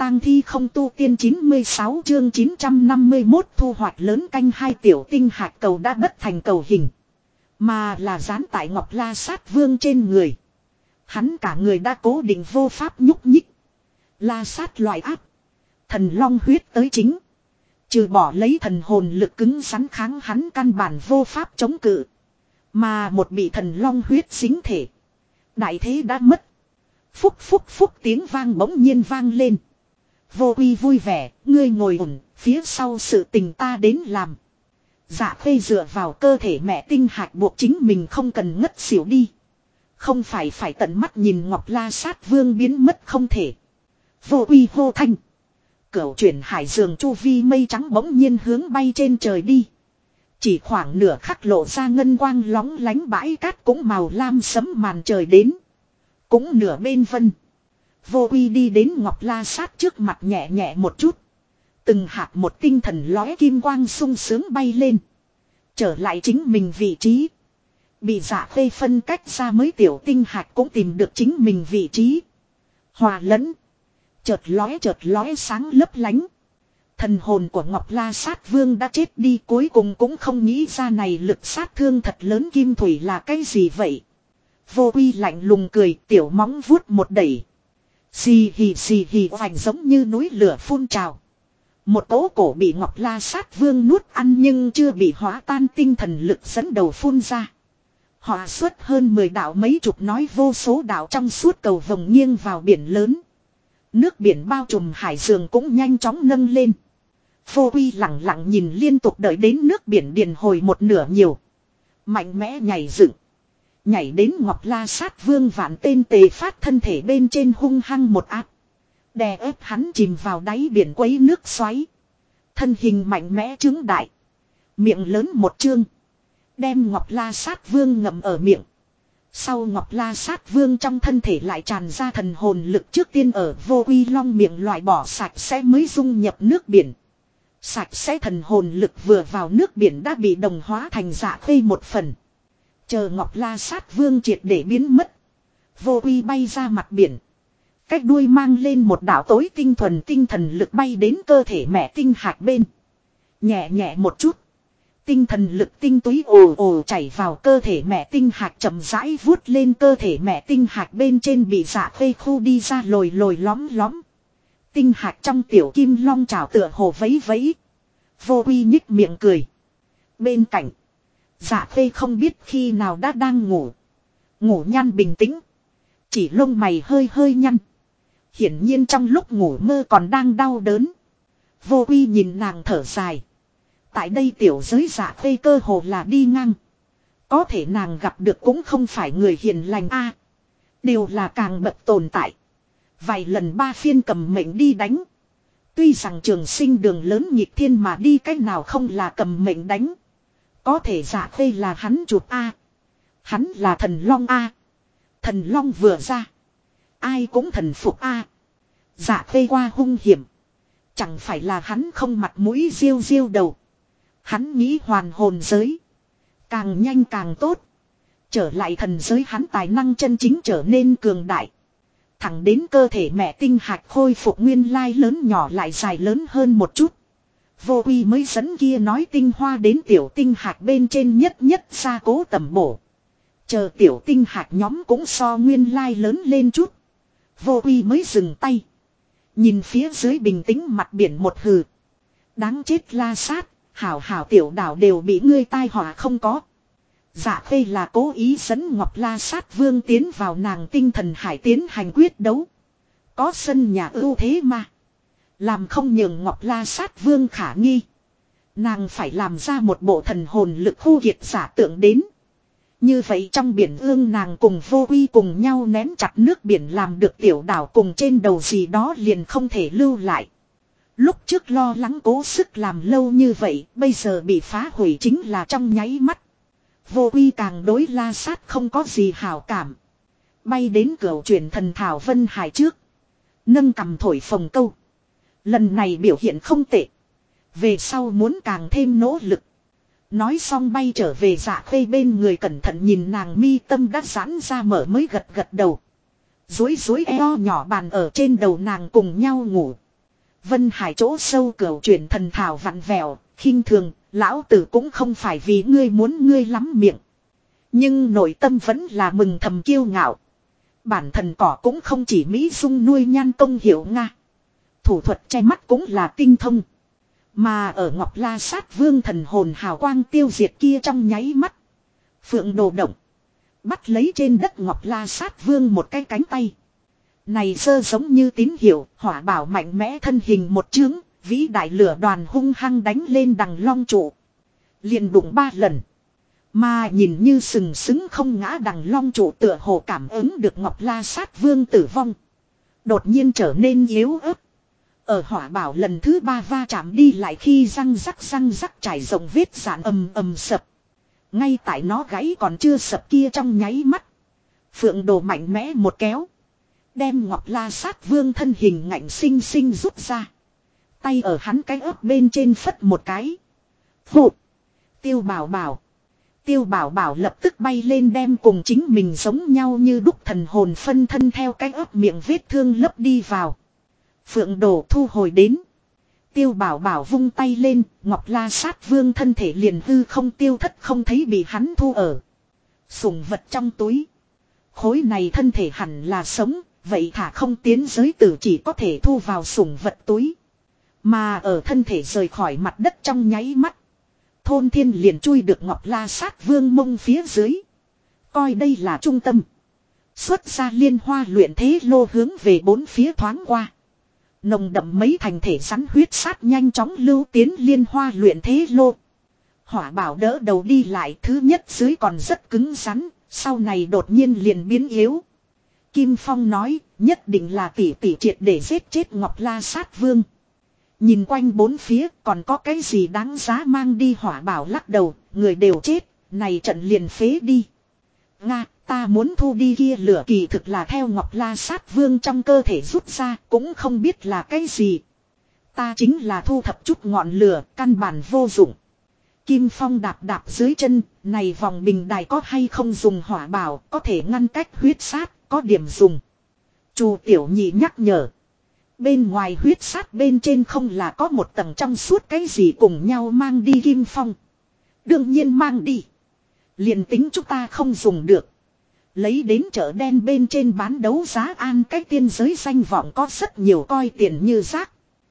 tang thi không tu tiên 96 chương 951 thu hoạch lớn canh hai tiểu tinh hạt cầu đã bất thành cầu hình. Mà là dán tại Ngọc La Sát Vương trên người. Hắn cả người đã cố định vô pháp nhúc nhích. La Sát loại áp. Thần long huyết tới chính. Trừ bỏ lấy thần hồn lực cứng rắn kháng hắn căn bản vô pháp chống cự. Mà một bị thần long huyết dính thể. Đại thế đã mất. Phúc phúc phúc tiếng vang bỗng nhiên vang lên. Vô Uy vui vẻ, ngươi ngồi ổn, phía sau sự tình ta đến làm. Dạ Khê dựa vào cơ thể mẹ tinh hạt buộc chính mình không cần ngất xỉu đi. Không phải tận mắt nhìn Ngọc La Sát Vương biến mất không thể. Vô Uy hô thanh. Cửu chuyển hải dường chu vi mây trắng bỗng nhiên hướng bay trên trời đi. Chỉ khoảng nửa khắc lộ ra ngân quang lóng lánh bãi cát cũng màu lam sấm màn trời đến. Cũng nửa bên vân. Vô Uy đi đến Ngọc La Sát trước mặt nhẹ nhẹ một chút. Từng hạt một tinh thần lóe kim quang sung sướng bay lên. Trở lại chính mình vị trí. Bị Dạ Khê phân cách ra mới tiểu tinh hạt cũng tìm được chính mình vị trí. Hòa lẫn. Chợt lóe sáng lấp lánh. Thần hồn của Ngọc La Sát Vương đã chết đi, cuối cùng cũng không nghĩ ra này lực sát thương thật lớn kim thủy là cái gì vậy. Vô Uy lạnh lùng cười, tiểu móng vuốt một đẩy. Xì hì hoành giống như núi lửa phun trào. Một cỗ cổ bị Ngọc La Sát Vương nuốt ăn nhưng chưa bị hóa tan tinh thần lực dẫn đầu phun ra. Họ xuất hơn 10 đạo mấy chục nói vô số đạo trong suốt cầu vồng nghiêng vào biển lớn. Nước biển bao trùm hải dương cũng nhanh chóng nâng lên. Vô Uy lặng lặng nhìn liên tục đợi đến nước biển điền hồi một nửa nhiều. Mạnh mẽ nhảy dựng. Nhảy đến Ngọc La Sát Vương vạn tên tề phát thân thể bên trên hung hăng một áp. Đè ép hắn chìm vào đáy biển quấy nước xoáy. Thân hình mạnh mẽ trướng đại. Miệng lớn một chương. Đem Ngọc La Sát Vương ngậm ở miệng. Sau Ngọc La Sát Vương trong thân thể lại tràn ra thần hồn lực trước tiên ở Vô Uy long miệng loại bỏ sạch sẽ mới dung nhập nước biển. Sạch sẽ thần hồn lực vừa vào nước biển đã bị đồng hóa thành Dạ Khê một phần. Chờ Ngọc La Sát Vương triệt để biến mất. Vô Uy bay ra mặt biển. Cách đuôi mang lên một đạo tối tinh thuần tinh thần lực bay đến cơ thể mẹ tinh hạt bên. Nhẹ nhẹ một chút. Tinh thần lực tinh túy ồ ồ chảy vào cơ thể mẹ tinh hạt chậm rãi vuốt lên cơ thể mẹ tinh hạt bên trên bị Dạ Khê khu đi ra lồi lõm lõm. Tinh hạt trong tiểu kim long trào tựa hồ vấy vấy. Vô Uy nhích miệng cười. Bên cạnh. Dạ Khê không biết khi nào đã đang ngủ. Ngủ nhăn bình tĩnh. Chỉ lông mày hơi nhăn. Hiển nhiên trong lúc ngủ mơ còn đang đau đớn. Vô Uy nhìn nàng thở dài. Tại đây tiểu giới Dạ Khê cơ hồ là đi ngang. Có thể nàng gặp được cũng không phải người hiền lành a, đều là càng bậc tồn tại. Vài lần ba phiên cầm mệnh đi đánh. Tuy rằng trường sinh đường lớn nghịch thiên mà đi cách nào không là cầm mệnh đánh. Có thể Dạ Khê là hắn chuột a. Hắn là thần long a. Thần long vừa ra. Ai cũng thần phục a. Dạ Khê qua hung hiểm. Chẳng phải là hắn không mặt mũi diêu đầu. Hắn nghĩ hoàn hồn giới. Càng nhanh càng tốt. Trở lại thần giới hắn tài năng chân chính trở nên cường đại. Thẳng đến cơ thể mẹ tinh hạt khôi phục nguyên lai lớn nhỏ lại dài lớn hơn một chút. Vô Uy mới dẫn kia nói tinh hoa đến tiểu tinh hạt bên trên nhất ra cố tầm bổ. Chờ tiểu tinh hạt nhóm cũng so nguyên lai lớn lên chút. Vô Uy mới dừng tay. Nhìn phía dưới bình tĩnh mặt biển một hừ. Đáng chết La Sát, hảo tiểu đảo đều bị ngươi tai họa không có. Dạ Khê là cố ý dẫn Ngọc La Sát Vương tiến vào nàng tinh thần hải tiến hành quyết đấu. Có sân nhà ưu thế mà. Làm không nhường Ngọc La Sát Vương khả nghi. Nàng phải làm ra một bộ thần hồn lực khu kiệt giả tượng đến. Như vậy trong biển ương nàng cùng Vô Uy cùng nhau nén chặt nước biển làm được tiểu đảo cùng trên đầu gì đó liền không thể lưu lại. Lúc trước lo lắng cố sức làm lâu như vậy, bây giờ bị phá hủy chính là trong nháy mắt. Vô Uy càng đối La Sát không có gì hảo cảm. Bay đến cửu chuyển thần thảo Vân Hải trước. Nâng cầm thổi phồng câu. Lần này biểu hiện không tệ. Về sau muốn càng thêm nỗ lực. Nói xong bay trở về Dạ Khê bên người cẩn thận nhìn nàng mi tâm đã giãn ra mở mới gật đầu. Dối eo nhỏ bàn ở trên đầu nàng cùng nhau ngủ. Vân Hải chỗ sâu cửu chuyển thần thảo vặn vẹo, khinh thường, lão tử cũng không phải vì ngươi muốn ngươi lắm miệng. Nhưng nội tâm vẫn là mừng thầm kiêu ngạo. Bản thần cỏ cũng không chỉ mỹ dung nuôi nhan công hiệu Nga. Thủ thuật che mắt cũng là tinh thông. Mà ở Ngọc La Sát Vương thần hồn hào quang tiêu diệt kia trong nháy mắt. Phượng Đồ động. Bắt lấy trên đất Ngọc La Sát Vương một cái cánh tay. Này sơ giống như tín hiệu, hỏa bảo mạnh mẽ thân hình một chướng, vĩ đại lửa đoàn hung hăng đánh lên đằng long trụ. Liền đụng 3 lần. Mà nhìn như sừng sững không ngã đằng long trụ tựa hồ cảm ứng được Ngọc La Sát Vương tử vong. Đột nhiên trở nên yếu ớt. Ở hỏa bảo lần thứ 3 va chạm đi lại khi răng rắc trải rộng vết dạn ầm ầm sập. Ngay tại nó gãy còn chưa sập kia trong nháy mắt. Phượng Đồ mạnh mẽ một kéo. Đem Ngọc La Sát Vương thân hình ngạnh sinh sinh rút ra. Tay ở hắn cái ớt bên trên phất một cái. Phụt. Tiêu Bảo Bảo. Tiêu Bảo Bảo lập tức bay lên đem cùng chính mình giống nhau như đúc thần hồn phân thân theo cái ớt miệng vết thương lấp đi vào. Phượng Đồ thu hồi đến. Tiêu Bảo Bảo vung tay lên, Ngọc La Sát Vương thân thể liền hư không tiêu thất không thấy bị hắn thu ở. Sủng vật trong túi. Khối này thân thể hẳn là sống, vậy thả không tiến giới tử chỉ có thể thu vào sủng vật túi. Mà ở thân thể rời khỏi mặt đất trong nháy mắt. Thôn Thiên liền chui được Ngọc La Sát Vương mông phía dưới. Coi đây là trung tâm. Xuất ra liên hoa luyện thế lô hướng về bốn phía thoáng qua. Nồng đậm mấy thành thể rắn huyết sát nhanh chóng lưu tiến liên hoa luyện thế lô. Hỏa bảo đỡ đầu đi lại thứ nhất dưới còn rất cứng rắn, sau này đột nhiên liền biến yếu. Kim Phong nói, nhất định là tỷ tỷ triệt để giết chết Ngọc La Sát Vương. Nhìn quanh bốn phía còn có cái gì đáng giá mang đi hỏa bảo lắc đầu, người đều chết, này trận liền phế đi. Nga, ta muốn thu đi kia lửa kỳ thực là theo Ngọc La Sát Vương trong cơ thể rút ra, cũng không biết là cái gì. Ta chính là thu thập chút ngọn lửa, căn bản vô dụng. Kim Phong đạp đạp dưới chân, này vòng bình đài có hay không dùng hỏa bảo, có thể ngăn cách huyết sát, có điểm dùng. Chu Tiểu Nhị nhắc nhở. Bên ngoài huyết sát bên trên không là có một tầng trong suốt cái gì cùng nhau mang đi Kim Phong. Đương nhiên mang đi. Liền tính chúng ta không dùng được. Lấy đến chợ đen bên trên bán đấu giá an cái tiên giới danh vọng có rất nhiều coi tiền như rác.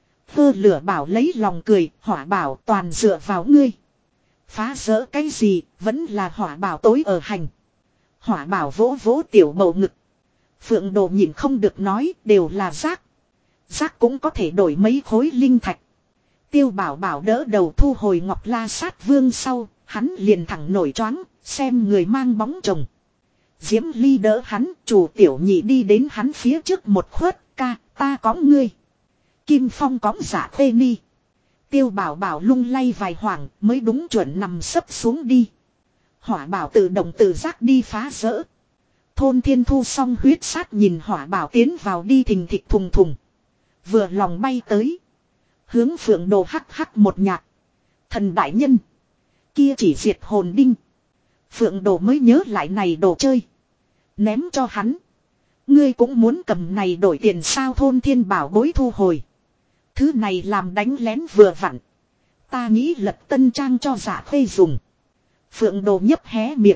Hơ lửa bảo lấy lòng cười, hỏa bảo toàn dựa vào ngươi. Phá rỡ cái gì, vẫn là hỏa bảo tối ở hành. Hỏa bảo vỗ vỗ tiểu bầu ngực. Phượng Đồ nhìn không được nói, đều là rác. Rác cũng có thể đổi mấy khối linh thạch. Tiêu Bảo Bảo đỡ đầu thu hồi Ngọc La Sát Vương sau, hắn liền thẳng nổi choáng, xem người mang bóng chồng. Diễm Ly đỡ hắn, Chủ Tiểu Nhị đi đến hắn phía trước một khuất, ca, ta cõng ngươi. Kim Phong cõng Dạ Khê Ni. Tiêu Bảo Bảo lung lay vài hoảng mới đúng chuẩn nằm sấp xuống đi. Hỏa Bảo tự động tự giác đi phá rỡ. Thôn Thiên thu xong huyết sát nhìn Hỏa Bảo tiến vào đi thình thịch thùng thùng. Vừa lòng bay tới. Hướng Phượng Đồ hắc hắc một nhạc. Thần đại nhân. Kia chỉ diệt hồn đinh. Phượng Đồ mới nhớ lại này đồ chơi. Ném cho hắn. Ngươi cũng muốn cầm này đổi tiền sao Thôn Thiên bảo bối thu hồi. Thứ này làm đánh lén vừa vặn. Ta nghĩ lật tân trang cho Dạ Khê dùng. Phượng Đồ nhấp hé miệng.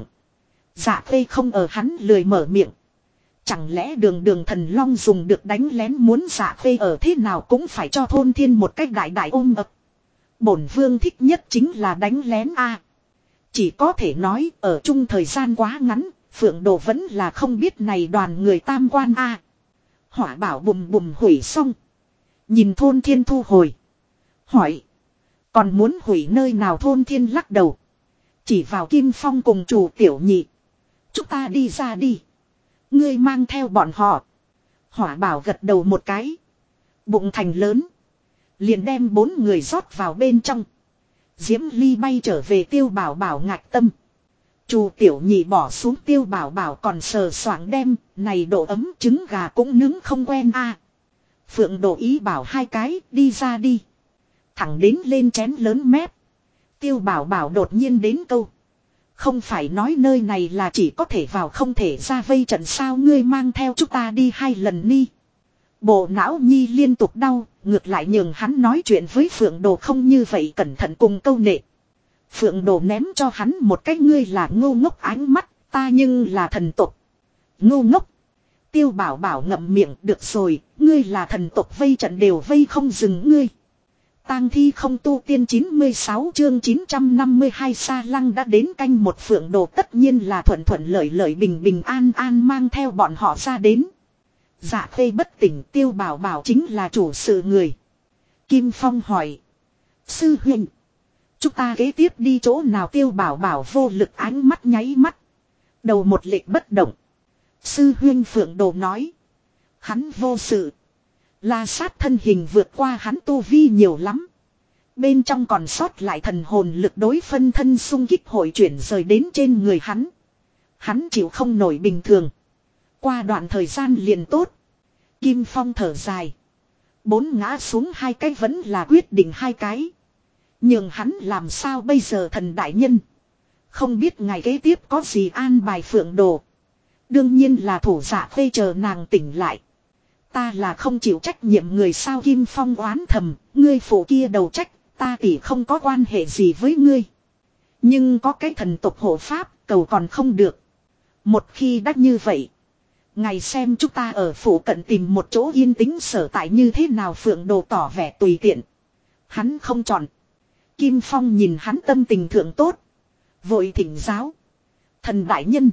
Dạ Khê không ở hắn lười mở miệng. Chẳng lẽ đường thần long dùng được đánh lén muốn Dạ Khê ở thế nào cũng phải cho Thôn Thiên một cách đại đại ôm ập. Bổn vương thích nhất chính là đánh lén a. Chỉ có thể nói ở chung thời gian quá ngắn, Phượng Đồ vẫn là không biết này đoàn người tam quan a. Hỏa Bảo bùm bùm hủy xong. Nhìn Thôn Thiên thu hồi. Hỏi. Còn muốn hủy nơi nào Thôn Thiên lắc đầu. Chỉ vào Kim Phong cùng Chủ Tiểu Nhị. Chúng ta đi ra đi. Ngươi mang theo bọn họ. Hỏa Bảo gật đầu một cái. Bụng thành lớn. Liền đem 4 người rót vào bên trong. Diễm Ly bay trở về Tiêu Bảo Bảo ngạc tâm. Chu Tiểu Nhị bỏ xuống Tiêu Bảo Bảo còn sờ soạng đem. Này độ ấm trứng gà cũng nướng không quen a. Phượng Đồ ý bảo 2 cái đi ra đi. Thẳng đến lên chén lớn mép. Tiêu Bảo Bảo đột nhiên đến câu. Không phải nói nơi này là chỉ có thể vào không thể ra vây trận sao ngươi mang theo chúng ta đi 2 lần đi. Bộ não nhi liên tục đau, ngược lại nhường hắn nói chuyện với Phượng Đồ không như vậy cẩn thận cùng câu nệ. Phượng Đồ ném cho hắn một cái ngươi là ngu ngốc ánh mắt, ta nhưng là thần tộc. Ngu ngốc. Tiêu Bảo Bảo ngậm miệng, được rồi, ngươi là thần tộc vây trận đều vây không dừng ngươi. Tang thi không tu tiên 96 chương 952 Sa Lăng đã đến canh một. Phượng Đồ tất nhiên là thuận thuận lợi lợi bình bình an an mang theo bọn họ ra đến. Dạ Khê bất tỉnh, Tiêu Bảo Bảo chính là chủ sự người. Kim Phong hỏi. Sư huynh, chúng ta kế tiếp đi chỗ nào? Tiêu Bảo Bảo vô lực ánh mắt nháy mắt. Đầu một lệch bất động. Sư huynh Phượng Đồ nói. Hắn vô sự. La Sát thân hình vượt qua hắn tu vi nhiều lắm. Bên trong còn sót lại thần hồn lực đối phân thân xung kích hội chuyển rời đến trên người hắn. Hắn chịu không nổi bình thường. Qua đoạn thời gian liền tốt. Kim Phong thở dài. 4 ngã xuống 2 cái vẫn là quyết định 2 cái. Nhưng hắn làm sao bây giờ? Thần đại nhân. Không biết ngày kế tiếp có gì an bài Phượng Đồ. Đương nhiên là thủ Dạ Khê chờ nàng tỉnh lại. Ta là không chịu trách nhiệm người sao? Kim Phong oán thầm, ngươi phụ kia đầu trách, ta tỷ không có quan hệ gì với ngươi. Nhưng có cái thần tộc hộ pháp, cầu còn không được. Một khi đã như vậy, ngày xem chúng ta ở phủ cận tìm một chỗ yên tĩnh sở tại như thế nào? Phượng Đồ tỏ vẻ tùy tiện. Hắn không chọn. Kim Phong nhìn hắn tâm tình thượng tốt. Vội thỉnh giáo. Thần đại nhân,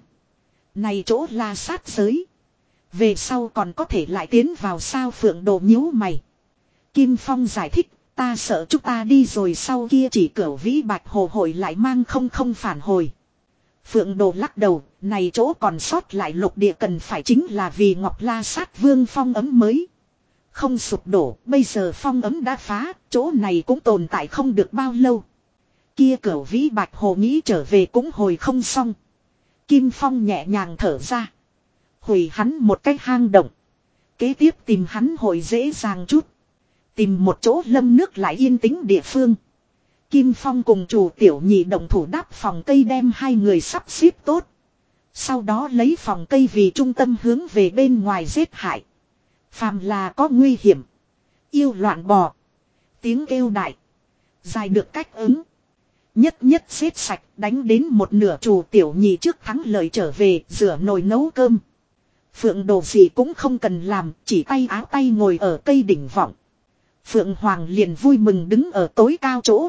này chỗ La Sát giới, về sau còn có thể lại tiến vào sao? Phượng Đồ nhíu mày. Kim Phong giải thích, ta sợ chúng ta đi rồi sau kia chỉ Cửu Vĩ Bạch Hồ hội lại mang không phản hồi. Phượng Đồ lắc đầu, này chỗ còn sót lại lục địa cần phải chính là vì Ngọc La Sát Vương phong ấm mới. Không sụp đổ, bây giờ phong ấm đã phá, chỗ này cũng tồn tại không được bao lâu. Kia Cửu Vĩ Bạch Hồ nghĩ trở về cũng hồi không xong. Kim Phong nhẹ nhàng thở ra. Hủy hắn một cái hang động. Kế tiếp tìm hắn hội dễ dàng chút. Tìm một chỗ lâm nước lại yên tĩnh địa phương. Kim Phong cùng chủ tiểu nhị động thủ đắp phòng cây đem 2 người sắp xếp tốt. Sau đó lấy phòng cây vì trung tâm hướng về bên ngoài giết hại. Phàm là có nguy hiểm. Yêu loạn bò. Tiếng kêu đại. Dài được cách ứng. Nhất nhất xếp sạch đánh đến một nửa chủ tiểu nhị trước thắng lợi trở về rửa nồi nấu cơm. Phượng Đồ gì cũng không cần làm, chỉ tay áo tay ngồi ở cây đỉnh vọng. Phượng Hoàng liền vui mừng đứng ở tối cao chỗ.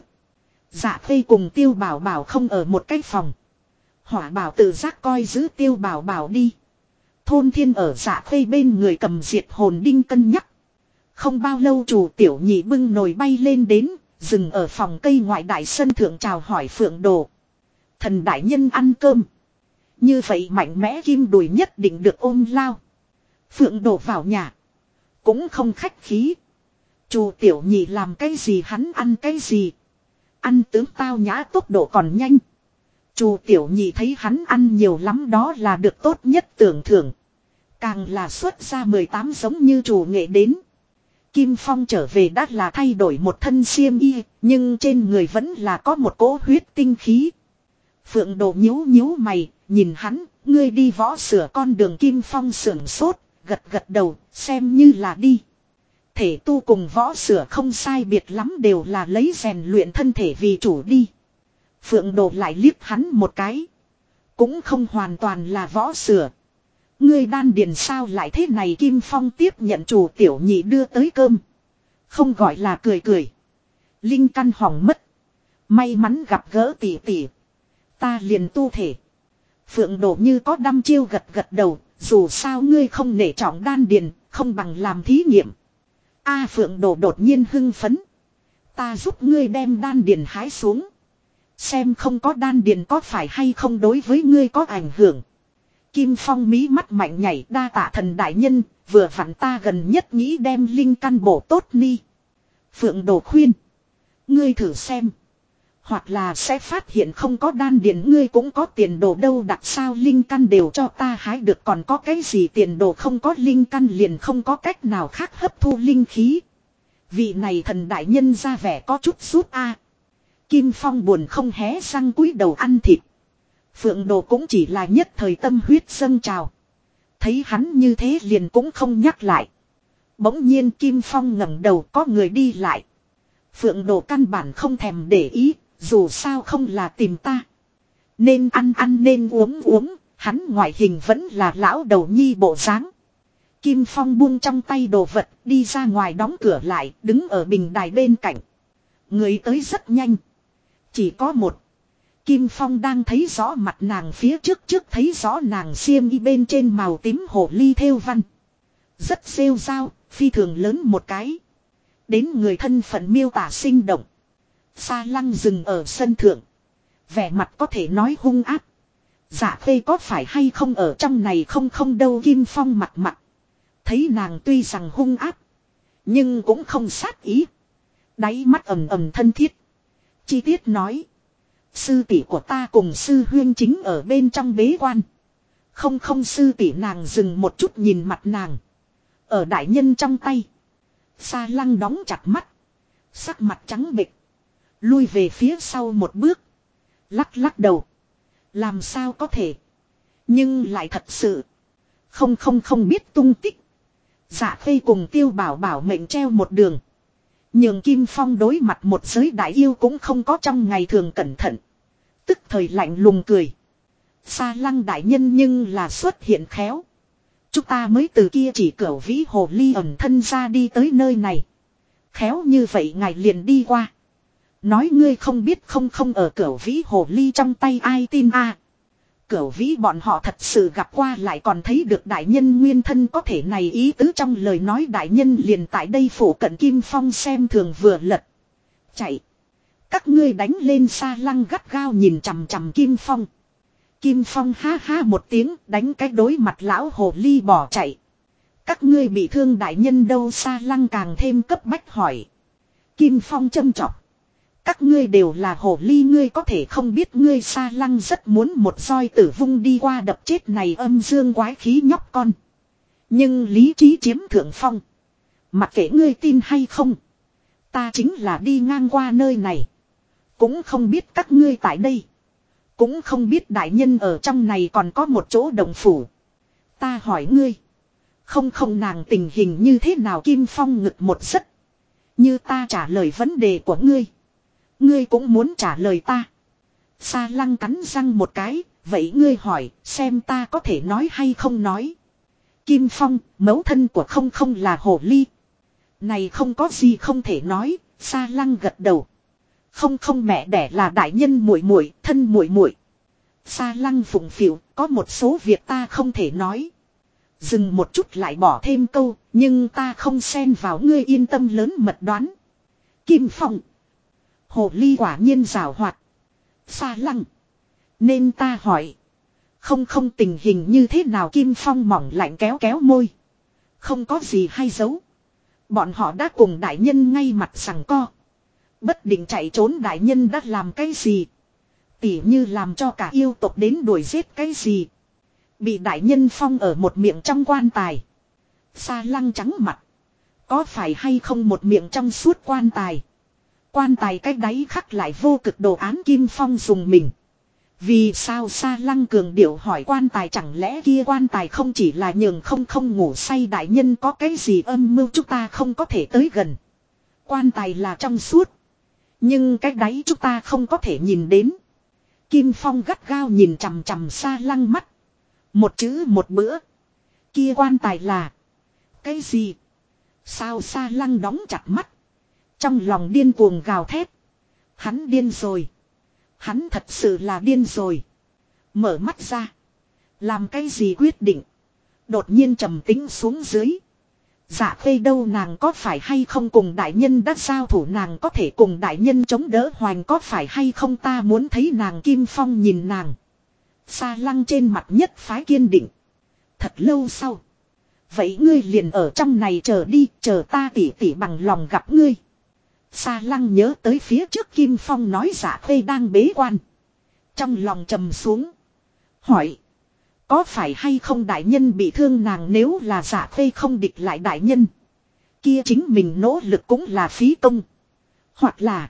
Dạ Khê cùng Tiêu Bảo Bảo không ở một cái phòng. Hỏa Bảo tự giác coi giữ Tiêu Bảo Bảo đi. Thôn Thiên ở Dạ Khê bên người cầm diệt hồn đinh cân nhắc. Không bao lâu chủ tiểu nhị bưng nồi bay lên đến, dừng ở phòng cây ngoại đại sân thượng chào hỏi Phượng Đồ. Thần đại nhân ăn cơm. Như vậy mạnh mẽ kim đùi nhất định được ôm lao. Phượng Đồ vào nhà. Cũng không khách khí. Chủ tiểu nhị làm cái gì hắn ăn cái gì. Ăn tướng tao nhã tốc độ còn nhanh. Chủ tiểu nhị thấy hắn ăn nhiều lắm đó là được tốt nhất tưởng thưởng. Càng là xuất ra 18 giống như chủ nghệ đến. Kim Phong trở về đã là thay đổi một thân xiêm y, nhưng trên người vẫn là có một cỗ huyết tinh khí. Phượng Đồ nhíu nhíu mày, nhìn hắn, ngươi đi võ sửa con đường. Kim Phong sưởng sốt, gật gật đầu, xem như là đi. Thể tu cùng võ sửa không sai biệt lắm đều là lấy rèn luyện thân thể vì chủ đi. Phượng Đồ lại liếc hắn một cái. Cũng không hoàn toàn là võ sửa. Ngươi đan điền sao lại thế này? Kim Phong tiếp nhận chủ tiểu nhị đưa tới cơm. Không gọi là cười cười. Linh căn hỏng mất. May mắn gặp gỡ tỷ tỷ. Ta liền tu thể. Phượng Đồ như có đăm chiêu gật gật đầu. Dù sao ngươi không nể trọng đan điền, không bằng làm thí nghiệm. Phượng Đồ đột nhiên hưng phấn. Ta giúp ngươi đem đan điền hái xuống. Xem không có đan điền có phải hay không đối với ngươi có ảnh hưởng. Kim Phong mí mắt mạnh nhảy, đa tạ thần đại nhân, vừa vặn ta gần nhất nghĩ đem linh căn bổ tốt ni. Phượng Đồ khuyên. Ngươi thử xem. Hoặc là sẽ phát hiện không có đan điền ngươi cũng có tiền đồ đâu. Đặc sao linh căn đều cho ta hái được, còn có cái gì tiền đồ? Không có linh căn liền không có cách nào khác hấp thu linh khí. Vị này thần đại nhân ra vẻ có chút sút Kim Phong buồn không hé răng cúi đầu ăn thịt. Phượng Đồ cũng chỉ là nhất thời tâm huyết dâng trào. Thấy hắn như thế liền cũng không nhắc lại. Bỗng nhiên Kim Phong ngẩng đầu, có người đi lại. Phượng Đồ căn bản không thèm để ý, dù sao không là tìm ta. Nên ăn ăn nên uống uống, hắn ngoại hình vẫn là lão đầu nhi bộ dáng. Kim Phong buông trong tay đồ vật, đi ra ngoài đóng cửa lại, đứng ở bình đài bên cạnh. Người tới rất nhanh. Chỉ có một. Kim Phong đang thấy rõ mặt nàng phía trước thấy rõ nàng xiêm y bên trên màu tím hồ ly thêu văn. Rất rêu rao, phi thường lớn một cái. Đến người thân phận miêu tả sinh động. Sa Lăng dừng ở sân thượng. Vẻ mặt có thể nói hung ác. Dạ Khê có phải hay không ở trong này không đâu. Kim Phong mặt mặt. Thấy nàng tuy rằng hung ác. Nhưng cũng không sát ý. Đáy mắt ầm ầm thân thiết. Chi tiết nói. Sư tỷ của ta cùng sư huyên chính ở bên trong bế quan. Không sư tỷ nàng dừng một chút nhìn mặt nàng. Ở đại nhân trong tay. Sa Lăng đóng chặt mắt. Sắc mặt trắng bệch. Lui về phía sau một bước. Lắc đầu. Làm sao có thể. Nhưng lại thật sự. Không biết tung tích. Dạ Khê cùng Tiêu Bảo Bảo mệnh treo một đường. Nhường Kim Phong đối mặt một giới đại yêu cũng không có trong ngày thường cẩn thận. Tức thời lạnh lùng cười. Sa Lăng đại nhân nhưng là xuất hiện khéo. Chúng ta mới từ kia chỉ cửu vĩ hồ ly ẩn thân ra đi tới nơi này. Khéo như vậy ngài liền đi qua. Nói ngươi không biết không ở cửu vĩ hồ ly trong tay ai tin a? Cửu vĩ bọn họ thật sự gặp qua lại còn thấy được đại nhân nguyên thân có thể này ý tứ trong lời nói đại nhân liền tại đây phủ cận. Kim Phong xem thường vừa lật. Chạy. Các ngươi đánh lên. Sa Lăng gắt gao nhìn chằm chằm Kim Phong. Kim Phong ha ha một tiếng đánh cái đối mặt lão hồ ly bỏ chạy. Các ngươi bị thương đại nhân đâu? Sa Lăng càng thêm cấp bách hỏi. Kim Phong châm chọc. Các ngươi đều là hồ ly, ngươi có thể không biết. Ngươi Sa Lăng rất muốn một roi tử vung đi qua đập chết này âm dương quái khí nhóc con. Nhưng lý trí chiếm thượng phong. Mặc kệ ngươi tin hay không. Ta chính là đi ngang qua nơi này. Cũng không biết các ngươi tại đây. Cũng không biết đại nhân ở trong này còn có một chỗ động phủ. Ta hỏi ngươi. Không nàng tình hình như thế nào? Kim Phong ngực một giấc. Như ta trả lời vấn đề của ngươi. Ngươi cũng muốn trả lời ta. Sa Lăng cắn răng một cái. Vậy ngươi hỏi xem ta có thể nói hay không nói. Kim Phong, mẫu thân của không là hồ ly. Này không có gì không thể nói. Sa Lăng gật đầu. Không mẹ đẻ là đại nhân muội muội, thân muội muội. Sa Lăng phụng phịu, có một số việc ta không thể nói. Dừng một chút lại bỏ thêm câu, nhưng ta không xen vào, ngươi yên tâm lớn mật đoán. Kim Phong. Hồ ly quả nhiên giảo hoạt. Sa Lăng. Nên ta hỏi. Không tình hình như thế nào? Kim Phong mỏng lạnh kéo môi. Không có gì hay giấu. Bọn họ đã cùng đại nhân ngay mặt giằng co. Bất định chạy trốn, đại nhân đã làm cái gì? Tỉ như làm cho cả yêu tộc đến đuổi giết cái gì? Bị đại nhân phong ở một miệng trong quan tài. Sa Lăng trắng mặt. Có phải hay không một miệng trong suốt quan tài? Quan tài cái đáy khắc lại vô cực đồ án. Kim Phong dùng mình. Vì sao? Sa Lăng cường điệu hỏi. Quan tài chẳng lẽ kia quan tài không chỉ là nhường không ngủ say? Đại nhân có cái gì âm mưu chúng ta không có thể tới gần? Quan tài là trong suốt. Nhưng cái đáy chúng ta không có thể nhìn đến. Kim Phong gắt gao nhìn chằm chằm Sa Lăng mắt. Một chữ một bữa. Kia quan tài là cái gì? Sao? Sa Lăng đóng chặt mắt. Trong lòng điên cuồng gào thét. Hắn điên rồi. Hắn thật sự là điên rồi. Mở mắt ra. Làm cái gì quyết định? Đột nhiên trầm tĩnh xuống dưới. Dạ Khê đâu? Nàng có phải hay không cùng đại nhân đã giao thủ? Nàng có thể cùng đại nhân chống đỡ hoành có phải hay không? Ta muốn thấy nàng. Kim Phong nhìn nàng. Sa Lăng trên mặt nhất phái kiên định. Thật lâu sau. Vậy ngươi liền ở trong này chờ đi. Chờ ta tỉ bằng lòng gặp ngươi. Sa Lăng nhớ tới phía trước Kim Phong nói Dạ Khê đang bế quan. Trong lòng trầm xuống. Hỏi. Có phải hay không đại nhân bị thương? Nàng nếu là Dạ Khê không địch lại đại nhân. Kia chính mình nỗ lực cũng là phí công. Hoặc là.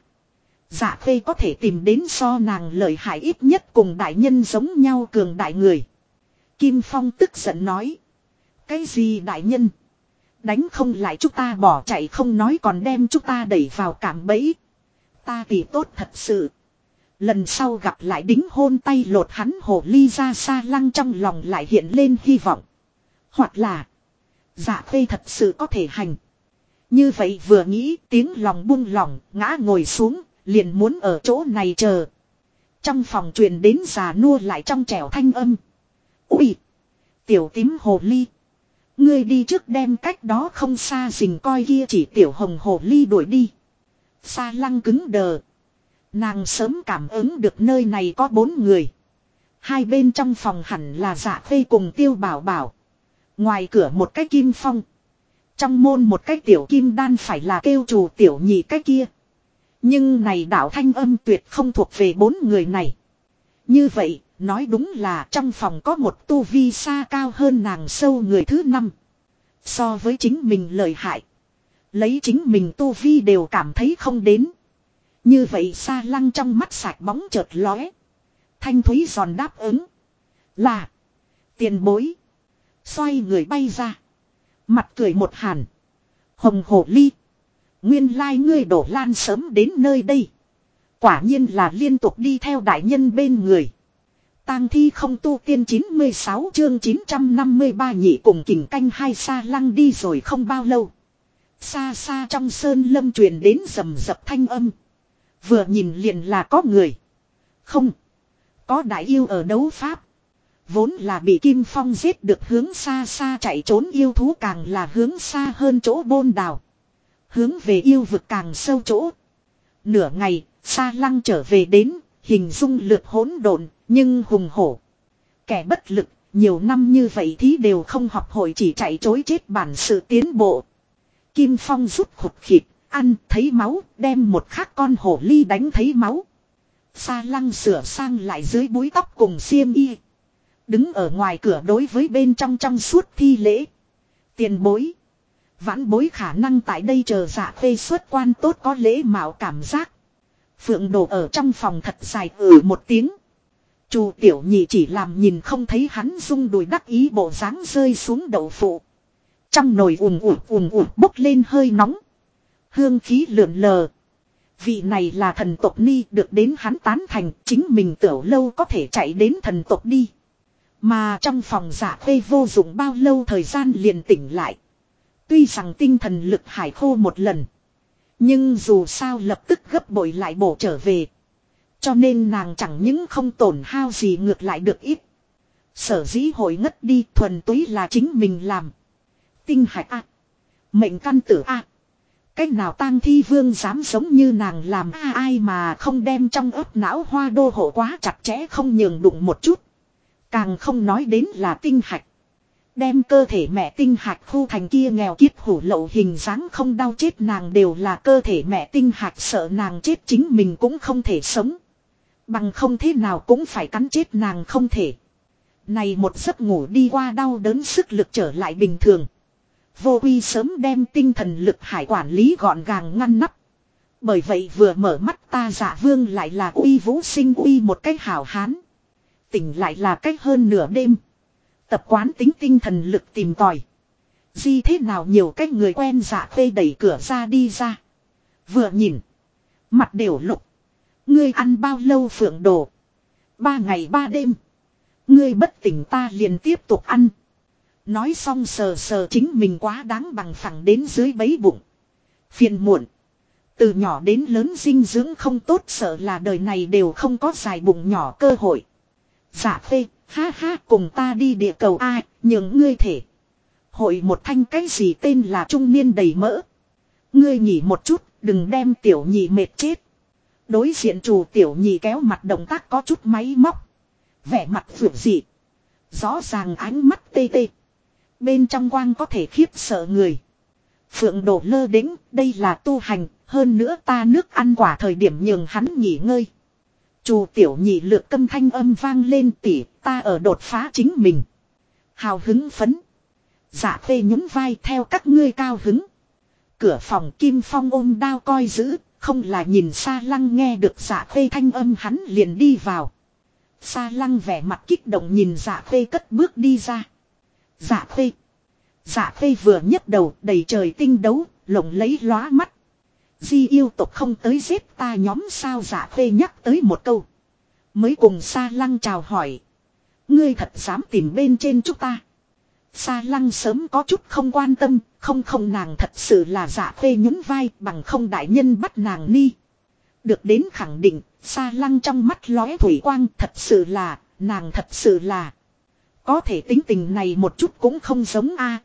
Dạ Khê có thể tìm đến so nàng lợi hại ít nhất cùng đại nhân giống nhau cường đại người. Kim Phong tức giận nói. Cái gì đại nhân? Đánh không lại chúng ta bỏ chạy không nói còn đem chúng ta đẩy vào cạm bẫy. Ta thì tốt thật sự. Lần sau gặp lại đính hôn tay lột hắn hồ ly ra xa lăng trong lòng lại hiện lên hy vọng. Hoặc là Dạ Khê thật sự có thể hành. Như vậy vừa nghĩ tiếng lòng buông lỏng ngã ngồi xuống liền muốn ở chỗ này chờ. Trong phòng truyền đến già nua lại trong trẻo thanh âm. Ui! Tiểu tím hồ ly. Ngươi đi trước đem cách đó không xa rình coi kia chỉ tiểu hồng hồ ly đuổi đi. Sa lăng cứng đờ. Nàng sớm cảm ứng được nơi này có 4 người. Hai bên trong phòng hẳn là Dạ Khê cùng Tiêu Bảo Bảo. Ngoài cửa một cái Kim Phong. Trong môn một cái tiểu kim đan phải là kêu chủ tiểu nhị cái kia. Nhưng này đạo thanh âm tuyệt không thuộc về 4 người này. Như vậy, nói đúng là trong phòng có một tu vi xa cao hơn nàng sâu người thứ 5. So với chính mình lợi hại. Lấy chính mình tu vi đều cảm thấy không đến. Như vậy Sa lăng trong mắt sạch bóng chợt lóe. Thanh thúy giòn đáp ứng. Là. Tiền bối. Xoay người bay ra. Mặt cười một hàn. Hồng hồ ly. Nguyên lai ngươi đổ lan sớm đến nơi đây. Quả nhiên là liên tục đi theo đại nhân bên người. Tang thi không tu tiên 96 chương 953 nhị cùng kình canh hai Sa lăng đi rồi không bao lâu. Xa xa trong sơn lâm truyền đến rầm rập thanh âm. Vừa nhìn liền là có người. Không. Có đại yêu ở đấu pháp. Vốn là bị Kim Phong giết được hướng xa xa chạy trốn yêu thú càng là hướng xa hơn chỗ bôn đào. Hướng về yêu vực càng sâu chỗ. Nửa ngày, Sa lăng trở về đến, hình dung lượt hỗn độn, nhưng hùng hổ. Kẻ bất lực, nhiều năm như vậy thì đều không học hội chỉ chạy chối chết bản sự tiến bộ. Kim Phong rút khụt khịt, ăn thấy máu, đem một khắc con hổ ly đánh thấy máu. Sa lăng sửa sang lại dưới búi tóc cùng xiêm y. Đứng ở ngoài cửa đối với bên trong trong suốt thi lễ. Tiền bối. Vãn bối khả năng tại đây chờ Dạ Khê xuất quan tốt có lễ mạo cảm giác. Phượng Đồ ở trong phòng thật dài một tiếng. Chu tiểu nhị chỉ làm nhìn không thấy hắn rung đùi đắc ý bộ dáng rơi xuống đậu phụ. Trong nồi ùn ùn bốc lên hơi nóng. Hương khí lượn lờ. Vị này là thần tộc ni được đến hắn tán thành chính mình tiểu lâu có thể chạy đến thần tộc đi. Mà trong phòng Dạ Khê vô dụng bao lâu thời gian liền tỉnh lại. Tuy rằng tinh thần lực hải khô một lần. Nhưng dù sao lập tức gấp bội lại bổ trở về. Cho nên nàng chẳng những không tổn hao gì ngược lại được ít. Sở dĩ hội ngất đi thuần túy là chính mình làm. Tinh hạch a, mệnh căn tử a. Cách nào tang thi vương dám giống như nàng làm ai mà không đem trong ấp não hoa đô hộ quá chặt chẽ không nhường đụng một chút. Càng không nói đến là tinh hạch. Đem cơ thể mẹ tinh hạch khu thành kia nghèo kiết hủ lậu hình dáng không đau chết nàng đều là cơ thể mẹ tinh hạch sợ nàng chết chính mình cũng không thể sống. Bằng không thế nào cũng phải cắn chết nàng không thể. Này một giấc ngủ đi qua đau đớn sức lực trở lại bình thường. Vô Uy sớm đem tinh thần lực hải quản lý gọn gàng ngăn nắp. Bởi vậy vừa mở mắt ta Dạ Vương lại là Uy Vũ sinh uy một cách hảo hán. Tỉnh lại là cách hơn nửa đêm. Tập quán tính tinh thần lực tìm tòi. Di thế nào nhiều cách người quen Dạ Khê đẩy cửa ra đi ra. Vừa nhìn. Mặt đều lục. Ngươi ăn bao lâu Phượng Đồ? 3 ngày 3 đêm. Ngươi bất tỉnh ta liền tiếp tục ăn. Nói xong sờ sờ chính mình quá đáng bằng phẳng đến dưới bấy bụng. Phiền muộn. Từ nhỏ đến lớn dinh dưỡng không tốt sợ là đời này đều không có dài bụng nhỏ cơ hội. Dạ Khê, ha ha cùng ta đi địa cầu ai, nhường ngươi thể. Hội một thanh cái gì tên là trung niên đầy mỡ. Ngươi nghỉ một chút, đừng đem tiểu nhị mệt chết. Đối diện chủ tiểu nhị kéo mặt động tác có chút máy móc. Vẻ mặt vượt dị. Rõ ràng ánh mắt tê tê. Bên trong quang có thể khiếp sợ người. Phượng Đồ lơ đĩnh, đây là tu hành, hơn nữa ta nước ăn quả thời điểm nhường hắn nghỉ ngơi. Chủ tiểu nhị lược câm thanh âm vang lên tỉ, ta ở đột phá chính mình. Hào hứng phấn. Dạ Khê nhún vai theo các ngươi cao hứng. Cửa phòng Kim Phong ôm đao coi giữ, không là nhìn Sa lăng nghe được Dạ Khê thanh âm hắn liền đi vào. Sa lăng vẻ mặt kích động nhìn Dạ Khê cất bước đi ra. Dạ Khê. Dạ Khê vừa nhấc đầu đầy trời tinh đấu, lộng lấy lóa mắt. Di yêu tộc không tới giết ta nhóm sao? Dạ Khê nhắc tới một câu. Mới cùng Sa Lăng chào hỏi. Ngươi thật dám tìm bên trên chúng ta. Sa Lăng sớm có chút không quan tâm, không nàng thật sự là Dạ Khê nhún vai, bằng không đại nhân bắt nàng ni. Được đến khẳng định, Sa Lăng trong mắt lóe thủy quang, thật sự là, nàng thật sự là. Có thể tính tình này một chút cũng không giống a.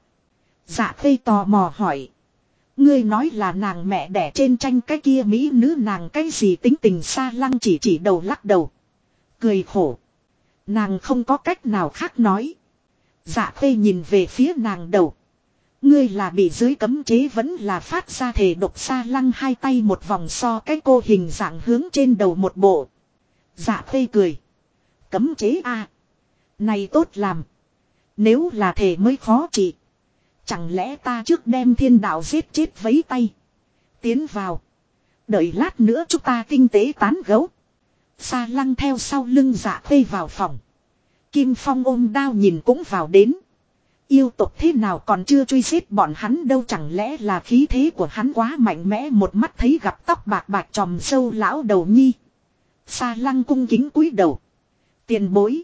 Dạ Khê tò mò hỏi. Ngươi nói là nàng mẹ đẻ trên tranh cái kia mỹ nữ, nàng cái gì tính tình? Sa Lăng chỉ đầu lắc đầu. Cười khổ. Nàng không có cách nào khác nói. Dạ Khê nhìn về phía nàng đầu. Ngươi là bị dưới cấm chế vẫn là phát ra thể độc? Sa Lăng hai tay một vòng so cái cô hình dạng hướng trên đầu một bộ. Dạ Khê cười. Cấm chế a, này tốt làm. Nếu là thể mới khó trị. Chẳng lẽ ta trước đem thiên đạo giết chết vấy tay. Tiến vào. Đợi lát nữa chúng ta tinh tế tán gấu. Sa Lăng theo sau lưng Dạ Khê vào phòng. Kim Phong ôm đao nhìn cũng vào đến. Yêu tộc thế nào còn chưa truy giết bọn hắn đâu, chẳng lẽ là khí thế của hắn quá mạnh mẽ? Một mắt thấy gặp tóc bạc bạc tròm sâu lão đầu nhi. Sa Lăng cung kính cúi đầu. Tiền bối.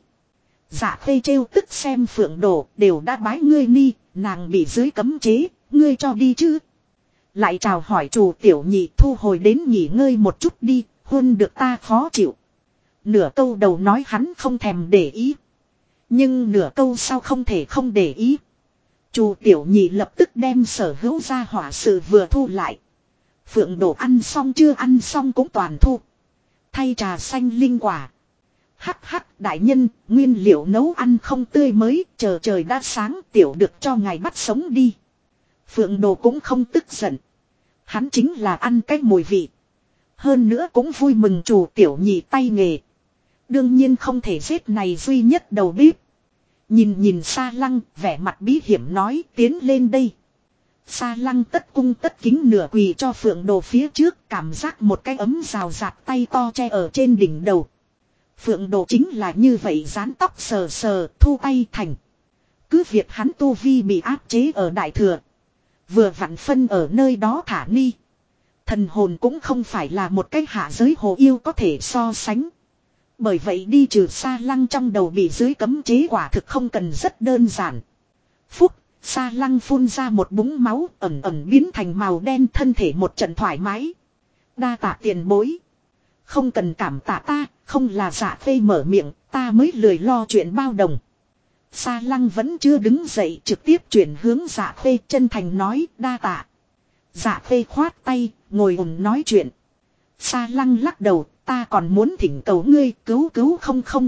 Dạ Khê trêu tức xem Phượng Đồ đều đã bái ngươi ni, nàng bị dưới cấm chế, ngươi cho đi chứ? Lại chào hỏi chủ tiểu nhị thu hồi đến nghỉ ngơi một chút đi, hôn được ta khó chịu. Nửa câu đầu nói hắn không thèm để ý. Nhưng nửa câu sau không thể không để ý. Chủ tiểu nhị lập tức đem sở hữu ra hỏa sự vừa thu lại. Phượng Đồ ăn xong chưa ăn xong cũng toàn thu. Thay trà xanh linh quả. Hắc hắc đại nhân, nguyên liệu nấu ăn không tươi mới, chờ trời đã sáng tiểu được cho ngài bắt sống đi. Phượng Đồ cũng không tức giận. Hắn chính là ăn cái mùi vị. Hơn nữa cũng vui mừng chủ tiểu nhị tay nghề. Đương nhiên không thể giết này duy nhất đầu bếp. Nhìn Sa Lăng, vẻ mặt bí hiểm nói tiến lên đây. Sa Lăng tất cung tất kính nửa quỳ cho Phượng Đồ phía trước, cảm giác một cái ấm rào rạt tay to che ở trên đỉnh đầu. Phượng Đồ chính là như vậy, dán tóc sờ sờ, thu tay thành. Cứ việc hắn tu vi bị áp chế ở đại thừa. Vừa vặn phân ở nơi đó thả ni. Thần hồn cũng không phải là một cái hạ giới hồ yêu có thể so sánh. Bởi vậy đi trừ Sa Lăng trong đầu bị dưới cấm chế quả thực không cần rất đơn giản. Phúc, Sa Lăng phun ra một búng máu ẩm biến thành màu đen, thân thể một trận thoải mái. Đa tạ tiền bối. Không cần cảm tạ ta, không là Dạ Khê mở miệng, ta mới lười lo chuyện bao đồng. Sa Lăng vẫn chưa đứng dậy, trực tiếp chuyển hướng Dạ Khê, chân thành nói đa tạ. Dạ Khê khoát tay, ngồi ổn nói chuyện. Sa Lăng lắc đầu, ta còn muốn thỉnh cầu ngươi cứu không.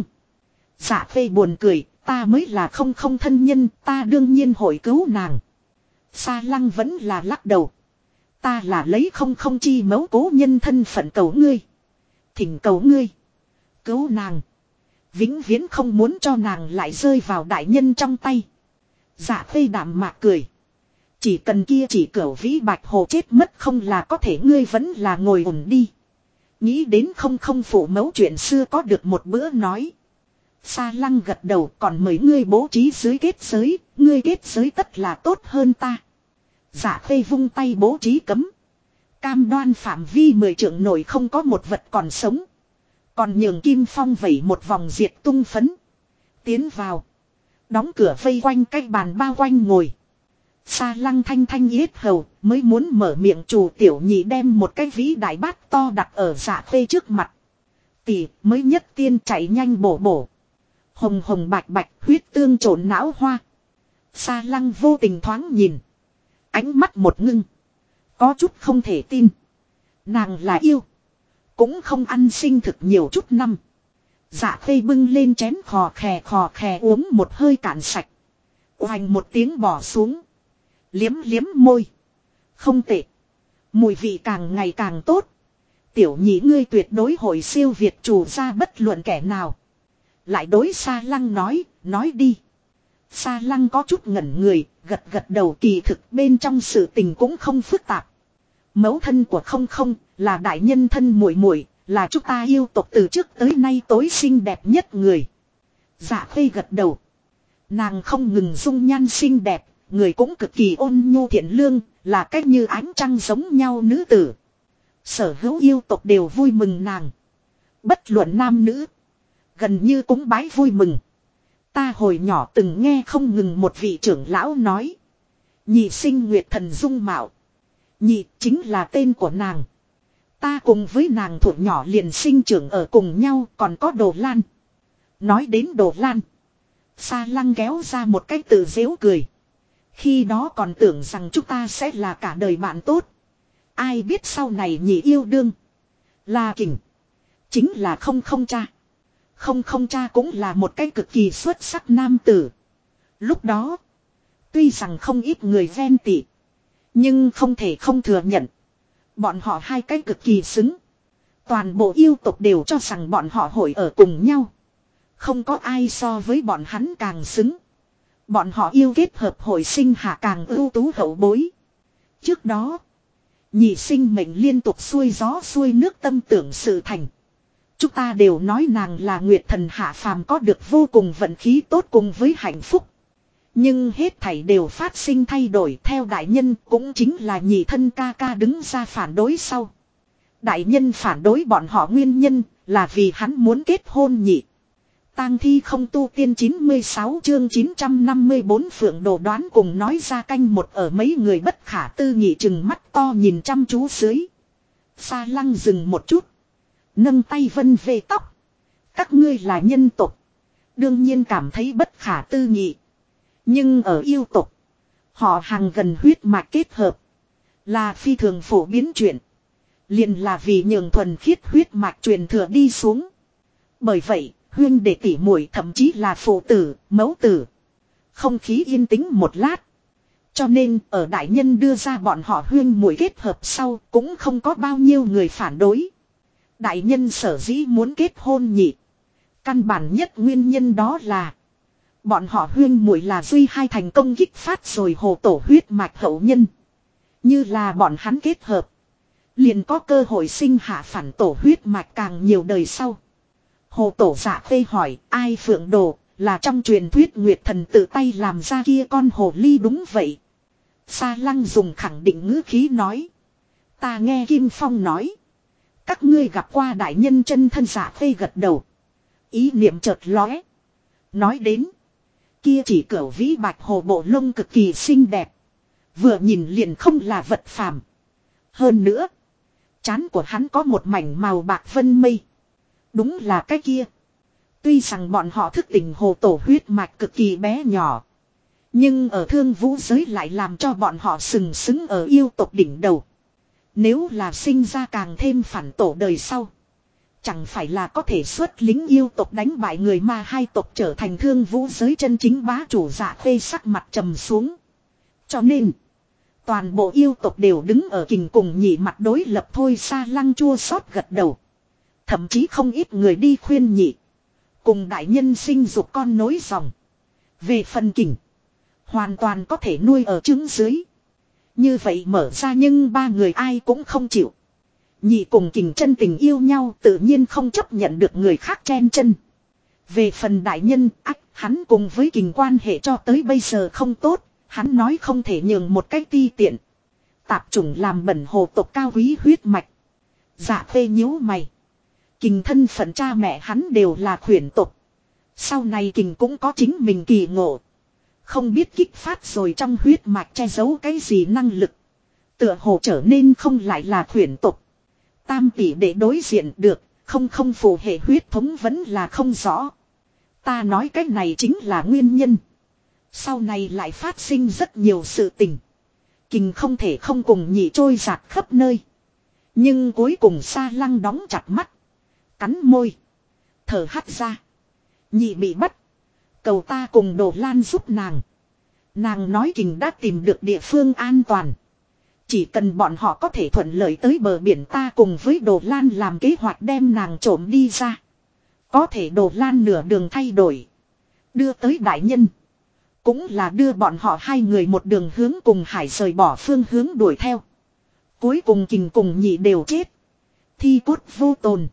Dạ Khê buồn cười, ta mới là không thân nhân, ta đương nhiên hội cứu nàng. Sa Lăng vẫn là lắc đầu. Ta là lấy không chi mấu cố nhân thân phận cầu ngươi. Thỉnh cầu ngươi cứu nàng. Vĩnh viễn không muốn cho nàng lại rơi vào đại nhân trong tay. Dạ Khê đạm mạc cười. Chỉ cần kia chỉ cửu vĩ bạch hồ chết mất không là có thể, ngươi vẫn là ngồi ổn đi. Nghĩ đến không phụ mẫu chuyện xưa có được một bữa nói. Sa Lăng gật đầu, còn mời ngươi bố trí dưới kết giới, ngươi kết giới tất là tốt hơn ta. Dạ Khê vung tay bố trí cấm. Cam đoan phạm vi 10 trượng nổi không có một vật còn sống. Còn nhường Kim Phong vẩy một vòng diệt tung phấn. Tiến vào. Đóng cửa vây quanh cái bàn bao quanh ngồi. Sa Lăng thanh yết hầu mới muốn mở miệng, chủ tiểu nhị đem một cái vĩ đại bát to đặt ở Dạ Khê trước mặt. Tỷ mới nhất tiên chạy nhanh bổ. Hồng bạch huyết tương trộn não hoa. Sa Lăng vô tình thoáng nhìn. Ánh mắt một ngưng. Có chút không thể tin. Nàng là yêu. Cũng không ăn sinh thực nhiều chút năm. Dạ Khê bưng lên chén khò khè uống một hơi cạn sạch. Oành một tiếng bỏ xuống. Liếm môi. Không tệ. Mùi vị càng ngày càng tốt. Tiểu nhị ngươi tuyệt đối hội siêu việt chủ ra bất luận kẻ nào. Lại đối Sa Lăng nói đi. Sa Lăng có chút ngẩn người, gật đầu, kỳ thực bên trong sự tình cũng không phức tạp. Mẫu thân của không là đại nhân thân muội, là chúng ta yêu tộc từ trước tới nay tối xinh đẹp nhất người. Dạ Khê gật đầu. Nàng không ngừng dung nhan xinh đẹp, người cũng cực kỳ ôn nhu thiện lương, là cách như ánh trăng giống nhau nữ tử. Sở hữu yêu tộc đều vui mừng nàng. Bất luận nam nữ, gần như cũng bái vui mừng. Ta hồi nhỏ từng nghe không ngừng một vị trưởng lão nói. Nhị sinh nguyệt thần dung mạo. Nhị chính là tên của nàng. Ta cùng với nàng thuở nhỏ liền sinh trưởng ở cùng nhau, còn có Đồ Lan. Nói đến Đồ Lan, Sa Lăng kéo ra một cái tự giễu cười. Khi đó còn tưởng rằng chúng ta sẽ là cả đời bạn tốt. Ai biết sau này nhị yêu đương là Kình, chính là không không cha. Không không cha cũng là một cái cực kỳ xuất sắc nam tử. Lúc đó, tuy rằng không ít người ghen tị, nhưng không thể không thừa nhận. Bọn họ hai cái cực kỳ xứng. Toàn bộ yêu tộc đều cho rằng bọn họ hội ở cùng nhau. Không có ai so với bọn hắn càng xứng. Bọn họ yêu kết hợp hội sinh hạ càng ưu tú hậu bối. Trước đó, nhị sinh mệnh liên tục xuôi gió xuôi nước tâm tưởng sự thành. Chúng ta đều nói nàng là nguyệt thần hạ phàm có được vô cùng vận khí tốt cùng với hạnh phúc. Nhưng hết thảy đều phát sinh thay đổi theo đại nhân cũng chính là nhị thân ca ca đứng ra phản đối sau. Đại nhân phản đối bọn họ nguyên nhân là vì hắn muốn kết hôn nhị. Tang thi không tu tiên 96 chương 954 Phượng Đồ đoán cùng nói ra canh một ở mấy người bất khả tư nghị chừng mắt to nhìn chăm chú dưới. Sa Lăng dừng một chút. Nâng tay vân về tóc. Các ngươi là nhân tộc. Đương nhiên cảm thấy bất khả tư nghị. Nhưng ở yêu tộc, họ hàng gần huyết mạch kết hợp. Là phi thường phổ biến chuyện. Liền là vì nhường thuần khiết huyết mạch truyền thừa đi xuống. Bởi vậy, huyên đệ tỷ muội thậm chí là phụ tử, mẫu tử. Không khí yên tĩnh một lát. Cho nên ở đại nhân đưa ra bọn họ huyên muội kết hợp sau cũng không có bao nhiêu người phản đối. Đại nhân sở dĩ muốn kết hôn nhỉ. Căn bản nhất nguyên nhân đó là bọn họ huyên muội là duy hai thành công kích phát rồi hồ tổ huyết mạch hậu nhân. Như là bọn hắn kết hợp, liền có cơ hội sinh hạ phản tổ huyết mạch càng nhiều đời sau. Hồ tổ dạ khê hỏi ai Phượng Đồ là trong truyền thuyết nguyệt thần tự tay làm ra kia con hồ ly đúng vậy. Sa Lăng dùng khẳng định ngữ khí nói. Ta nghe Kim Phong nói. Các ngươi gặp qua đại nhân chân thân dạ khê gật đầu. Ý niệm chợt lóe. Nói đến. Kia chỉ cửu vĩ bạch hồ bộ lông cực kỳ xinh đẹp. Vừa nhìn liền không là vật phàm. Hơn nữa. Trán của hắn có một mảnh màu bạc vân mây. Đúng là cái kia. Tuy rằng bọn họ thức tỉnh hồ tổ huyết mạch cực kỳ bé nhỏ. Nhưng ở thương vũ giới lại làm cho bọn họ sừng sững ở yêu tộc đỉnh đầu. Nếu là sinh ra càng thêm phản tổ đời sau. Chẳng phải là có thể xuất lính yêu tộc đánh bại người mà hai tộc trở thành thương vũ giới chân chính bá chủ dạ khê sắc mặt trầm xuống. Cho nên, toàn bộ yêu tộc đều đứng ở kình cùng nhị mặt đối lập thôi. Sa Lăng chua xót gật đầu. Thậm chí không ít người đi khuyên nhị. Cùng đại nhân sinh dục con nối dòng. Về phần kình, hoàn toàn có thể nuôi ở trứng dưới. Như vậy mở ra nhưng ba người ai cũng không chịu. Nhị cùng kình chân tình yêu nhau tự nhiên không chấp nhận được người khác chen chân. Về phần đại nhân, hắn cùng với kình quan hệ cho tới bây giờ không tốt, hắn nói không thể nhường một cách ti tiện. Tạp chủng làm bẩn hồ tộc cao quý huyết mạch. Dạ phê nhíu mày. Kình thân phận cha mẹ hắn đều là khuyển tộc. Sau này kình cũng có chính mình kỳ ngộ. Không biết kích phát rồi trong huyết mạch che giấu cái gì năng lực. Tựa hồ trở nên không lại là khuyển tộc. Tam tỷ để đối diện được, không phù hệ huyết thống vẫn là không rõ. Ta nói cái này chính là nguyên nhân. Sau này lại phát sinh rất nhiều sự tình. Kình không thể không cùng nhị trôi giạt khắp nơi. Nhưng cuối cùng Sa Lăng đóng chặt mắt. Cắn môi. Thở hắt ra. Nhị bị bắt. Cầu ta cùng Đồ Lan giúp nàng. Nàng nói kình đã tìm được địa phương an toàn. Chỉ cần bọn họ có thể thuận lợi tới bờ biển ta cùng với Đồ Lan làm kế hoạch đem nàng trộm đi ra. Có thể Đồ Lan nửa đường thay đổi. Đưa tới đại nhân. Cũng là đưa bọn họ hai người một đường hướng cùng hải rời bỏ phương hướng đuổi theo. Cuối cùng kình cùng nhị đều chết. Thi cốt vô tồn.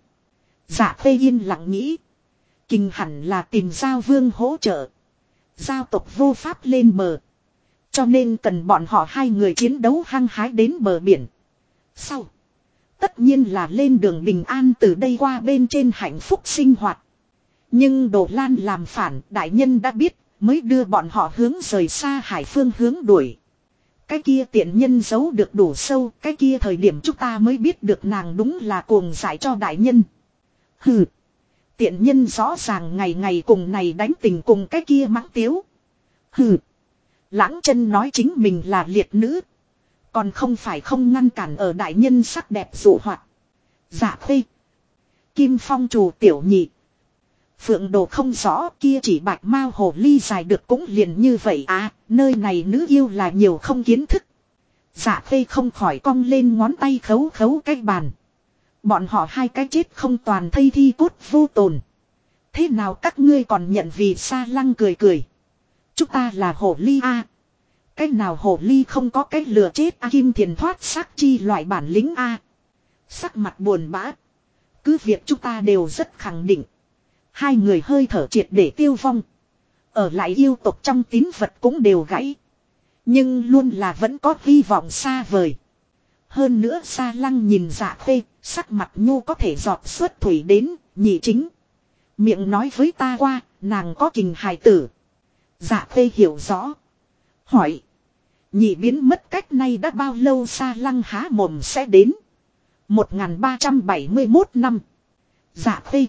Dạ phê yên lặng nghĩ. Kình hẳn là tìm Giao Vương hỗ trợ. Giao tộc vô pháp lên bờ. Cho nên cần bọn họ hai người chiến đấu hăng hái đến bờ biển. Sau. Tất nhiên là lên đường bình an từ đây qua bên trên hạnh phúc sinh hoạt. Nhưng Đồ Lan làm phản, đại nhân đã biết, mới đưa bọn họ hướng rời xa hải phương hướng đuổi. Cái kia tiện nhân giấu được đủ sâu, cái kia thời điểm chúng ta mới biết được nàng đúng là cuồng dại cho đại nhân. Hừ. Tiện nhân rõ ràng ngày ngày cùng này đánh tình cùng cái kia mắng tiếu. Hừ. Lãng chân nói chính mình là liệt nữ. Còn không phải không ngăn cản ở đại nhân sắc đẹp dụ hoạt. Dạ khê. Kim Phong trù tiểu nhị. Phượng Đồ không rõ kia chỉ bạch mao hồ ly dài được cũng liền như vậy à, nơi này nữ yêu là nhiều không kiến thức. Dạ khê không khỏi cong lên ngón tay khấu khấu cái bàn. Bọn họ hai cái chết không toàn thây thi cốt vô tồn. Thế nào các ngươi còn nhận vì Sa Lăng cười cười. Chúng ta là hồ ly a. Cái nào hồ ly không có cái lừa chết a, Kim Thiền thoát xác chi loại bản lĩnh a. Sắc mặt buồn bã. Cứ việc chúng ta đều rất khẳng định. Hai người hơi thở triệt để tiêu vong. Ở lại yêu tộc trong tín vật cũng đều gãy. Nhưng luôn là vẫn có hy vọng xa vời. Hơn nữa Sa Lăng nhìn Dạ Khê, sắc mặt nhu có thể giọt xuất thủy đến, nhị chính. Miệng nói với ta qua, nàng có kình hài tử. Dạ Khê hiểu rõ. Hỏi. Nhị biến mất cách nay đã bao lâu? Sa Lăng há mồm sẽ đến. 1371 năm. Dạ Khê.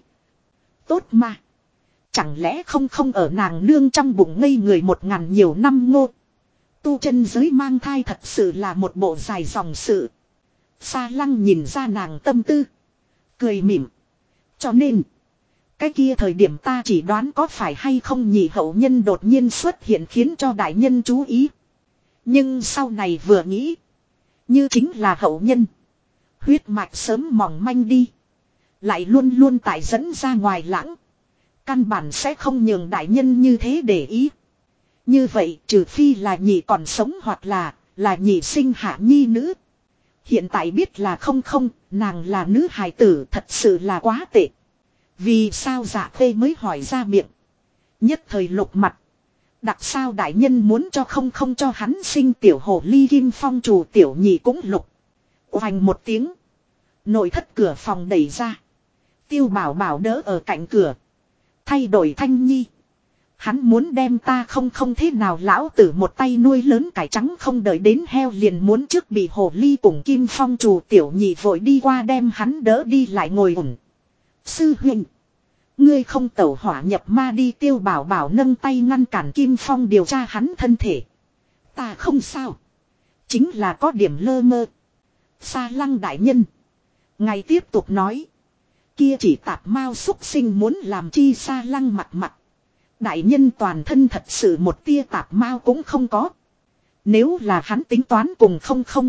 Tốt mà. Chẳng lẽ không ở nàng nương trong bụng ngây người 1000 nhiều năm ngô. Tu chân giới mang thai thật sự là một bộ dài dòng sự. Sa Lăng nhìn ra nàng tâm tư. Cười mỉm. Cho nên. Cái kia thời điểm ta chỉ đoán có phải hay không nhị hậu nhân đột nhiên xuất hiện khiến cho đại nhân chú ý. Nhưng sau này vừa nghĩ. Như chính là hậu nhân. Huyết mạch sớm mỏng manh đi. Lại luôn luôn tại dẫn ra ngoài lãng. Căn bản sẽ không nhường đại nhân như thế để ý. Như vậy trừ phi là nhị còn sống hoặc là nhị sinh hạ nhi nữ. Hiện tại biết là không, nàng là nữ hài tử thật sự là quá tệ. Vì sao Dạ Khê mới hỏi ra miệng. Nhất thời lục mặt. Đặc sao đại nhân muốn cho không cho hắn sinh tiểu hồ ly Kim Phong trù tiểu nhị cũng lục. Oanh một tiếng. Nội thất cửa phòng đẩy ra. Tiêu Bảo Bảo đỡ ở cạnh cửa. Thay đổi Thanh Nhi. Hắn muốn đem ta không thế nào lão tử một tay nuôi lớn cải trắng không đợi đến heo liền muốn trước bị hồ ly cùng Kim Phong trù tiểu nhị vội đi qua đem hắn đỡ đi lại ngồi ổn. Sư huynh. Ngươi không tẩu hỏa nhập ma đi. Tiêu Bảo Bảo nâng tay ngăn cản Kim Phong điều tra hắn thân thể. Ta không sao. Chính là có điểm lơ mơ. Sa Lăng đại nhân. Ngài tiếp tục nói. Kia chỉ tạp mao xúc sinh muốn làm chi? Sa Lăng mặt. Đại nhân toàn thân thật sự một tia tạp mao cũng không có. Nếu là hắn tính toán cùng không.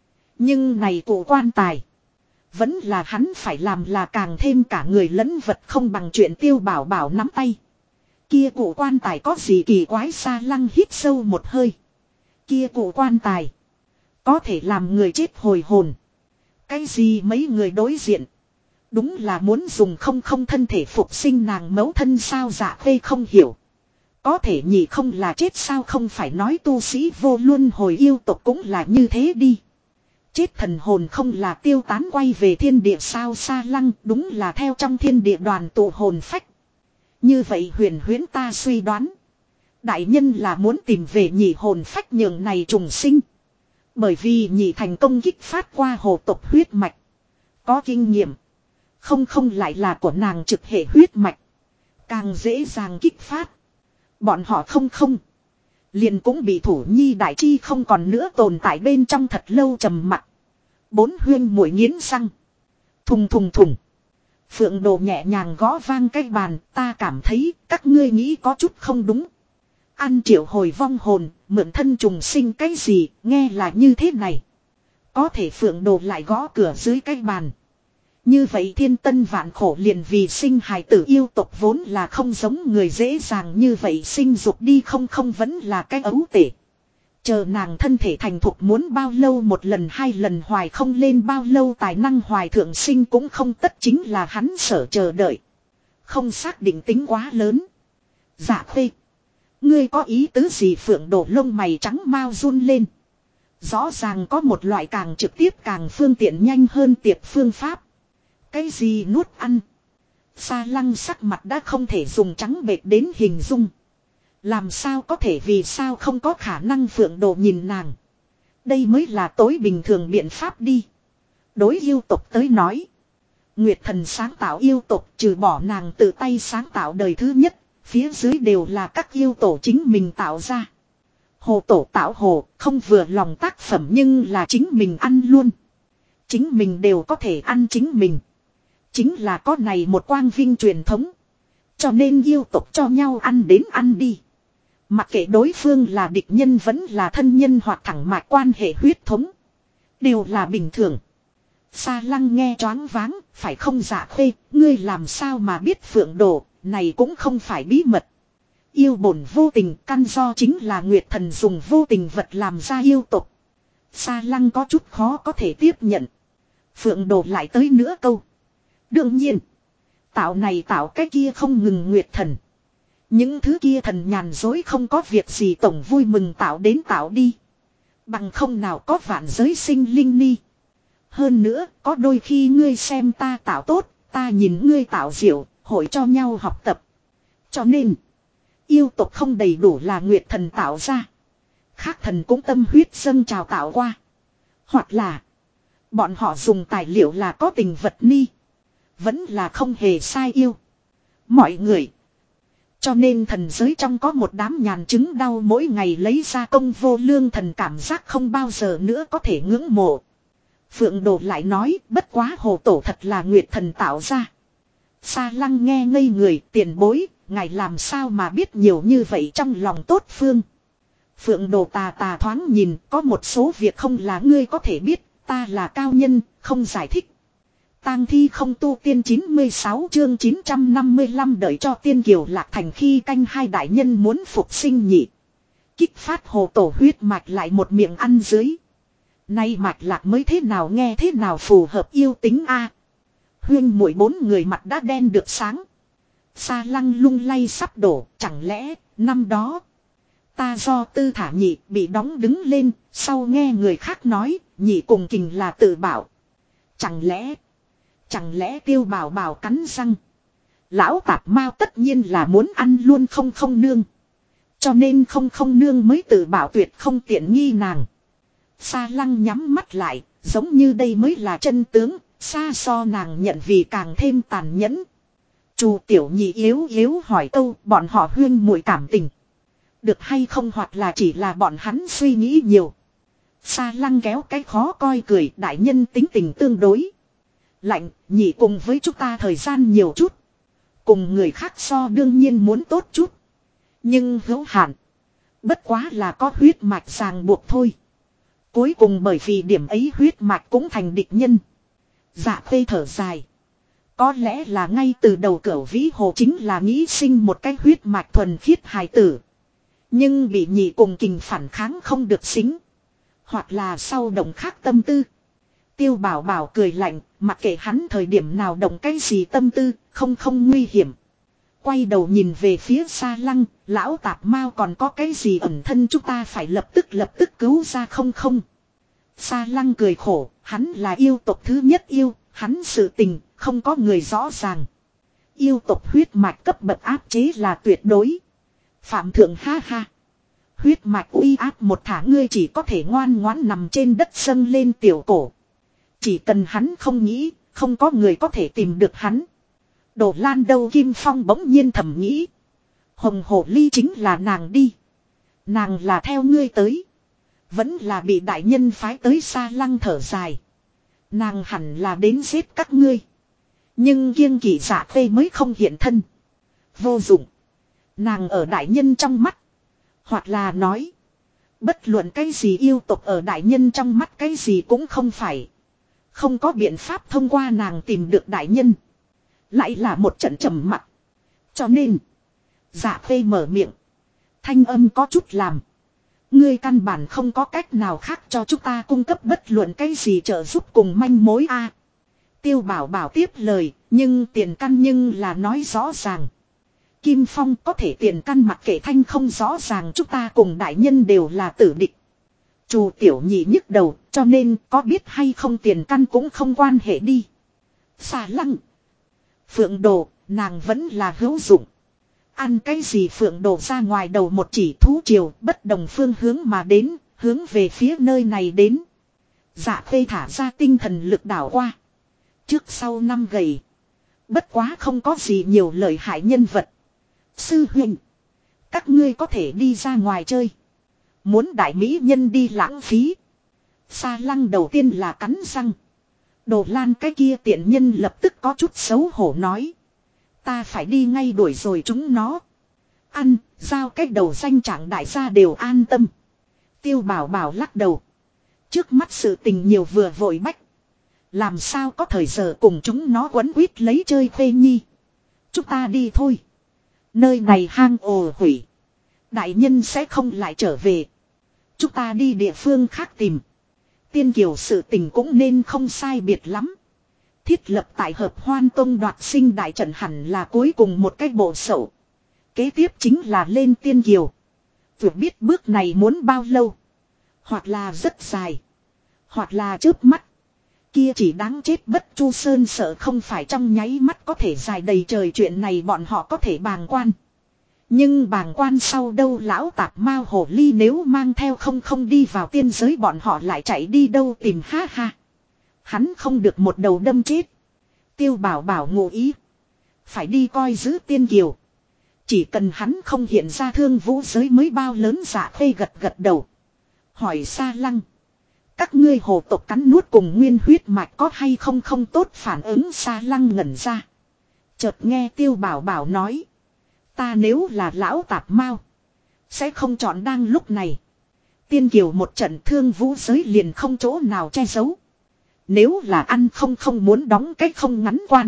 Nhưng này cụ quan tài. Vẫn là hắn phải làm là càng thêm cả người lẫn vật không bằng chuyện. Tiêu Bảo Bảo nắm tay. Kia cụ quan tài có gì kỳ quái? Sa Lăng hít sâu một hơi. Kia cụ quan tài. Có thể làm người chết hồi hồn. Cái gì mấy người đối diện. Đúng là muốn dùng không thân thể phục sinh nàng mẫu thân sao? Dạ Khê không hiểu. Có thể nhị không là chết sao? Không phải nói tu sĩ vô luân hồi yêu tộc cũng là như thế đi. Chết thần hồn không là tiêu tán quay về thiên địa sao? Sa Lăng đúng là theo trong thiên địa đoàn tụ hồn phách. Như vậy huyền huyễn ta suy đoán. Đại nhân là muốn tìm về nhị hồn phách nhường này trùng sinh. Bởi vì nhị thành công kích phát qua hồ tộc huyết mạch. Có kinh nghiệm. Không lại là của nàng trực hệ huyết mạch. Càng dễ dàng kích phát. Bọn họ không. Liền cũng bị thủ nhi đại chi không còn nữa tồn tại bên trong thật lâu trầm mặc. Bốn huyên muội nghiến răng. Thùng. Phượng Đồ nhẹ nhàng gõ vang cái bàn. Ta cảm thấy các ngươi nghĩ có chút không đúng. Ăn triệu hồi vong hồn. Mượn thân trùng sinh cái gì. Nghe là như thế này. Có thể Phượng Đồ lại gõ cửa dưới cái bàn. Như vậy thiên tân vạn khổ liền vì sinh hài tử yêu tộc vốn là không giống người dễ dàng như vậy sinh dục đi không vẫn là cái ấu tể. Chờ nàng thân thể thành thục muốn bao lâu một lần hai lần hoài không lên bao lâu tài năng hoài thượng sinh cũng không tất chính là hắn sở chờ đợi. Không xác định tính quá lớn. Dạ Khê. Ngươi có ý tứ gì? Phượng Đồ lông mày trắng mau run lên. Rõ ràng có một loại càng trực tiếp càng phương tiện nhanh hơn tiệp phương pháp. Cái gì nuốt ăn? Sa Lăng sắc mặt đã không thể dùng trắng bệch đến hình dung. Làm sao có thể, vì sao không có khả năng? Phượng Đồ nhìn nàng. Đây mới là tối bình thường biện pháp đi. Đối yêu tộc tới nói. Nguyệt thần sáng tạo yêu tộc, trừ bỏ nàng tự tay sáng tạo đời thứ nhất. Phía dưới đều là các yêu tổ chính mình tạo ra. Hồ tổ tạo hồ, không vừa lòng tác phẩm nhưng là chính mình ăn luôn. Chính mình đều có thể ăn chính mình. Chính là có này một quang vinh truyền thống. Cho nên yêu tộc cho nhau ăn đến ăn đi. Mặc kệ đối phương là địch nhân vẫn là thân nhân hoặc thẳng mạch quan hệ huyết thống. Đều là bình thường. Sa Lăng nghe choáng váng, phải không? Dạ Khê, ngươi làm sao mà biết? Phượng Đồ, này cũng không phải bí mật. Yêu bổn vô tình, căn do chính là Nguyệt thần dùng vô tình vật làm ra yêu tộc. Sa Lăng có chút khó có thể tiếp nhận. Phượng Đồ lại tới nữa câu. Đương nhiên, tạo này tạo cái kia không ngừng Nguyệt thần. Những thứ kia thần nhàn dối không có việc gì tổng vui mừng tạo đến tạo đi. Bằng không nào có vạn giới sinh linh ni. Hơn nữa, có đôi khi ngươi xem ta tạo tốt, ta nhìn ngươi tạo diệu, hội cho nhau học tập. Cho nên, yêu tộc không đầy đủ là Nguyệt thần tạo ra. Khác thần cũng tâm huyết dâng trào tạo qua. Hoặc là, bọn họ dùng tài liệu là có tình vật ni. Vẫn là không hề sai yêu. Mọi người. Cho nên thần giới trong có một đám nhàn chứng đau mỗi ngày lấy ra công vô lương thần cảm giác không bao giờ nữa có thể ngưỡng mộ. Phượng Đồ lại nói, bất quá hồ tổ thật là Nguyệt thần tạo ra. Sa Lăng nghe ngây người, tiền bối, ngài làm sao mà biết nhiều như vậy trong lòng tốt phương. Phượng Đồ tà tà thoáng nhìn, có một số việc không là ngươi có thể biết, ta là cao nhân, không giải thích. Tang thi không tu tiên 96 chương 955 đợi cho tiên kiều lạc thành khi canh hai đại nhân muốn phục sinh nhị. Kích phát hồ tổ huyết mạch lại một miệng ăn dưới. Nay mạch lạc mới thế nào nghe thế nào phù hợp yêu tính a. Huyên muội bốn người mặt đã đen được sáng. Sa Lăng lung lay sắp đổ, chẳng lẽ năm đó ta do tư thả nhị bị đóng đứng lên, sau nghe người khác nói nhị cùng kình là tự bảo. Chẳng lẽ Tiêu Bảo Bảo cắn răng. Lão tạp mao tất nhiên là muốn ăn luôn không không nương. Cho nên không không nương mới tự bảo tuyệt không tiện nghi nàng. Sa Lăng nhắm mắt lại, giống như đây mới là chân tướng, xa so nàng nhận vì càng thêm tàn nhẫn. Chu tiểu nhị yếu yếu hỏi câu, bọn họ huyên muội cảm tình. Được hay không, hoặc là chỉ là bọn hắn suy nghĩ nhiều. Sa Lăng kéo cái khó coi cười, đại nhân tính tình tương đối lạnh, nhị cùng với chúng ta thời gian nhiều chút. Cùng người khác so đương nhiên muốn tốt chút. Nhưng hữu hạn. Bất quá là có huyết mạch ràng buộc thôi. Cuối cùng bởi vì điểm ấy huyết mạch cũng thành địch nhân. Dạ Khê thở dài. Có lẽ là ngay từ đầu Cửu Vĩ Hồ chính là nghĩ sinh một cái huyết mạch thuần khiết hài tử. Nhưng bị nhị cùng kình phản kháng không được xính. Hoặc là sau động khác tâm tư. Tiêu Bảo Bảo cười lạnh, mặc kệ hắn thời điểm nào động cái gì tâm tư, không nguy hiểm. Quay đầu nhìn về phía Sa Lăng, lão tạp mao còn có cái gì ẩn thân chúng ta phải lập tức cứu ra không. Sa Lăng cười khổ, hắn là yêu tộc thứ nhất yêu, hắn sự tình, không có người rõ ràng. Yêu tộc huyết mạch cấp bậc áp chế là tuyệt đối. Phạm thượng ha ha. Huyết mạch uy áp một thả ngươi chỉ có thể ngoan ngoãn nằm trên đất dâng lên tiểu cổ. Chỉ cần hắn không nghĩ, không có người có thể tìm được hắn. Đồ Lan đâu Kim Phong bỗng nhiên thầm nghĩ. Hồng Hổ Ly chính là nàng đi. Nàng là theo ngươi tới. Vẫn là bị đại nhân phái tới. Sa Lăng thở dài. Nàng hẳn là đến giết các ngươi. Nhưng kiêng kỵ Dạ Khê mới không hiện thân. Vô dụng. Nàng ở đại nhân trong mắt. Hoặc là nói. Bất luận cái gì yêu tộc ở đại nhân trong mắt cái gì cũng không phải. Không có biện pháp thông qua nàng tìm được đại nhân. Lại là một trận trầm mặc. Cho nên. Dạ Khê mở miệng. Thanh âm có chút làm. Ngươi căn bản không có cách nào khác cho chúng ta cung cấp bất luận cái gì trợ giúp cùng manh mối a. Tiêu Bảo Bảo tiếp lời. Nhưng tiền căn nhưng là nói rõ ràng. Kim Phong có thể tiền căn mặc kệ thanh không rõ ràng chúng ta cùng đại nhân đều là tử địch. Chu Tiểu Nhị nhức đầu, cho nên có biết hay không tiền căn cũng không quan hệ đi. Xà Lăng. Phượng Đồ, nàng vẫn là hữu dụng. Ăn cái gì Phượng Đồ ra ngoài đầu một chỉ thú triều, bất đồng phương hướng mà đến, hướng về phía nơi này đến. Dạ Khê thả ra tinh thần lực đảo qua. Trước sau năm gầy. Bất quá không có gì nhiều lợi hại nhân vật. Sư huynh, các ngươi có thể đi ra ngoài chơi. Muốn đại mỹ nhân đi lãng phí. Sa Lăng đầu tiên là cắn răng. Đồ Lan cái kia tiện nhân lập tức có chút xấu hổ nói. Ta phải đi ngay đuổi rồi chúng nó. Ăn, giao cái đầu danh trạng đại gia đều an tâm. Tiêu Bảo Bảo lắc đầu. Trước mắt sự tình nhiều vừa vội bách. Làm sao có thời giờ cùng chúng nó quấn quýt lấy chơi Khê Nhi. Chúng ta đi thôi. Nơi này hang ồ hủy. Đại nhân sẽ không lại trở về. Chúng ta đi địa phương khác tìm. Tiên Kiều sự tình cũng nên không sai biệt lắm. Thiết lập tại Hợp Hoan Tông đoạt sinh đại trận hẳn là cuối cùng một cái bộ sậu. Kế tiếp chính là lên Tiên Kiều. Vừa biết bước này muốn bao lâu. Hoặc là rất dài. Hoặc là chớp mắt. Kia chỉ đáng chết Bất Chu Sơn sợ không phải trong nháy mắt có thể dài đầy trời chuyện này bọn họ có thể bàng quan. Nhưng bàng quan sau đâu lão tạp mao hồ ly nếu mang theo không đi vào tiên giới bọn họ lại chạy đi đâu tìm ha ha. Hắn không được một đầu đâm chết. Tiêu Bảo Bảo ngụ ý. Phải đi coi giữ Tiên Kiều. Chỉ cần hắn không hiện ra thương vũ giới mới bao lớn Dạ Khê gật gật đầu. Hỏi Sa Lăng. Các ngươi hồ tộc cắn nuốt cùng nguyên huyết mạch có hay không không tốt phản ứng. Sa Lăng ngẩn ra. Chợt nghe Tiêu Bảo Bảo nói. Ta nếu là lão tạp mao. Sẽ không chọn đang lúc này. Tiên Kiều một trận thương vũ giới liền không chỗ nào che giấu. Nếu là ăn không muốn đóng cách không ngắn quan.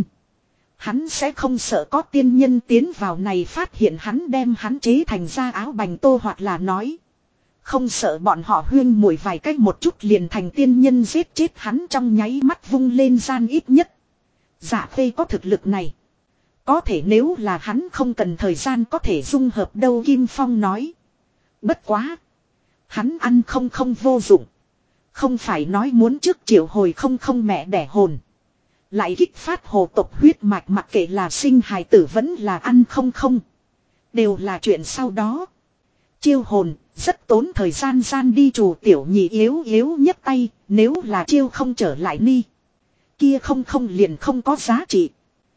Hắn sẽ không sợ có tiên nhân tiến vào này phát hiện hắn đem hắn chế thành ra áo bành tô hoặc là nói. Không sợ bọn họ huyên mùi vài cách một chút liền thành tiên nhân giết chết hắn trong nháy mắt vung lên gian ít nhất. Dạ Khê có thực lực này. Có thể nếu là hắn không cần thời gian có thể dung hợp đâu Kim Phong nói. Bất quá. Hắn ăn không vô dụng. Không phải nói muốn trước triệu hồi không mẹ đẻ hồn. Lại kích phát hồ tộc huyết mạch mặc kệ là sinh hài tử vẫn là ăn không. Đều là chuyện sau đó. Chiêu hồn rất tốn thời gian đi Chủ Tiểu Nhị yếu nhất tay. Nếu là chiêu không trở lại ni. Kia không liền không có giá trị.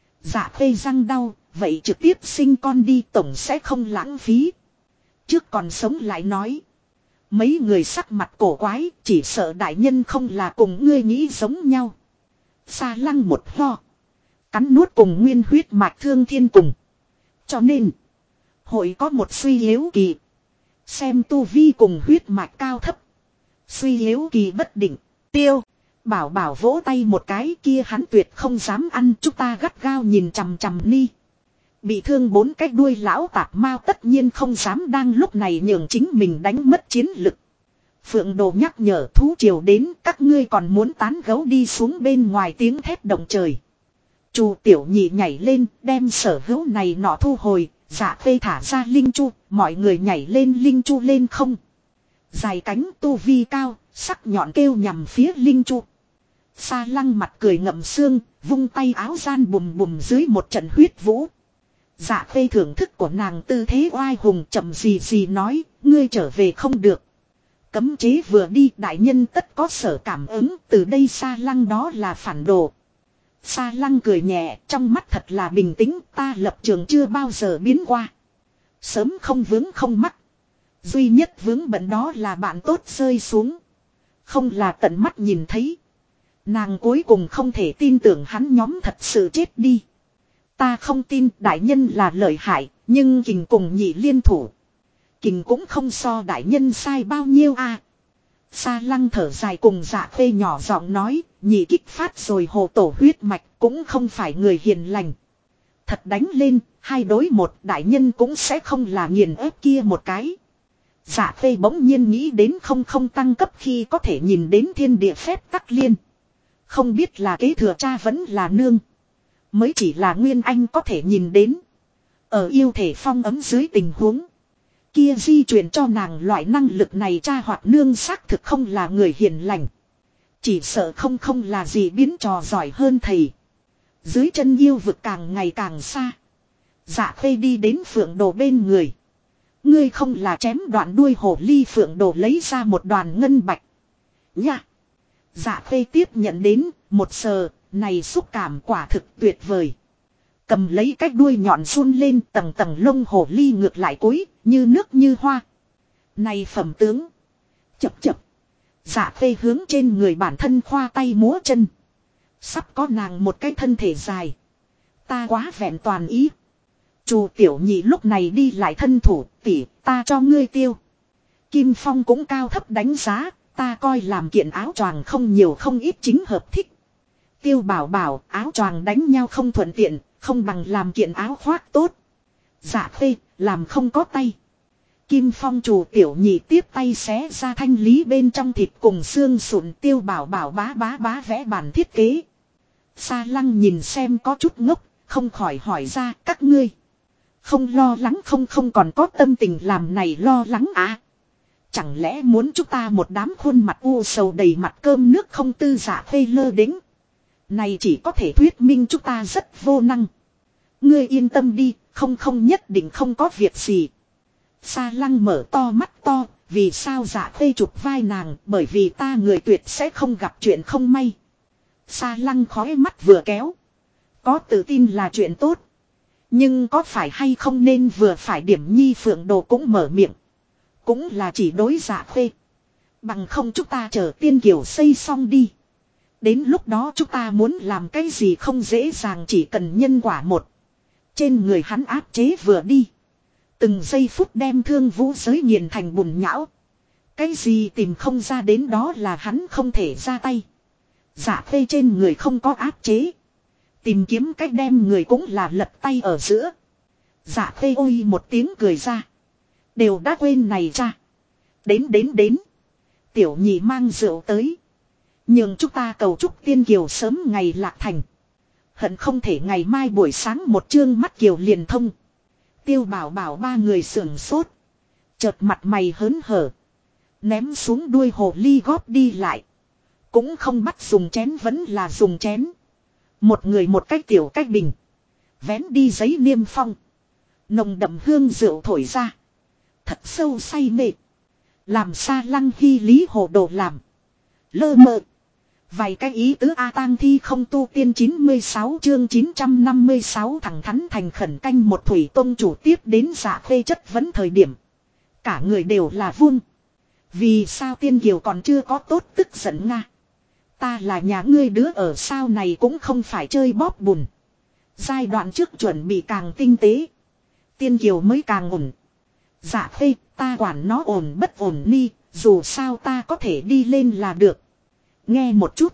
Dạ Khê răng đau. Vậy trực tiếp sinh con đi tổng sẽ không lãng phí. Trước còn sống lại nói. Mấy người sắc mặt cổ quái, chỉ sợ đại nhân không là cùng ngươi nghĩ giống nhau. Sa Lăng một ho. Cắn nuốt cùng nguyên huyết mạch thương thiên cùng. Cho nên, hội có một suy yếu kỳ. Xem tu vi cùng huyết mạch cao thấp. Suy yếu kỳ bất định. Tiêu, Bảo Bảo vỗ tay một cái kia hắn tuyệt không dám ăn. Chúng ta gắt gao nhìn chằm chằm ni. Bị thương 4 cái đuôi lão tạp mao tất nhiên không dám đang lúc này nhường chính mình đánh mất chiến lực. Phượng Đồ nhắc nhở thú triều đến các ngươi còn muốn tán gấu đi xuống bên ngoài tiếng thét động trời. Chu Tiểu Nhị nhảy lên đem sở hữu này nọ thu hồi, Dạ Khê thả ra linh chu, mọi người nhảy lên linh chu lên không. Dài cánh tu vi cao, sắc nhọn kêu nhằm phía linh chu. Sa Lăng mặt cười ngậm xương, vung tay áo gian bùm bùm dưới một trận huyết vũ. Dạ Khê thưởng thức của nàng tư thế oai hùng chậm gì nói, ngươi trở về không được. Cấm chế vừa đi đại nhân tất có sở cảm ứng, từ đây Sa Lăng đó là phản đồ. Sa Lăng cười nhẹ, trong mắt thật là bình tĩnh, ta lập trường chưa bao giờ biến qua. Sớm không vướng không mắc. Duy nhất vướng bận đó là bạn tốt rơi xuống. Không là tận mắt nhìn thấy. Nàng cuối cùng không thể tin tưởng hắn nhóm thật sự chết đi. Ta không tin đại nhân là lợi hại, nhưng Kình cùng Nhị liên thủ. Kình cũng không so đại nhân sai bao nhiêu à. Sa Lăng thở dài cùng Dạ Khê nhỏ giọng nói, Nhị kích phát rồi hồ tổ huyết mạch cũng không phải người hiền lành. Thật đánh lên, 2 đối 1 đại nhân cũng sẽ không là nghiền ép kia một cái. Dạ Khê bỗng nhiên nghĩ đến không tăng cấp khi có thể nhìn đến thiên địa phép tắc liên. Không biết là kế thừa cha vẫn là nương. Mới chỉ là Nguyên Anh có thể nhìn đến. Ở yêu thể phong ấm dưới tình huống. Kia di chuyển cho nàng loại năng lực này cha hoạt nương xác thực không là người hiền lành. Chỉ sợ không là gì biến trò giỏi hơn thầy. Dưới chân yêu vực càng ngày càng xa. Dạ khê đi đến phượng đồ bên người. Ngươi không là chém đoạn đuôi hồ ly phượng đồ lấy ra một đoàn ngân bạch. Nha. Dạ khê tiếp nhận đến một sờ. Này xúc cảm quả thực tuyệt vời. Cầm lấy cách đuôi nhọn run lên tầng tầng lông hồ ly ngược lại cối. Như nước như hoa. Này phẩm tướng. Chập chập. Dạ khê hướng trên người bản thân khoa tay múa chân. Sắp có nàng một cái thân thể dài. Ta quá vẹn toàn ý. Chu tiểu nhị lúc này đi lại thân thủ tỉ ta cho ngươi tiêu. Kim Phong cũng cao thấp đánh giá. Ta coi làm kiện áo choàng không nhiều không ít chính hợp thích. Tiêu bảo bảo áo choàng đánh nhau không thuận tiện. Không bằng làm kiện áo khoác tốt. Dạ khê làm không có tay. Kim Phong chủ tiểu nhị tiếp tay xé ra thanh lý bên trong thịt cùng xương sụn tiêu bảo bảo bá vẽ bản thiết kế. Sa Lăng nhìn xem có chút ngốc, không khỏi hỏi ra các ngươi. Không lo lắng không còn có tâm tình làm này lo lắng à. Chẳng lẽ muốn chúng ta một đám khuôn mặt u sầu đầy mặt cơm nước không tư giả phê lơ đính. Này chỉ có thể thuyết minh chúng ta rất vô năng. Ngươi yên tâm đi, không nhất định không có việc gì. Sa Lăng mở to mắt to, vì sao dạ khê chụp vai nàng, bởi vì ta người tuyệt sẽ không gặp chuyện không may. Sa Lăng khói mắt vừa kéo. Có tự tin là chuyện tốt. Nhưng có phải hay không nên vừa phải điểm nhi phượng đồ cũng mở miệng. Cũng là chỉ đối dạ khê. Bằng không chúng ta chờ tiên kiều xây xong đi. Đến lúc đó chúng ta muốn làm cái gì không dễ dàng chỉ cần nhân quả một. Trên người hắn áp chế vừa đi. Từng giây phút đem thương vũ giới nghiền thành bùn nhão. Cái gì tìm không ra đến đó là hắn không thể ra tay. Dạ khê trên người không có áp chế. Tìm kiếm cách đem người cũng là lật tay ở giữa. Dạ khê ôi một tiếng cười ra. Đều đã quên này cha. Đến. Tiểu nhị mang rượu tới. Nhưng chúng ta cầu chúc tiên kiều sớm ngày lạc thành. Hận không thể ngày mai buổi sáng một chương mắt kiều liền thông. Tiêu bảo bảo ba người sưởng sốt. Chợt mặt mày hớn hở. Ném xuống đuôi hồ ly góp đi lại. Cũng không bắt dùng chén vẫn là dùng chén. Một người một cách tiểu cách bình. Vén đi giấy niêm phong. Nồng đậm hương rượu thổi ra. Thật sâu say mê. Làm Sa Lăng hy lý hồ đồ làm. Lơ mơ. Vài cái ý tứ A tang thi không tu tiên 96 chương 956 thẳng thắn thành khẩn canh một thủy tông chủ tiếp đến dạ khê chất vấn thời điểm. Cả người đều là vung. Vì sao tiên kiều còn chưa có tốt tức giận Nga. Ta là nhà ngươi đứa ở sao này cũng không phải chơi bóp bùn. Giai đoạn trước chuẩn bị càng tinh tế. Tiên kiều mới càng ổn. Dạ khê ta quản nó ổn bất ổn ni. Dù sao ta có thể đi lên là được. Nghe một chút.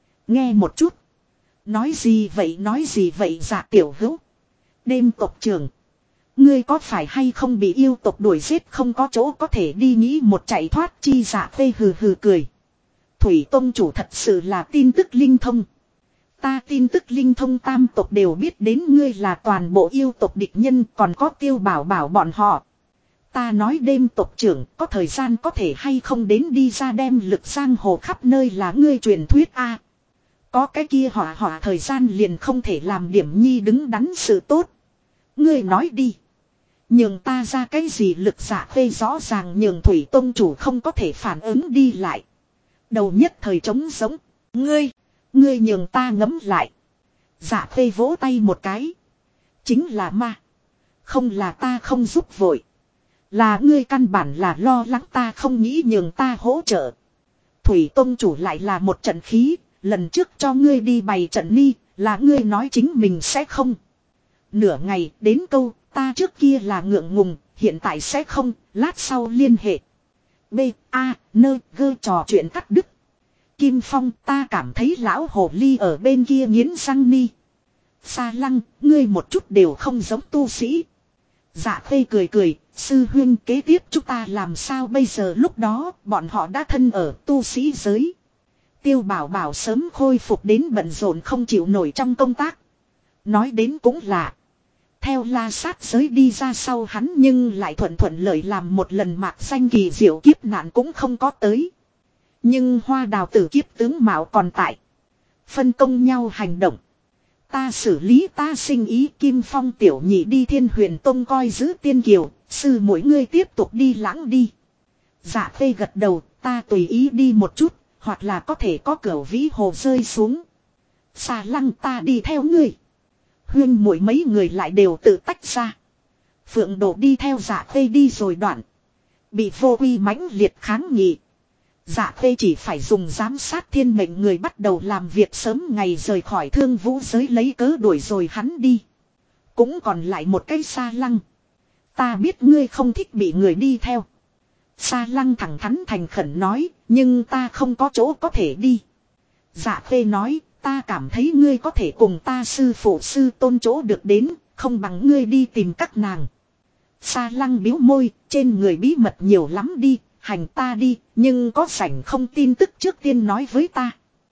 Nói gì vậy dạ tiểu hữu. Đêm tộc trưởng. Ngươi có phải hay không bị yêu tộc đuổi giết không có chỗ có thể đi nghĩ một chạy thoát chi dạ phê hừ cười. Thủy tông chủ thật sự là tin tức linh thông. Ta tin tức linh thông tam tộc đều biết đến ngươi là toàn bộ yêu tộc địch nhân còn có tiêu bảo bảo bọn họ. Ta nói đêm tộc trưởng có thời gian có thể hay không đến đi ra đem lực giang hồ khắp nơi là ngươi truyền thuyết a. Có cái kia họa thời gian liền không thể làm điểm nhi đứng đắn sự tốt. Ngươi nói đi. Nhường ta ra cái gì lực giả phê rõ ràng nhường thủy tông chủ không có thể phản ứng đi lại. Đầu nhất thời trống giống. Ngươi nhường ta ngấm lại. Dạ phê vỗ tay một cái. Chính là ma. Không là ta không giúp vội. Là ngươi căn bản là lo lắng ta không nghĩ nhường ta hỗ trợ. Thủy tông chủ lại là một trận khí. Lần trước cho ngươi đi bày trận ni. Là ngươi nói chính mình sẽ không. Nửa ngày đến câu. Ta trước kia là ngượng ngùng. Hiện tại sẽ không. Lát sau liên hệ. B. A. Nơ. Gơ trò chuyện cắt đứt. Kim Phong ta cảm thấy lão hồ ly ở bên kia nghiến răng ni. Sa Lăng. Ngươi một chút đều không giống tu sĩ. Dạ khê cười. Sư huyên kế tiếp chúng ta làm sao bây giờ lúc đó bọn họ đã thân ở tu sĩ giới. Tiêu bảo bảo sớm khôi phục đến bận rộn không chịu nổi trong công tác. Nói đến cũng lạ. Theo la sát giới đi ra sau hắn nhưng lại thuận thuận lợi làm một lần mạc danh kỳ diệu kiếp nạn cũng không có tới. Nhưng hoa đào tử kiếp tướng mạo còn tại. Phân công nhau hành động. Ta xử lý ta sinh ý Kim Phong tiểu nhị đi Thiên Huyền Tông coi giữ tiên kiều, sư mỗi ngươi tiếp tục đi lãng đi. Dạ Khê gật đầu, ta tùy ý đi một chút, hoặc là có thể có cửu vĩ hồ rơi xuống. Xà Lăng ta đi theo ngươi. Huyên muội mấy người lại đều tự tách ra. Phượng Đồ đi theo Dạ Khê đi rồi đoạn. Bị vô uy mãnh liệt kháng nghị. Dạ Khê chỉ phải dùng giám sát thiên mệnh người bắt đầu làm việc sớm ngày rời khỏi Thương Vũ giới lấy cớ đuổi rồi hắn đi. Cũng còn lại một cây Sa Lăng. Ta biết ngươi không thích bị người đi theo. Sa Lăng thẳng thắn thành khẩn nói, nhưng ta không có chỗ có thể đi. Dạ Khê nói, ta cảm thấy ngươi có thể cùng ta sư phụ sư tôn chỗ được đến, không bằng ngươi đi tìm các nàng. Sa Lăng biếu môi, trên người bí mật nhiều lắm đi, hành ta đi, nhưng có rảnh không tin tức trước tiên nói với ta.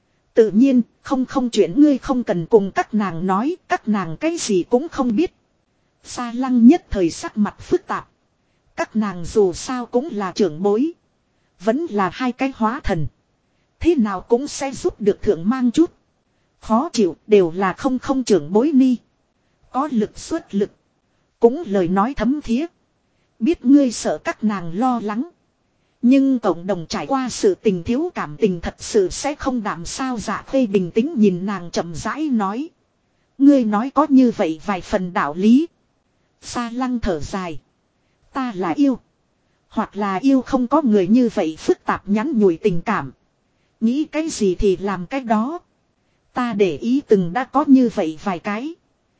Tự nhiên, không chuyện ngươi không cần cùng các nàng nói, các nàng cái gì cũng không biết. Sa Lăng nhất thời sắc mặt phức tạp. Các nàng dù sao cũng là trưởng bối. Vẫn là hai cái hóa thần. Thế nào cũng sẽ giúp được thượng mang chút. Khó chịu đều là không trưởng bối ni. Có lực xuất lực. Cũng lời nói thấm thía. Biết ngươi sợ các nàng lo lắng. Nhưng cộng đồng trải qua sự tình thiếu cảm tình thật sự sẽ không đảm sao. Dạ Khê bình tĩnh nhìn nàng chậm rãi nói. Ngươi nói có như vậy vài phần đạo lý. Sa Lăng thở dài. Ta là yêu. Hoặc là yêu không có người như vậy phức tạp nhắn nhủi tình cảm. Nghĩ cái gì thì làm cái đó. Ta để ý từng đã có như vậy vài cái.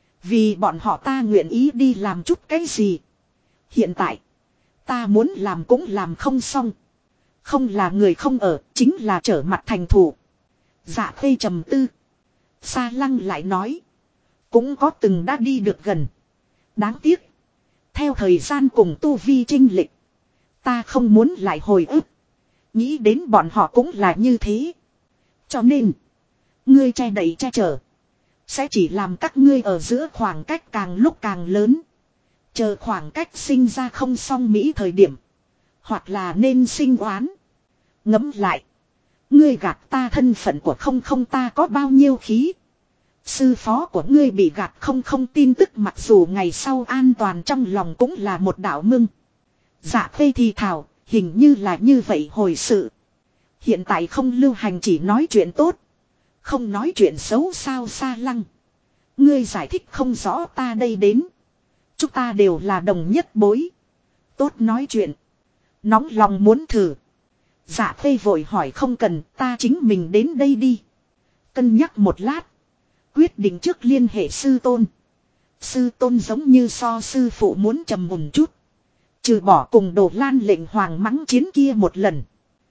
Vì bọn họ ta nguyện ý đi làm chút cái gì. Hiện tại. Ta muốn làm cũng làm không xong. Không là người không ở, chính là trở mặt thành thủ. Dạ Khê trầm tư. Sa Lăng lại nói. Cũng có từng đã đi được gần. Đáng tiếc. Theo thời gian cùng tu vi chênh lệch. Ta không muốn lại hồi ức. Nghĩ đến bọn họ cũng là như thế. Cho nên. Ngươi che đậy che chở. Sẽ chỉ làm các ngươi ở giữa khoảng cách càng lúc càng lớn. Chờ khoảng cách sinh ra không song mỹ thời điểm. Hoặc là nên sinh oán. Ngẫm lại. Ngươi gạt ta thân phận của không ta có bao nhiêu khí. Sư phó của ngươi bị gạt không tin tức mặc dù ngày sau an toàn trong lòng cũng là một đạo mưng. Dạ Khê thì thảo, hình như là như vậy hồi sự. Hiện tại không lưu hành chỉ nói chuyện tốt. Không nói chuyện xấu sao Sa Lăng. Ngươi giải thích không rõ ta đây đến. Chúng ta đều là đồng nhất bối. Tốt nói chuyện. Nóng lòng muốn thử. Dạ Khê vội hỏi không cần ta chính mình đến đây đi. Cân nhắc một lát. Quyết định trước liên hệ sư tôn. Sư tôn giống như so sư phụ muốn trầm mùn chút. Trừ bỏ cùng Đồ Lan lệnh hoàng mắng chiến kia một lần.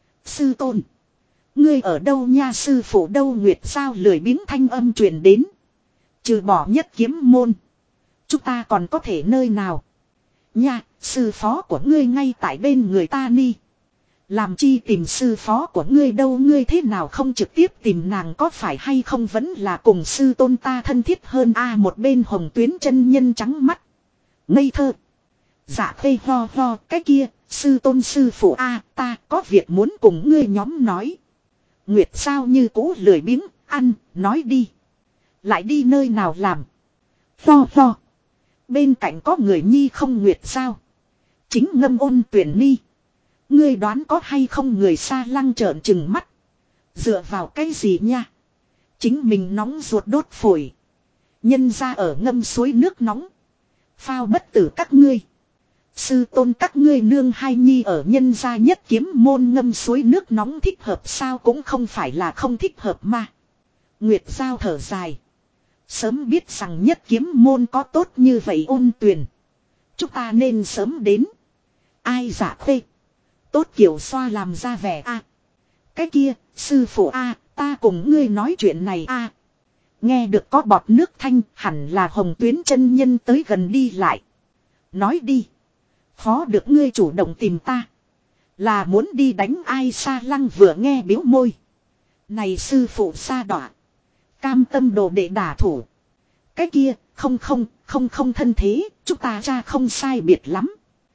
Sư tôn. Ngươi ở đâu nha sư phụ đâu Nguyệt sao lười biếng thanh âm truyền đến. Trừ bỏ nhất kiếm môn. Chúng ta còn có thể nơi nào. Nha, sư phó của ngươi ngay tại bên người ta ni. Làm chi tìm sư phó của ngươi đâu ngươi thế nào không trực tiếp tìm nàng có phải hay không vẫn là cùng sư tôn ta thân thiết hơn a một bên Hồng Tuyến chân nhân trắng mắt. Ngây thơ. Dạ Khê ho ho cái kia, sư tôn sư phụ a ta có việc muốn cùng ngươi nhóm nói. Nguyệt sao như cũ lười biếng, ăn, nói đi. Lại đi nơi nào làm. Ho ho. Bên cạnh có người nhi không Nguyệt sao. Chính ngâm ôn tuyển ni. Ngươi đoán có hay không người Sa Lăng trợn trừng mắt. Dựa vào cái gì nha. Chính mình nóng ruột đốt phổi. Nhân ra ở ngâm suối nước nóng. Phao bất tử các ngươi. Sư tôn các ngươi nương hai nhi ở nhân gia nhất kiếm môn ngâm suối nước nóng thích hợp sao cũng không phải là không thích hợp mà. Nguyệt Giao thở dài. Sớm biết rằng nhất kiếm môn có tốt như vậy ôn tuyền. Chúng ta nên sớm đến. Ai giả Khê. Tốt kiểu xoa làm ra vẻ a. Cái kia, sư phụ a, ta cùng ngươi nói chuyện này a. Nghe được có bọt nước thanh hẳn là Hồng Tuyến chân nhân tới gần đi lại. Nói đi. Khó được ngươi chủ động tìm ta. Là muốn đi đánh ai Sa Lăng vừa nghe biếu môi. Này sư phụ Sa đọa. Cam tâm đồ để đả thủ. Cái kia, Không không thân thế, chúng ta cha không sai biệt lắm.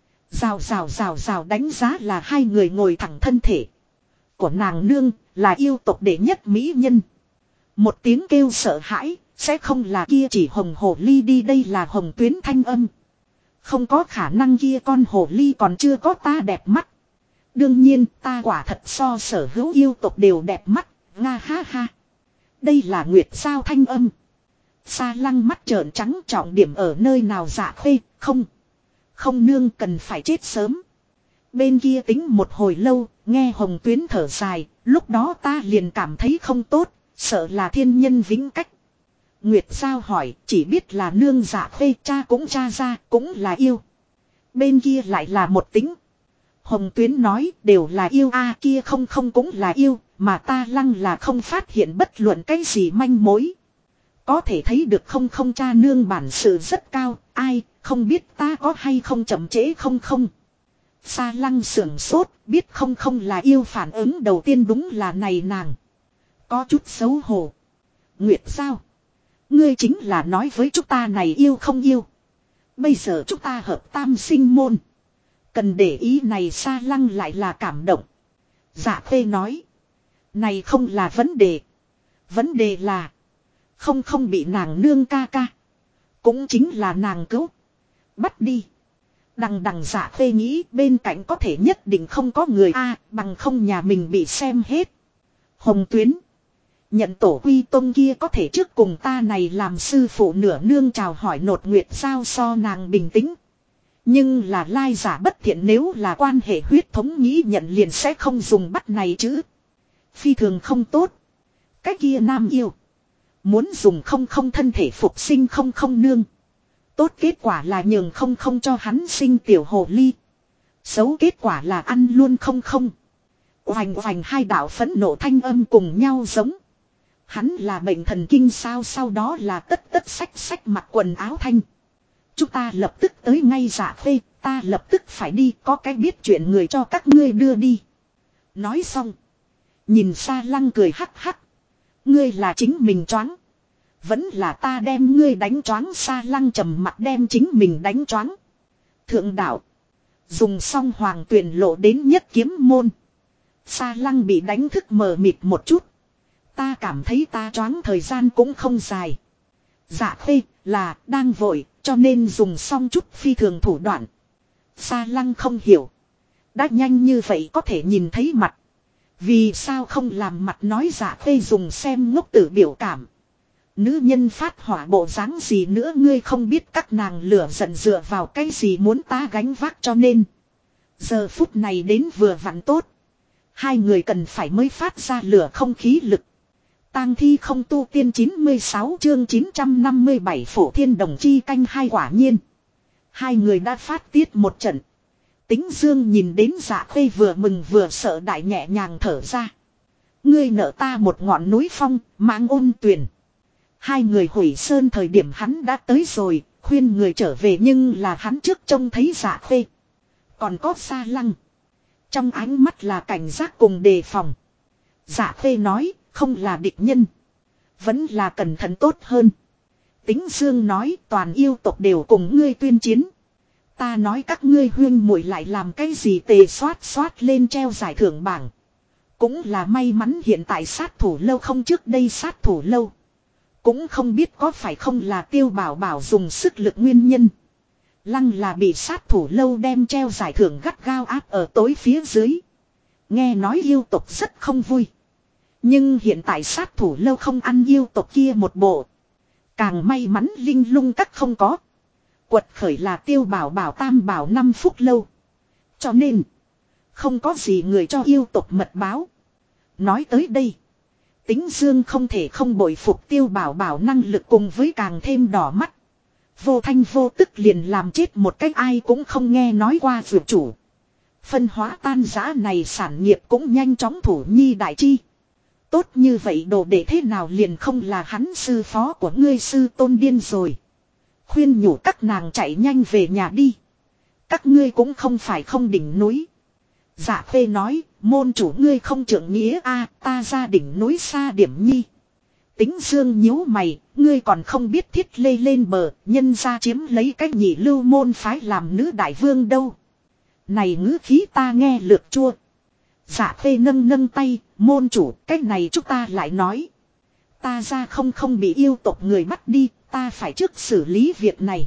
Rào đánh giá là hai người ngồi thẳng thân thể. Của nàng nương là yêu tộc đệ nhất mỹ nhân. Một tiếng kêu sợ hãi, sẽ không là kia chỉ hồng hồ ly đi, đây là Hồng Tuyến thanh âm. Không có khả năng, kia con hồ ly còn chưa có ta đẹp mắt. Đương nhiên ta quả thật so sở hữu yêu tộc đều đẹp mắt, nga ha ha. Đây là Nguyệt Sao thanh âm. Sa Lăng mắt trợn trắng, trọng điểm ở nơi nào Dạ Khê, không nương cần phải chết sớm. Bên kia tính một hồi lâu, nghe Hồng Tuyến thở dài, lúc đó ta liền cảm thấy không tốt, sợ là thiên nhân vĩnh cách. Nguyệt Sao hỏi, chỉ biết là nương Dạ Khê, cha cũng cha ra, cũng là yêu. Bên kia lại là một tính. Hồng Tuyến nói, đều là yêu a, kia không cũng là yêu, mà ta Lăng là không phát hiện bất luận cái gì manh mối. Có thể thấy được không cha nương bản sự rất cao, ai, không biết ta có hay không chậm trễ không. Sa Lăng sưởng sốt, biết không là yêu, phản ứng đầu tiên đúng là này nàng. Có chút xấu hổ. Nguyệt sao? Ngươi chính là nói với chúng ta này yêu không yêu. Bây giờ chúng ta hợp tam sinh môn. Cần để ý này. Sa Lăng lại là cảm động. Dạ Khê nói. Này không là vấn đề. Vấn đề là. Không bị nàng nương ca. Cũng chính là nàng cứu. Bắt đi. Đằng Dạ Khê nghĩ bên cạnh có thể nhất định không có người a, bằng không nhà mình bị xem hết. Hồng Tuyến. Nhận tổ quy tông kia có thể trước cùng ta này làm sư phụ nửa nương chào hỏi nột Nguyệt sao so nàng bình tĩnh. Nhưng là lai giả bất thiện, nếu là quan hệ huyết thống nghĩ nhận liền sẽ không dùng bắt này chứ. Phi thường không tốt. Cái kia nam yêu. Muốn dùng không thân thể phục sinh không nương. Tốt kết quả là nhường không cho hắn sinh tiểu hồ ly. Xấu kết quả là ăn luôn không. Oành hai đạo phẫn nộ thanh âm cùng nhau giống. Hắn là bệnh thần kinh sao, sau đó là tất sách mặc quần áo thanh. Chúng ta lập tức tới ngay Dạ Khê, ta lập tức phải đi, có cái biết chuyện người cho các ngươi đưa đi. Nói xong. Nhìn Sa Lăng cười hắc. Ngươi là chính mình choáng. Vẫn là ta đem ngươi đánh choáng. Sa Lăng trầm mặt đem chính mình đánh choáng. Thượng đạo. Dùng xong hoàng tuyển lộ đến Nhất Kiếm môn. Sa Lăng bị đánh thức mờ mịt một chút. Ta cảm thấy ta choáng thời gian cũng không dài. Dạ Khê là đang vội, cho nên dùng xong chút phi thường thủ đoạn. Sa Lăng không hiểu. Đã nhanh như vậy có thể nhìn thấy mặt. Vì sao không làm mặt nói. Dạ Khê dùng xem ngốc tử biểu cảm. Nữ nhân phát hỏa bộ dáng gì nữa, ngươi không biết các nàng lửa giận dựa vào cái gì muốn ta gánh vác, cho nên. Giờ phút này đến vừa vặn tốt. Hai người cần phải mới phát ra lửa không khí lực. Tang thi không tu tiên 96 chương 957 Phổ Thiên Đồng Chi canh hai, quả nhiên. Hai người đã phát tiết một trận. Tính Dương nhìn đến Dạ Khê vừa mừng vừa sợ, đại nhẹ nhàng thở ra. Ngươi nợ ta một ngọn núi phong, Mãng Ôn Tuyền. Hai người hủy sơn thời điểm hắn đã tới rồi, khuyên người trở về, nhưng là hắn trước trông thấy Dạ Khê. Còn có Sa Lăng. Trong ánh mắt là cảnh giác cùng đề phòng. Dạ Khê nói, không là địch nhân. Vẫn là cẩn thận tốt hơn. Tính Dương nói, toàn yêu tộc đều cùng ngươi tuyên chiến. Ta nói các ngươi huyên muội lại làm cái gì tề xoát lên treo giải thưởng bảng. Cũng là may mắn hiện tại sát thủ lâu không trước đây sát thủ lâu. Cũng không biết có phải không là Tiêu Bảo Bảo dùng sức lực nguyên nhân. Lăng là bị sát thủ lâu đem treo giải thưởng gắt gao áp ở tối phía dưới. Nghe nói yêu tộc rất không vui. Nhưng hiện tại sát thủ lâu không ăn yêu tộc kia một bộ. Càng may mắn Linh Lung các không có. Quật khởi là Tiêu Bảo Bảo Tam Bảo 5 phút lâu. Cho nên. Không có gì người cho yêu tộc mật báo. Nói tới đây. Tính Dương không thể không bội phục Tiêu Bảo Bảo năng lực cùng với càng thêm đỏ mắt. Vô thanh vô tức liền làm chết một cách ai cũng không nghe nói qua vượt chủ. Phân hóa tan rã này sản nghiệp cũng nhanh chóng thủ nhi đại chi. Tốt như vậy đồ để thế nào liền không là hắn sư phó của ngươi sư tôn điên rồi. Khuyên nhủ các nàng chạy nhanh về nhà đi. Các ngươi cũng không phải không đỉnh núi. Dạ Khê nói, môn chủ ngươi không trưởng nghĩa a, ta ra đỉnh núi xa điểm nhi. Tính Dương nhíu mày, ngươi còn không biết thiết lê lên bờ, nhân ra chiếm lấy cái nhị lưu môn phái làm nữ đại vương đâu. Này ngữ khí ta nghe lược chua. Dạ Khê nâng nâng tay, môn chủ, cái này chúng ta lại nói. Ta ra không bị yêu tộc người bắt đi, ta phải trước xử lý việc này.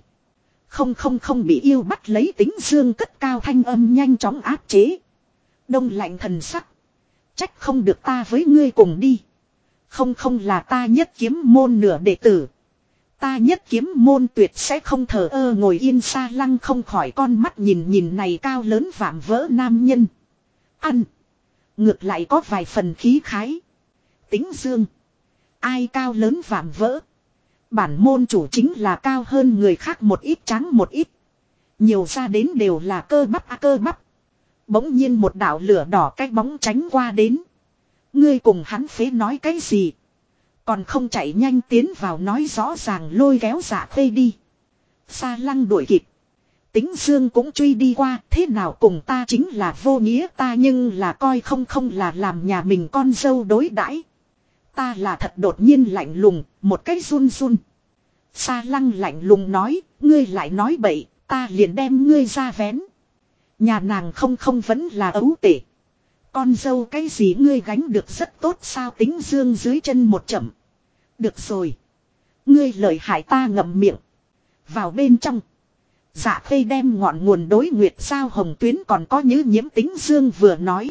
Không bị yêu bắt lấy. Tính Dương cất cao thanh âm nhanh chóng áp chế. Đông lạnh thần sắc. Trách không được ta với ngươi cùng đi. Không là ta Nhất Kiếm môn nửa đệ tử. Ta Nhất Kiếm môn tuyệt sẽ không thờ ơ ngồi yên xa lăng không khỏi con mắt nhìn này cao lớn vạm vỡ nam nhân. Ăn. Ngược lại có vài phần khí khái. Tính Dương. Ai cao lớn vạm vỡ. Bản môn chủ chính là cao hơn người khác một ít trắng một ít. Nhiều ra đến đều là cơ bắp. Bỗng nhiên một đạo lửa đỏ cái bóng tránh qua đến. Ngươi cùng hắn phế nói cái gì? Còn không chạy nhanh tiến vào nói rõ ràng lôi kéo Dạ Khê đi. Sa Lăng đuổi kịp. Tính Dương cũng truy đi qua, thế nào cùng ta chính là vô nghĩa, ta nhưng là coi không là làm nhà mình con dâu đối đãi. Ta là thật đột nhiên lạnh lùng, một cái run. Sa Lăng lạnh lùng nói, ngươi lại nói bậy, ta liền đem ngươi ra vén. Nhà nàng không vẫn là ấu tể. Con dâu cái gì ngươi gánh được rất tốt sao? Tính Dương dưới chân một chậm. Được rồi. Ngươi lợi hại ta ngậm miệng. Vào bên trong. Dạ Khê đem ngọn nguồn đối nguyệt sao hồng tuyến còn có Nhữ Nhiễm. Tính Dương vừa nói.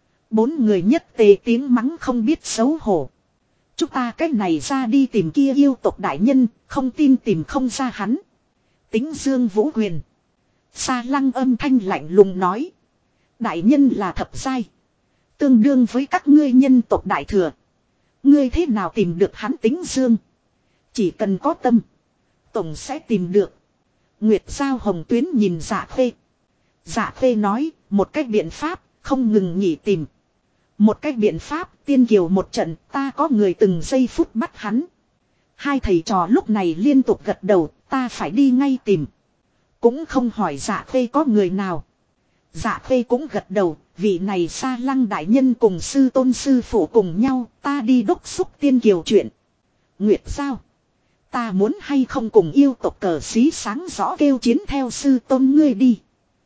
Bốn người nhất tề tiếng mắng không biết xấu hổ. Chúng ta cái này ra đi tìm kia yêu tộc đại nhân, không tin tìm không ra hắn. Tính Dương vũ quyền. Sa Lăng âm thanh lạnh lùng nói. Đại nhân là thập giai. Tương đương với các ngươi nhân tộc đại thừa. Ngươi thế nào tìm được hắn? Tính Dương. Chỉ cần có tâm. Tổng sẽ tìm được. Nguyệt Giao Hồng Tuyến nhìn Dạ Khê. Dạ Khê nói, một cách biện pháp, không ngừng nghỉ tìm. Một cách biện pháp, tiên kiều một trận, ta có người từng giây phút bắt hắn. Hai thầy trò lúc này liên tục gật đầu, ta phải đi ngay tìm. Cũng không hỏi Dạ Khê có người nào. Dạ Khê cũng gật đầu, vị này Sa Lăng đại nhân cùng sư tôn sư phụ cùng nhau, ta đi đốc xúc tiên kiều chuyện. Nguyệt Giao. Ta muốn hay không cùng yêu tộc cờ xí sáng rõ kêu chiến theo sư tôn ngươi đi.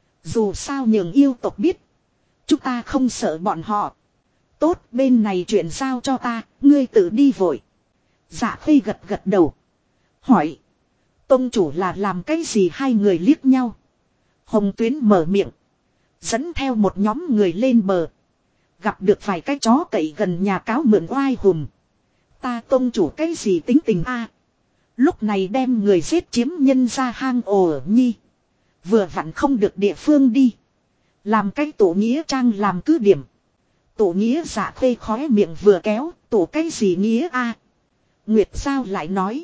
Dù sao nhường yêu tộc biết. Chúng ta không sợ bọn họ. Tốt, bên này chuyện giao cho ta, ngươi tự đi vội. Dạ Khê gật đầu. Hỏi. Tông chủ là làm cái gì? Hai người liếc nhau. Hồng Tuyến mở miệng. Dẫn theo một nhóm người lên bờ. Gặp được vài cái chó cậy gần nhà cáo mượn oai hùm. Ta tông chủ cái gì tính tình a? Lúc này đem người giết chiếm nhân ra hang ổ nhi. Vừa vặn không được địa phương đi. Làm cái tổ nghĩa trang làm cứ điểm. Tổ nghĩa Dạ Khê khóe miệng vừa kéo. Tổ cái gì nghĩa a? Nguyệt Giao lại nói.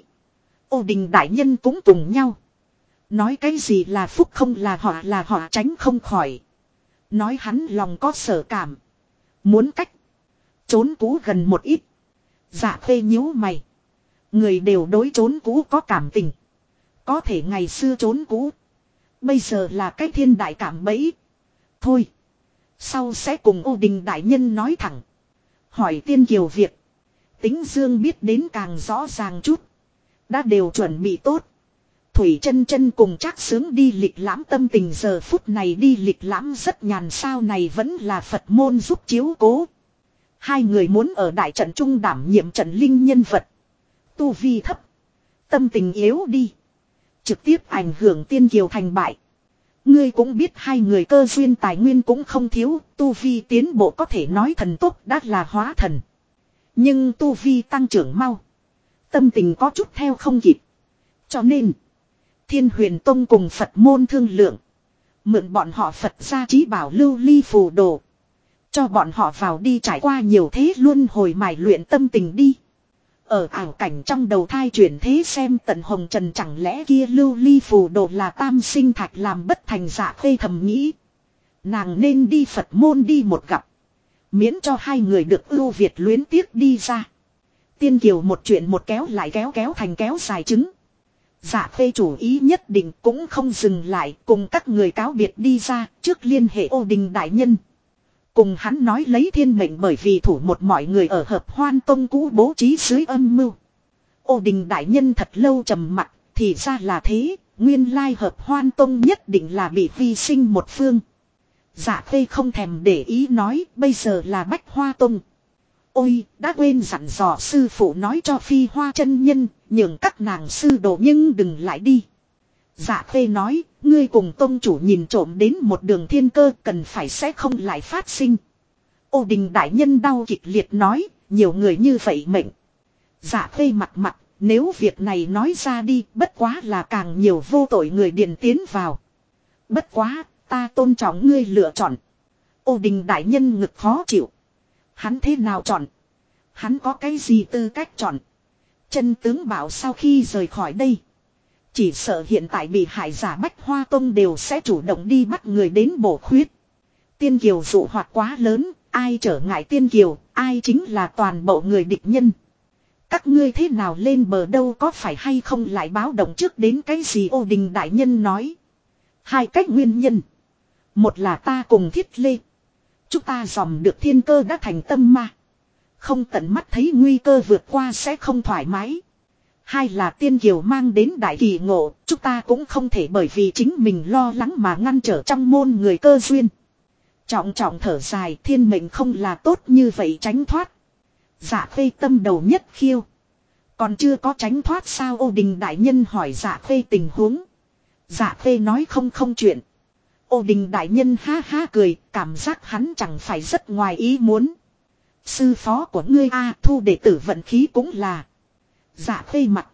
Ô Đình đại nhân cũng cùng nhau. Nói cái gì là phúc không là họ tránh không khỏi. Nói hắn lòng có sở cảm. Muốn cách. Trốn cũ gần một ít. Dạ Khê nhíu mày. Người đều đối trốn cũ có cảm tình. Có thể ngày xưa trốn cũ. Bây giờ là cái thiên đại cảm bẫy. Thôi. Sau sẽ cùng Ô Đình đại nhân nói thẳng. Hỏi tiên kiều việc. Tính Dương biết đến càng rõ ràng chút. Đã đều chuẩn bị tốt. Thủy chân chân cùng Trác Sướng đi lịch lãm, tâm tình giờ phút này đi lịch lãm rất nhàn, sao này vẫn là Phật môn giúp chiếu cố. Hai người muốn ở đại trận trung đảm nhiệm trận linh nhân vật. Tu vi thấp. Tâm tình yếu đi. Trực tiếp ảnh hưởng tiên kiều thành bại. Ngươi cũng biết hai người cơ duyên tài nguyên cũng không thiếu. Tu vi tiến bộ có thể nói thần tốt đã là hóa thần. Nhưng tu vi tăng trưởng mau. Tâm tình có chút theo không kịp. Cho nên Thiên Huyền Tông cùng Phật môn thương lượng. Mượn bọn họ Phật gia trí bảo lưu ly phù đồ. Cho bọn họ vào đi trải qua nhiều thế luân hồi mài luyện tâm tình đi. Ở ảo cảnh trong đầu thai chuyển thế xem tận hồng trần, chẳng lẽ kia lưu ly phù đồ là tam sinh thạch làm bất thành? Dạ Khê thầm nghĩ. Nàng nên đi Phật môn đi một gặp. Miễn cho hai người được ưu việt luyến tiếc đi ra. Tiên kiều một chuyện một kéo lại kéo thành kéo dài trứng. Dạ Khê chủ ý nhất định cũng không dừng lại, cùng các người cáo biệt đi ra, trước liên hệ Ô Đình đại nhân. Cùng hắn nói lấy thiên mệnh bởi vì thủ một mọi người ở Hợp Hoan Tông cũ bố trí dưới âm mưu. Ô Đình đại nhân thật lâu trầm mặc, thì ra là thế, nguyên lai Hợp Hoan Tông nhất định là bị vi sinh một phương. Dạ Khê không thèm để ý nói, bây giờ là Bách Hoa Tông. Ôi, đã quên dặn dò sư phụ nói cho Phi Hoa chân nhân, nhường các nàng sư đồ nhưng đừng lại đi. Dạ Khê nói, ngươi cùng tông chủ nhìn trộm đến một đường thiên cơ cần phải sẽ không lại phát sinh. Ô Đình đại nhân đau kịch liệt nói, nhiều người như vậy mệnh. Dạ Khê mặt, nếu việc này nói ra đi, bất quá là càng nhiều vô tội người điền tiến vào. Bất quá, ta tôn trọng ngươi lựa chọn. Ô Đình đại nhân ngực khó chịu. Hắn thế nào chọn? Hắn có cái gì tư cách chọn? Chân tướng bảo sau khi rời khỏi đây. Chỉ sợ hiện tại bị hại giả Bách Hoa Tông đều sẽ chủ động đi bắt người đến bổ khuyết. Tiên Kiều dụ hoạt quá lớn, ai trở ngại Tiên Kiều, ai chính là toàn bộ người địch nhân. Các ngươi thế nào lên bờ đâu có phải hay không lại báo động trước đến cái gì Ô Đình đại nhân nói. Hai cách nguyên nhân. Một là ta cùng Thiết Lê. Chúng ta dòm được thiên cơ đã thành tâm ma. Không tận mắt thấy nguy cơ vượt qua sẽ không thoải mái. Hai là Tiên Kiều mang đến đại kỳ ngộ, chúng ta cũng không thể bởi vì chính mình lo lắng mà ngăn trở trong môn người cơ duyên. Trọng thở dài, thiên mệnh không là tốt như vậy tránh thoát. Dạ Khê tâm đầu nhất khiêu. Còn chưa có tránh thoát sao Ô Đình đại nhân hỏi Dạ Khê tình huống. Dạ Khê nói không chuyện. Ô Đình đại nhân ha ha cười, cảm giác hắn chẳng phải rất ngoài ý muốn. Sư phó của ngươi thu đệ tử vận khí cũng là. Dạ Khê mặt.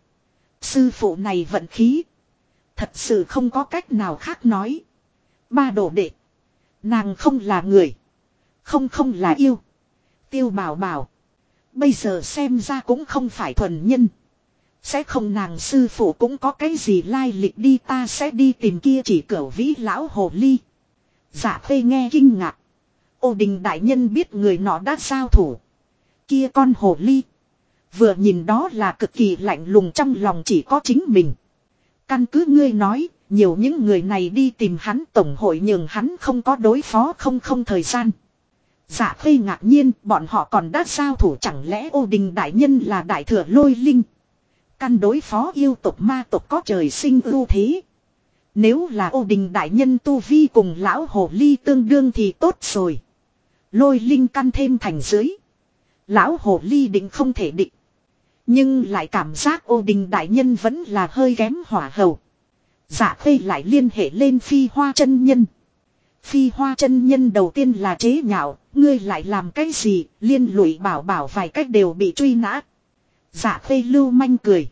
Sư phụ này vận khí. Thật sự không có cách nào khác nói. Ba đồ đệ. Nàng không là người. Không là yêu. Tiêu bảo. Bây giờ xem ra cũng không phải thuần nhân. Sẽ không nàng sư phụ cũng có cái gì lai lịch đi ta sẽ đi tìm kia chỉ cửu vĩ lão hồ ly. Dạ Khê nghe kinh ngạc. Ô Đình đại nhân biết người nọ đã giao thủ. Kia con hồ ly. Vừa nhìn đó là cực kỳ lạnh lùng trong lòng chỉ có chính mình. Căn cứ ngươi nói, nhiều những người này đi tìm hắn tổng hội nhường hắn không có đối phó không thời gian. Dạ Khê ngạc nhiên, bọn họ còn đã giao thủ chẳng lẽ Ô Đình đại nhân là đại thừa lôi linh. Căn đối phó yêu tộc ma tộc có trời sinh ưu thế. Nếu là Ô Đình đại nhân tu vi cùng lão hồ ly tương đương thì tốt rồi. Lôi linh căn thêm thành dưới. Lão hồ ly định không thể định. Nhưng lại cảm giác Ô Đình đại nhân vẫn là hơi kém hỏa hầu. Dạ Khê lại liên hệ lên Phi Hoa chân nhân. Phi Hoa chân nhân đầu tiên là chế nhạo, ngươi lại làm cái gì, liên lụy bảo vài cách đều bị truy nã. Dạ Khê lưu manh cười.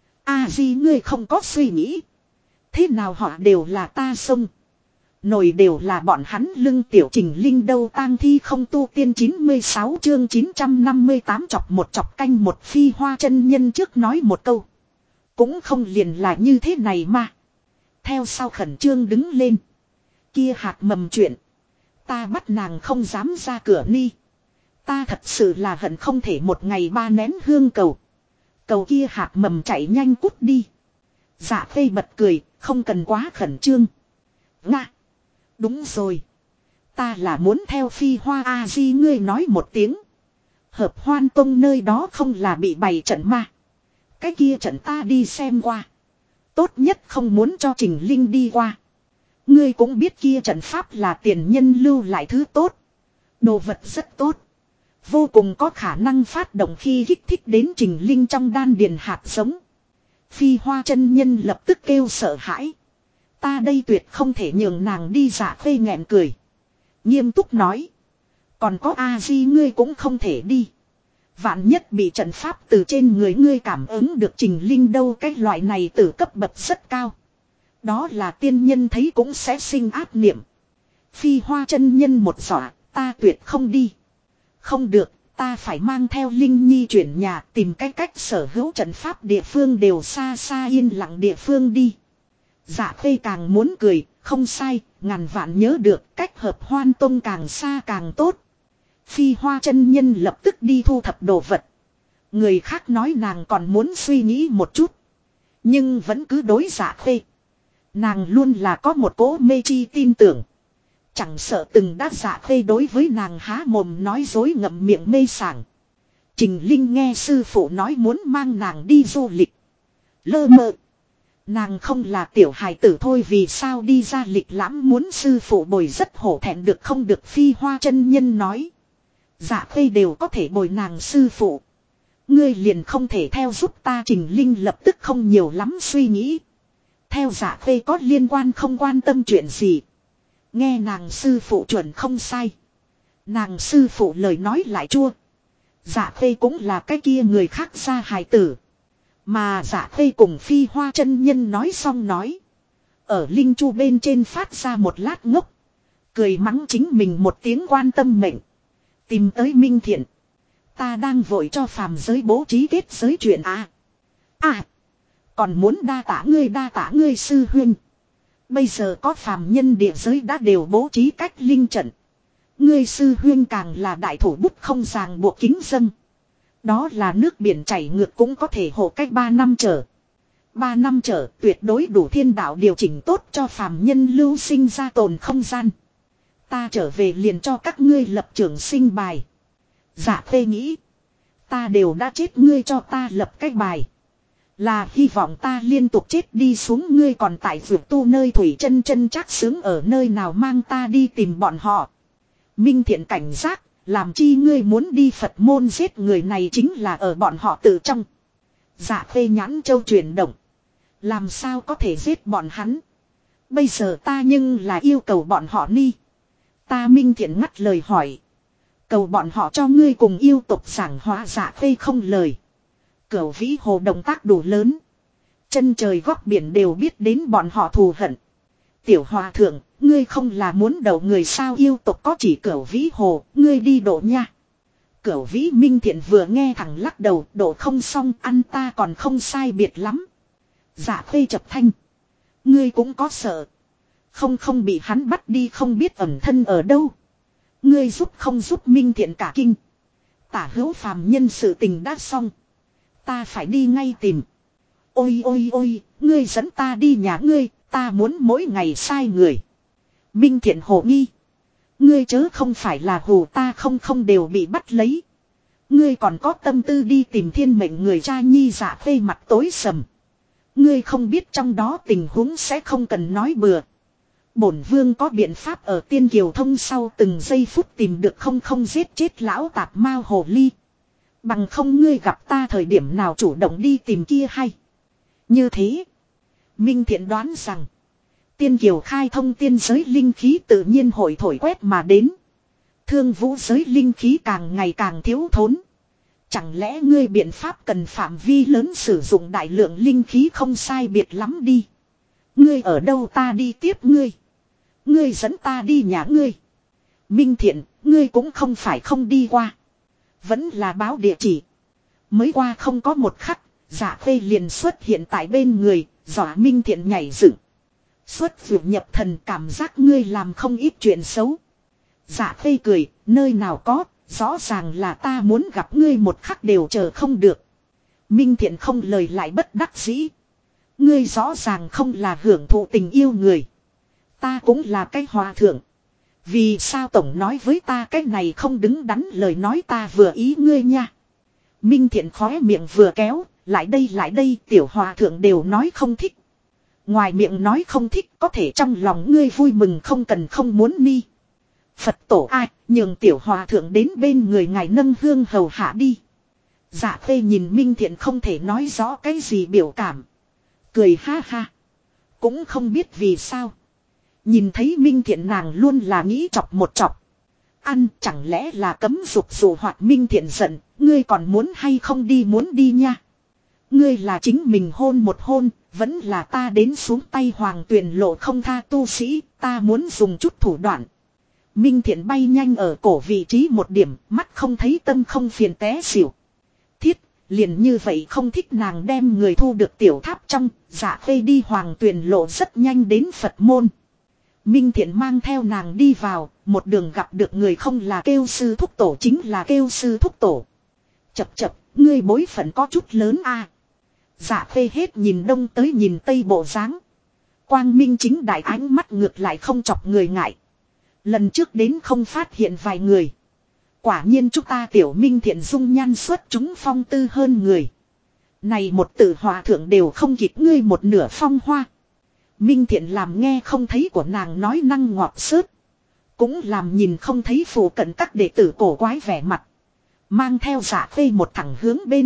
Di ngươi không có suy nghĩ. Thế nào họ đều là ta xông. Nồi đều là bọn hắn lưng tiểu Trình Linh đâu tang thi không tu tiên 96 chương 958 chọc canh một Phi Hoa chân nhân trước nói một câu. Cũng không liền là như thế này mà. Theo sau khẩn trương đứng lên. Kia hạt mầm chuyện. Ta bắt nàng không dám ra cửa ni. Ta thật sự là hận không thể một ngày ba nén hương cầu. Cầu kia hạt mầm chạy nhanh cút đi. Dạ Khê bật cười, không cần quá khẩn trương. Nga. Đúng rồi. Ta là muốn theo Phi Hoa Di ngươi nói một tiếng. Hợp Hoan Tông nơi đó không là bị bày trận ma. Cái kia trận ta đi xem qua. Tốt nhất không muốn cho Trình Linh đi qua. Ngươi cũng biết kia trận pháp là tiền nhân lưu lại thứ tốt. Đồ vật rất tốt. Vô cùng có khả năng phát động khi kích thích đến Trình Linh trong đan điền hạt giống. Phi Hoa chân nhân lập tức kêu sợ hãi. Ta đây tuyệt không thể nhường nàng đi. Dạ Khê nghẹn cười. Nghiêm túc nói. Còn có Di ngươi cũng không thể đi. Vạn nhất bị trận pháp từ trên người ngươi cảm ứng được Trình Linh đâu, cái loại này từ cấp bậc rất cao. Đó là tiên nhân thấy cũng sẽ sinh ác niệm. Phi Hoa chân nhân một dọa, ta tuyệt không đi. Không được, ta phải mang theo Linh Nhi chuyển nhà tìm cái cách sở hữu trận pháp địa phương đều xa xa yên lặng địa phương đi. Dạ Khê càng muốn cười, không sai, ngàn vạn nhớ được cách Hợp Hoan Tông càng xa càng tốt. Phi Hoa chân nhân lập tức đi thu thập đồ vật. Người khác nói nàng còn muốn suy nghĩ một chút. Nhưng vẫn cứ đối Dạ Khê. Nàng luôn là có một cỗ mê chi tin tưởng. Chẳng sợ từng đã Dạ Khê đối với nàng há mồm nói dối ngậm miệng mê sảng. Trình Linh nghe sư phụ nói muốn mang nàng đi du lịch. Lơ mơ. Nàng không là tiểu hài tử thôi, vì sao đi ra lịch lãm muốn sư phụ bồi, rất hổ thẹn được không được. Phi Hoa chân nhân nói. Dạ Khê đều có thể bồi nàng sư phụ. Ngươi liền không thể theo giúp ta. Trình Linh lập tức không nhiều lắm suy nghĩ. Theo Dạ Khê có liên quan không quan tâm chuyện gì. Nghe nàng sư phụ chuẩn không sai. Nàng sư phụ lời nói lại chua. Dạ Khê cũng là cái kia người khác ra hài tử. Mà Dạ Khê cùng Phi Hoa chân nhân nói xong nói. Ở Linh Chu bên trên phát ra một lát ngốc. Cười mắng chính mình một tiếng quan tâm mệnh. Tìm tới Minh Thiện. Ta đang vội cho phàm giới bố trí kết giới chuyện à. À. Còn muốn đa tả ngươi sư huynh. Bây giờ có phàm nhân địa giới đã đều bố trí cách linh trận. Ngươi sư huyên càng là đại thủ bút không ràng buộc kính dâng. Đó là nước biển chảy ngược cũng có thể hộ cách 3 năm trở. 3 năm trở tuyệt đối đủ thiên đạo điều chỉnh tốt cho phàm nhân lưu sinh ra tồn không gian. Ta trở về liền cho các ngươi lập trường sinh bài. Dạ Khê nghĩ. Ta đều đã chết, ngươi cho ta lập cái bài. Là hy vọng ta liên tục chết đi xuống, ngươi còn tại vượt tu nơi thủy chân chân chắc sướng ở nơi nào, mang ta đi tìm bọn họ. Minh Thiện cảnh giác, làm chi ngươi muốn đi Phật môn giết người này chính là ở bọn họ tự trong. Dạ Khê nhãn châu chuyển động. Làm sao có thể giết bọn hắn. Bây giờ ta nhưng là yêu cầu bọn họ ni. Ta Minh Thiện ngắt lời hỏi. Cầu bọn họ cho ngươi cùng yêu tục giảng hóa. Dạ Khê không lời. Cửu Vĩ Hồ động tác đủ lớn. Chân trời góc biển đều biết đến bọn họ thù hận. Tiểu Hòa thượng, ngươi không là muốn đầu người sao, yêu tộc có chỉ Cửu Vĩ Hồ, ngươi đi độ nha. Cửu Vĩ Minh Thiện vừa nghe thẳng lắc đầu, độ không xong, ăn ta còn không sai biệt lắm. Dạ Khê chập thanh. Ngươi cũng có sợ. Không bị hắn bắt đi không biết ẩn thân ở đâu. Ngươi giúp không giúp Minh Thiện cả kinh. Tả hữu phàm nhân sự tình đã xong. Ta phải đi ngay tìm. Ôi, ngươi dẫn ta đi nhà ngươi, ta muốn mỗi ngày sai người. Minh Thiện hồ nghi. Ngươi chớ không phải là hù ta, không đều bị bắt lấy. Ngươi còn có tâm tư đi tìm thiên mệnh người cha nhi. Dạ Khê mặt tối sầm. Ngươi không biết trong đó tình huống sẽ không cần nói bừa. Bổn vương có biện pháp ở Tiên Kiều Thông sau từng giây phút tìm được không giết chết lão tạp mao hồ ly. Bằng không ngươi gặp ta thời điểm nào chủ động đi tìm kia hay. Như thế. Minh Thiện đoán rằng. Tiên Kiều khai thông tiên giới linh khí tự nhiên hội thổi quét mà đến. Thương vũ giới linh khí càng ngày càng thiếu thốn. Chẳng lẽ ngươi biện pháp cần phạm vi lớn sử dụng đại lượng linh khí không sai biệt lắm đi. Ngươi ở đâu ta đi tiếp ngươi. Ngươi dẫn ta đi nhà ngươi. Minh Thiện, ngươi cũng không phải không đi qua. Vẫn là báo địa chỉ. Mới qua không có một khắc, Dạ Khê liền xuất hiện tại bên người, dọa Minh Thiện nhảy dựng. Xuất vượt nhập thần, cảm giác ngươi làm không ít chuyện xấu. Dạ Khê cười, nơi nào có, rõ ràng là ta muốn gặp ngươi một khắc đều chờ không được. Minh Thiện không lời lại bất đắc dĩ. Ngươi rõ ràng không là hưởng thụ tình yêu người. Ta cũng là cái hòa thượng. Vì sao tổng nói với ta cái này không đứng đắn lời nói, ta vừa ý ngươi nha. Minh Thiện khóe miệng vừa kéo, lại đây tiểu hòa thượng đều nói không thích. Ngoài miệng nói không thích, có thể trong lòng ngươi vui mừng không cần không muốn ni. Phật tổ ai, nhường tiểu hòa thượng đến bên người ngài nâng hương hầu hạ đi. Dạ Khê nhìn Minh Thiện không thể nói rõ cái gì biểu cảm. Cười ha ha. Cũng không biết vì sao. Nhìn thấy Minh Thiện nàng luôn là nghĩ chọc một chọc. Ăn chẳng lẽ là cấm dục dụ hoạt. Minh Thiện giận, ngươi còn muốn hay không đi, muốn đi nha. Ngươi là chính mình hôn một hôn, vẫn là ta đến xuống tay Hoàng Tuyền lộ không tha tu sĩ, ta muốn dùng chút thủ đoạn. Minh Thiện bay nhanh ở cổ vị trí một điểm, mắt không thấy tâm không phiền té xỉu. Thiết, liền như vậy không thích nàng đem người thu được tiểu tháp trong, Dạ Khê đi Hoàng Tuyền lộ rất nhanh đến Phật môn. Minh Thiện mang theo nàng đi vào, một đường gặp được người không là kêu sư thúc tổ chính là kêu sư thúc tổ. Chập, ngươi bối phận có chút lớn a. Dạ Khê hết nhìn đông tới nhìn tây bộ dáng. Quang minh chính đại, ánh mắt ngược lại không chọc người ngại. Lần trước đến không phát hiện vài người. Quả nhiên chúng ta tiểu minh thiện dung nhan xuất chúng phong tư hơn người. Này một tử hòa thượng đều không kịp ngươi một nửa phong hoa. Minh thiện làm nghe không thấy của nàng nói năng ngọt xớt. Cũng làm nhìn không thấy phù cận các đệ tử cổ quái vẻ mặt. Mang theo Dạ Khê một thẳng hướng bên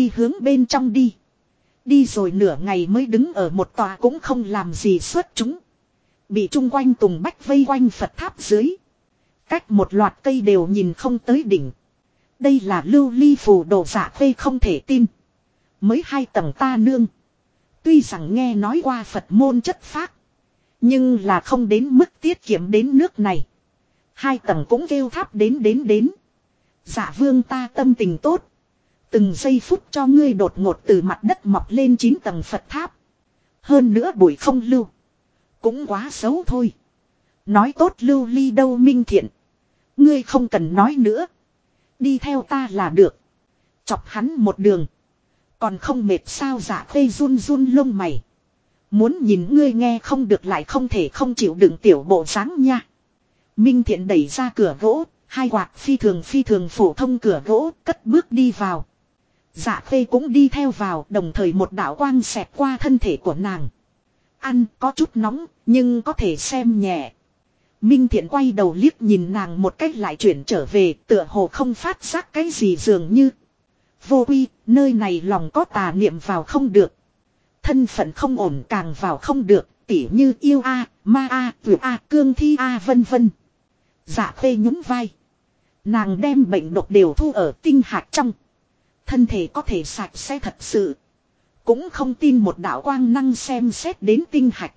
trong đi. Đi rồi nửa ngày mới đứng ở một tòa cũng không làm gì xuất chúng. Bị chung quanh tùng bách vây quanh Phật tháp dưới. Cách một loạt cây đều nhìn không tới đỉnh. Đây là lưu ly phù đồ. Dạ Khê không thể tin. Mới 2 tầng ta nương. Tuy rằng nghe nói qua Phật môn chất phác. Nhưng là không đến mức tiết kiệm đến nước này. 2 tầng cũng kêu tháp đến. Dạ vương ta tâm tình tốt. Từng giây phút cho ngươi đột ngột từ mặt đất mọc lên 9 tầng Phật tháp. Hơn nữa bụi không lưu. Cũng quá xấu thôi. Nói tốt lưu ly đâu Minh Thiện. Ngươi không cần nói nữa. Đi theo ta là được. Chọc hắn một đường. Còn không mệt sao? Dạ Khê run lông mày. Muốn nhìn ngươi nghe không được lại không thể không chịu đựng tiểu bộ dáng nha. Minh Thiện đẩy ra cửa gỗ. 2 quạt phi thường phổ thông cửa gỗ cất bước đi vào. Dạ Khê cũng đi theo vào, đồng thời một đạo quang xẹt qua thân thể của nàng. Ăn có chút nóng, nhưng có thể xem nhẹ. Minh Thiện quay đầu liếc nhìn nàng một cách lại chuyển trở về, tựa hồ không phát giác cái gì dường như. Vô quy, nơi này lòng có tà niệm vào không được. Thân phận không ổn càng vào không được, tỉ như yêu a, ma a, tuyệt a, cương thi a vân vân. Dạ Khê nhún vai. Nàng đem bệnh độc đều thu ở tinh hạt trong. Thân thể có thể sạch sẽ thật sự. Cũng không tin một đạo quang năng xem xét đến tinh hạch.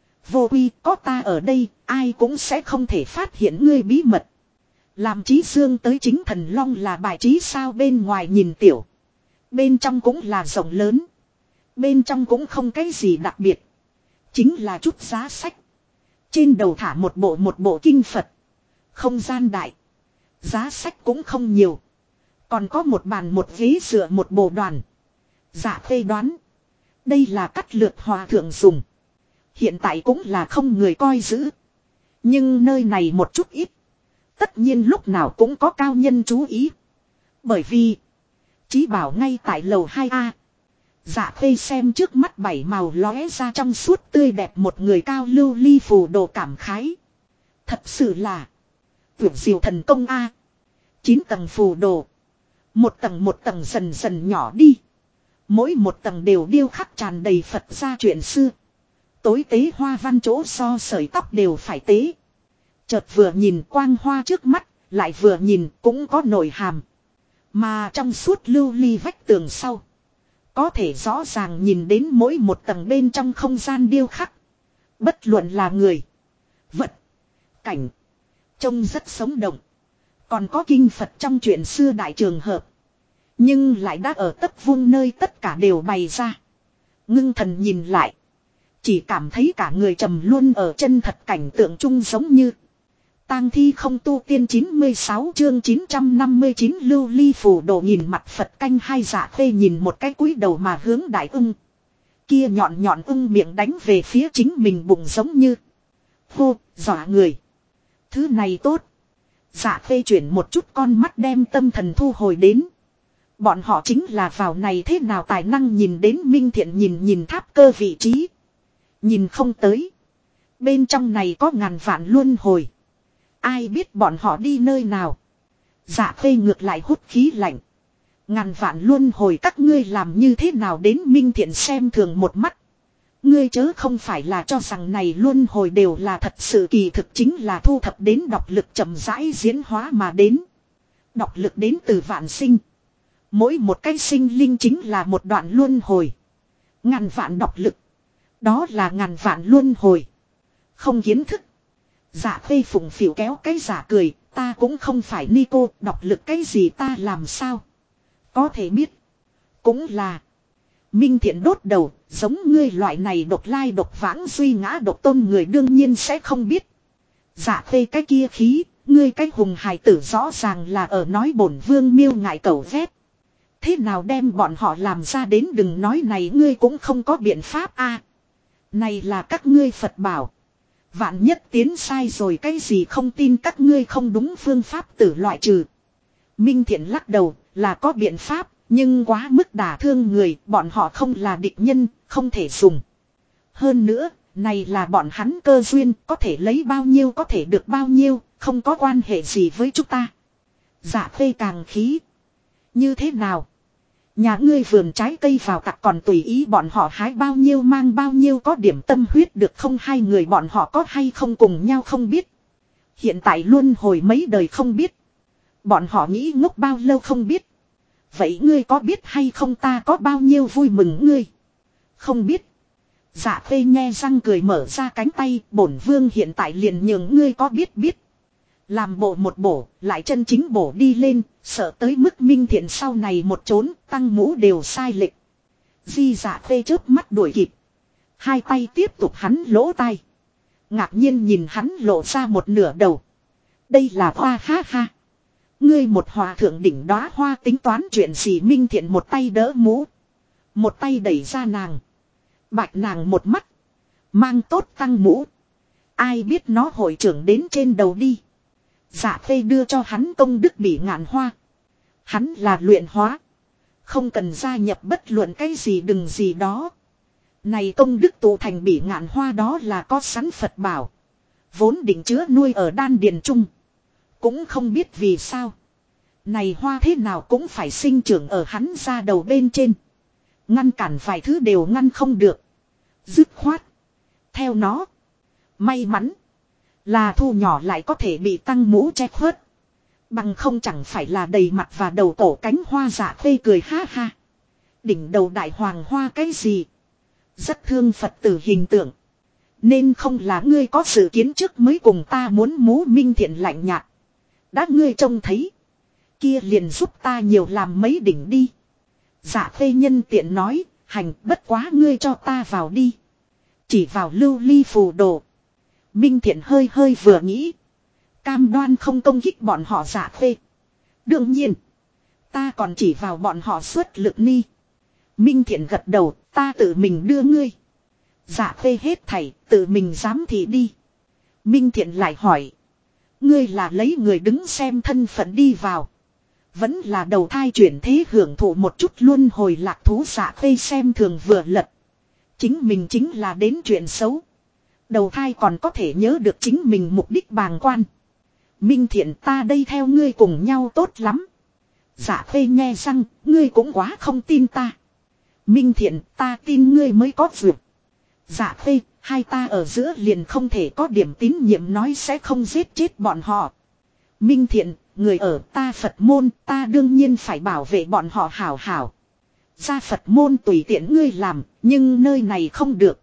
Vô quy có ta ở đây, ai cũng sẽ không thể phát hiện ngươi bí mật. Làm Chí Dương tới chính thần long là bài trí sao? Bên ngoài nhìn tiểu. Bên trong cũng là rộng lớn. Bên trong cũng không cái gì đặc biệt. Chính là chút giá sách. Trên đầu thả một bộ kinh Phật. Không gian đại. Giá sách cũng không nhiều. Còn có một bàn một ghế dựa một bộ đoàn. Dạ Khê đoán. Đây là cắt lượt hòa thượng dùng. Hiện tại cũng là không người coi giữ. Nhưng nơi này một chút ít. Tất nhiên lúc nào cũng có cao nhân chú ý. Bởi vì. Chí bảo ngay tại lầu 2A. Dạ Khê xem trước mắt 7 màu lóe ra trong suốt tươi đẹp một người cao lưu ly phù đồ cảm khái. Thật sự là. Tuyệt diệu thần công A. 9 tầng phù đồ. Một tầng dần dần nhỏ đi. Mỗi một tầng đều điêu khắc tràn đầy Phật gia chuyện xưa. Tối tế hoa văn chỗ so sợi tóc đều phải tế. Chợt vừa nhìn quang hoa trước mắt, lại vừa nhìn cũng có nội hàm. Mà trong suốt lưu ly vách tường sau. Có thể rõ ràng nhìn đến mỗi một tầng bên trong không gian điêu khắc. Bất luận là người, vật, cảnh. Trông rất sống động. Còn có kinh Phật trong chuyện xưa đại trường hợp. Nhưng lại đã ở tấp vuông nơi tất cả đều bày ra. Ngưng thần nhìn lại. Chỉ cảm thấy cả người trầm luôn ở chân thật cảnh tượng chung giống như. Tang thi không tu tiên 96 chương 959 lưu ly phù đồ nhìn mặt Phật canh 2. Dạ Khê nhìn một cái cúi đầu mà hướng đại ưng. Kia nhọn ưng miệng đánh về phía chính mình bụng giống như. Hô, dọa người. Thứ này tốt. Dạ Khê chuyển một chút con mắt đem tâm thần thu hồi đến. Bọn họ chính là vào này thế nào tài năng nhìn đến Minh Thiện nhìn tháp cơ vị trí. Nhìn không tới. Bên trong này có ngàn vạn luân hồi. Ai biết bọn họ đi nơi nào. Dạ Khê ngược lại hút khí lạnh. Ngàn vạn luân hồi các ngươi làm như thế nào đến Minh Thiện xem thường một mắt. Ngươi chớ không phải là cho rằng này luân hồi đều là thật sự, kỳ thực chính là thu thập đến độc lực chậm rãi diễn hóa mà đến. Độc lực đến từ vạn sinh. Mỗi một cái sinh linh chính là một đoạn luân hồi. Ngàn vạn độc lực. Đó là ngàn vạn luân hồi. Không kiến thức. Dạ Khê phụng phịu kéo cái giả cười. Ta cũng không phải Nico, độc lực cái gì ta làm sao. Có thể biết. Cũng là. Minh Thiện đốt đầu, giống ngươi loại này độc lai độc vãng duy ngã độc tôn người đương nhiên sẽ không biết. Dạ Khê cái kia khí, ngươi cái hùng hài tử rõ ràng là ở nói bổn vương miêu ngại cẩu vét. Thế nào đem bọn họ làm ra đến, đừng nói này ngươi cũng không có biện pháp a. Này là các ngươi Phật bảo. Vạn nhất tiến sai rồi cái gì không tin các ngươi không đúng phương pháp tử loại trừ. Minh Thiện lắc đầu là có biện pháp, nhưng quá mức đả thương người, bọn họ không là địch nhân, không thể dùng. Hơn nữa, này là bọn hắn cơ duyên, có thể lấy bao nhiêu có thể được bao nhiêu, không có quan hệ gì với chúng ta. Dạ Khê càng khí. Như thế nào? Nhà ngươi vườn trái cây vào tặc còn tùy ý bọn họ hái bao nhiêu mang bao nhiêu có điểm tâm huyết được không, hai người bọn họ có hay không cùng nhau không biết. Hiện tại luôn hồi mấy đời không biết. Bọn họ nghĩ ngốc bao lâu không biết. Vậy ngươi có biết hay không ta có bao nhiêu vui mừng ngươi? Không biết. Dạ Khê nhe răng cười mở ra cánh tay, bổn vương hiện tại liền nhường ngươi có biết biết. Làm bộ một bổ, lại chân chính bổ đi lên, sợ tới mức Minh Thiện sau này một trốn, tăng mũ đều sai lệch. Di Dạ Khê chớp mắt đuổi kịp. Hai tay tiếp tục hắn lỗ tai. Ngạc nhiên nhìn hắn lộ ra một nửa đầu. Đây là hoa ha ha. Ngươi một hòa thượng đỉnh đóa hoa tính toán chuyện gì? Minh Thiện một tay đỡ mũ. Một tay đẩy ra nàng. Bạch nàng một mắt. Mang tốt tăng mũ. Ai biết nó hội trưởng đến trên đầu đi. Dạ Khê đưa cho hắn công đức bỉ ngạn hoa. Hắn là luyện hóa. Không cần gia nhập bất luận cái gì đừng gì đó. Này công đức tụ thành bỉ ngạn hoa đó là có sẵn Phật bảo. Vốn định chứa nuôi ở đan điền trung. Cũng không biết vì sao. Này hoa thế nào cũng phải sinh trưởng ở hắn ra đầu bên trên. Ngăn cản vài thứ đều ngăn không được. Dứt khoát. Theo nó. May mắn. Là thu nhỏ lại có thể bị tăng mũ che khuất. Bằng không chẳng phải là đầy mặt và đầu tổ cánh hoa. Dạ Khê cười ha ha. Đỉnh đầu đại hoàng hoa cái gì? Rất thương Phật tử hình tượng. Nên không là ngươi có dự kiến trước mới cùng ta muốn mú. Minh Thiện lạnh nhạt. Đã ngươi trông thấy. Kia liền giúp ta nhiều làm mấy đỉnh đi. Dạ Khê nhân tiện nói. Hành bất quá ngươi cho ta vào đi. Chỉ vào lưu ly phù đồ. Minh Thiện hơi hơi vừa nghĩ. Cam đoan không công kích bọn họ. Dạ Khê. Đương nhiên. Ta còn chỉ vào bọn họ xuất lực ni. Minh Thiện gật đầu. Ta tự mình đưa ngươi. Dạ Khê hết thảy. Tự mình dám thì đi. Minh Thiện lại hỏi. Ngươi là lấy người đứng xem thân phận đi vào. Vẫn là đầu thai chuyển thế hưởng thụ một chút luân hồi lạc thú. Dạ Khê xem thường vừa lật. Chính mình chính là đến chuyện xấu. Đầu thai còn có thể nhớ được chính mình mục đích bàng quan. Minh Thiện ta đây theo ngươi cùng nhau tốt lắm. Dạ Khê nghe răng, ngươi cũng quá không tin ta. Minh Thiện ta tin ngươi mới có việc. Dạ Khê, hai ta ở giữa liền không thể có điểm tín nhiệm nói sẽ không giết chết bọn họ. Minh Thiện, người ở ta Phật môn, ta đương nhiên phải bảo vệ bọn họ hảo hảo. Ra Phật môn tùy tiện ngươi làm, nhưng nơi này không được.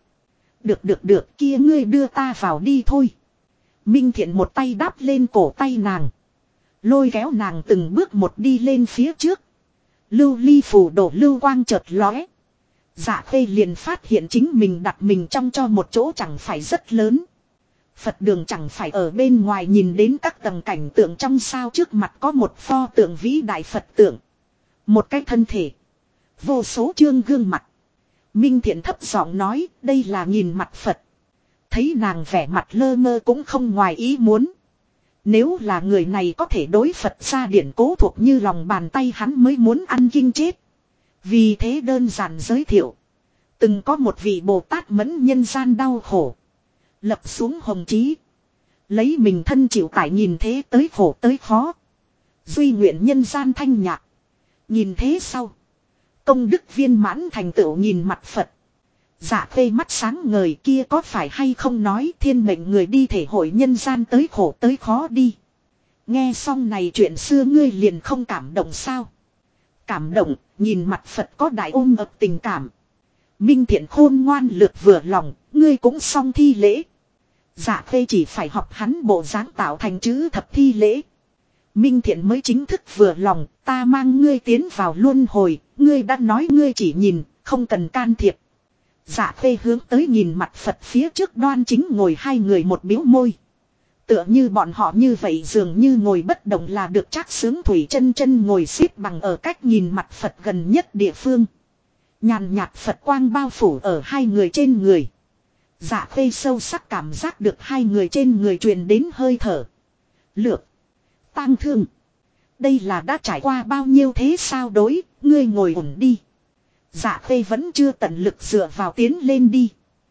Được kia ngươi đưa ta vào đi thôi. Minh Thiện một tay đáp lên cổ tay nàng. Lôi kéo nàng từng bước một đi lên phía trước. Lưu ly phù đổ lưu quang chợt lóe. Dạ Khê liền phát hiện chính mình đặt mình trong cho một chỗ chẳng phải rất lớn. Phật đường chẳng phải ở bên ngoài nhìn đến các tầng cảnh tượng trong sao trước mặt có một pho tượng vĩ đại Phật tượng. Một cái thân thể. Vô số chương gương mặt. Minh Thiện thấp giọng nói đây là nghìn mặt Phật. Thấy nàng vẻ mặt lơ mơ cũng không ngoài ý muốn. Nếu là người này có thể đối Phật ra điển cố thuộc như lòng bàn tay hắn mới muốn ăn kinh chết. Vì thế đơn giản giới thiệu. Từng có một vị Bồ Tát mẫn nhân gian đau khổ. Lập xuống hồng chí. Lấy mình thân chịu tải nhìn thế tới khổ tới khó. Duy nguyện nhân gian thanh nhạc. Nhìn thế sau. Công đức viên mãn thành tựu nhìn mặt Phật. Dạ Khê mắt sáng ngời kia có phải hay không nói thiên mệnh người đi thể hội nhân gian tới khổ tới khó đi. Nghe xong này chuyện xưa ngươi liền không cảm động sao. Cảm động, nhìn mặt Phật có đại ôm ập tình cảm. Minh Thiện khôn ngoan lược vừa lòng, ngươi cũng xong thi lễ. Dạ Khê chỉ phải học hắn bộ dáng tạo thành chữ thập thi lễ. Minh Thiện mới chính thức vừa lòng, ta mang ngươi tiến vào luân hồi, ngươi đã nói ngươi chỉ nhìn, không cần can thiệp. Dạ Khê hướng tới nhìn mặt Phật phía trước đoan chính ngồi hai người một biếu môi. Tựa như bọn họ như vậy dường như ngồi bất động là được Trác Sướng Thủy chân chân ngồi xếp bằng ở cách nhìn mặt Phật gần nhất địa phương. Nhàn nhạt Phật quang bao phủ ở hai người trên người. Dạ Khê sâu sắc cảm giác được hai người trên người truyền đến hơi thở. Lược. Tang thương. Đây là đã trải qua bao nhiêu thế sao đối, ngươi ngồi ổn đi. Dạ Khê vẫn chưa tận lực dựa vào tiến lên đi.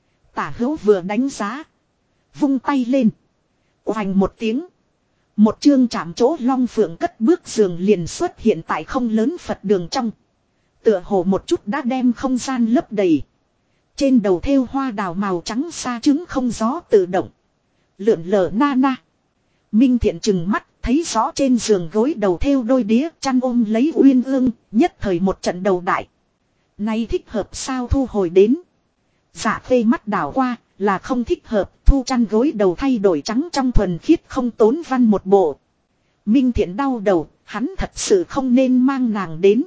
Tả hữu vừa đánh giá. Vung tay lên. Oành một tiếng. Một chương chạm chỗ long phượng cất bước giường liền xuất hiện tại không lớn Phật đường trong. Tựa hồ một chút đã đem không gian lấp đầy. Trên đầu thêu hoa đào màu trắng sa trứng không gió tự động. Lượn lờ na na. Minh Thiện trừng mắt, thấy rõ trên giường gối đầu thêu đôi đĩa chăn ôm lấy uyên ương, nhất thời một trận đầu đại. Nay thích hợp sao thu hồi đến. Dạ Khê mắt đảo qua, là không thích hợp, thu chăn gối đầu thay đổi trắng trong thuần khiết không tốn văn một bộ. Minh Thiện đau đầu, hắn thật sự không nên mang nàng đến.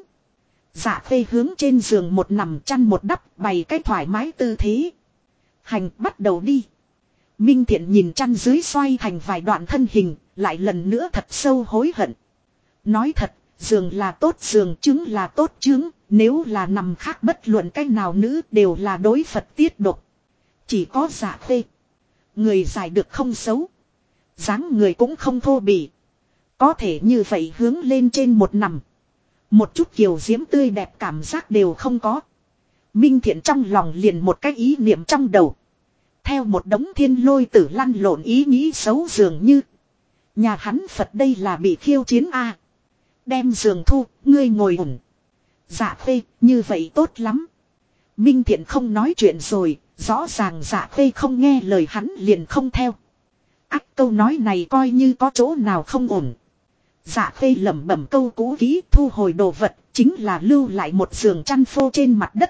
Dạ Khê hướng trên giường một nằm chăn một đắp, bày cái thoải mái tư thế. Hành, bắt đầu đi. Minh Thiện nhìn chăn dưới xoay thành vài đoạn thân hình, lại lần nữa thật sâu hối hận. Nói thật, giường là tốt giường, trứng là tốt trứng, nếu là nằm khác bất luận cách nào nữ đều là đối Phật tiết độc. Chỉ có Dạ Khê. Người dài được không xấu. Dáng người cũng không thô bỉ. Có thể như vậy hướng lên trên một nằm. Một chút kiều diễm tươi đẹp cảm giác đều không có. Minh Thiện trong lòng liền một cái ý niệm trong đầu. Theo một đống thiên lôi tử lăn lộn ý nghĩ xấu dường như. Nhà hắn Phật đây là bị khiêu chiến a. Đem giường thu, ngươi ngồi ổn. Dạ Khê, như vậy tốt lắm. Minh Thiện không nói chuyện rồi, rõ ràng Dạ Khê không nghe lời hắn liền không theo. Ác câu nói này coi như có chỗ nào không ổn. Dạ Khê lẩm bẩm câu cũ kỹ thu hồi đồ vật, chính là lưu lại một giường chăn phô trên mặt đất.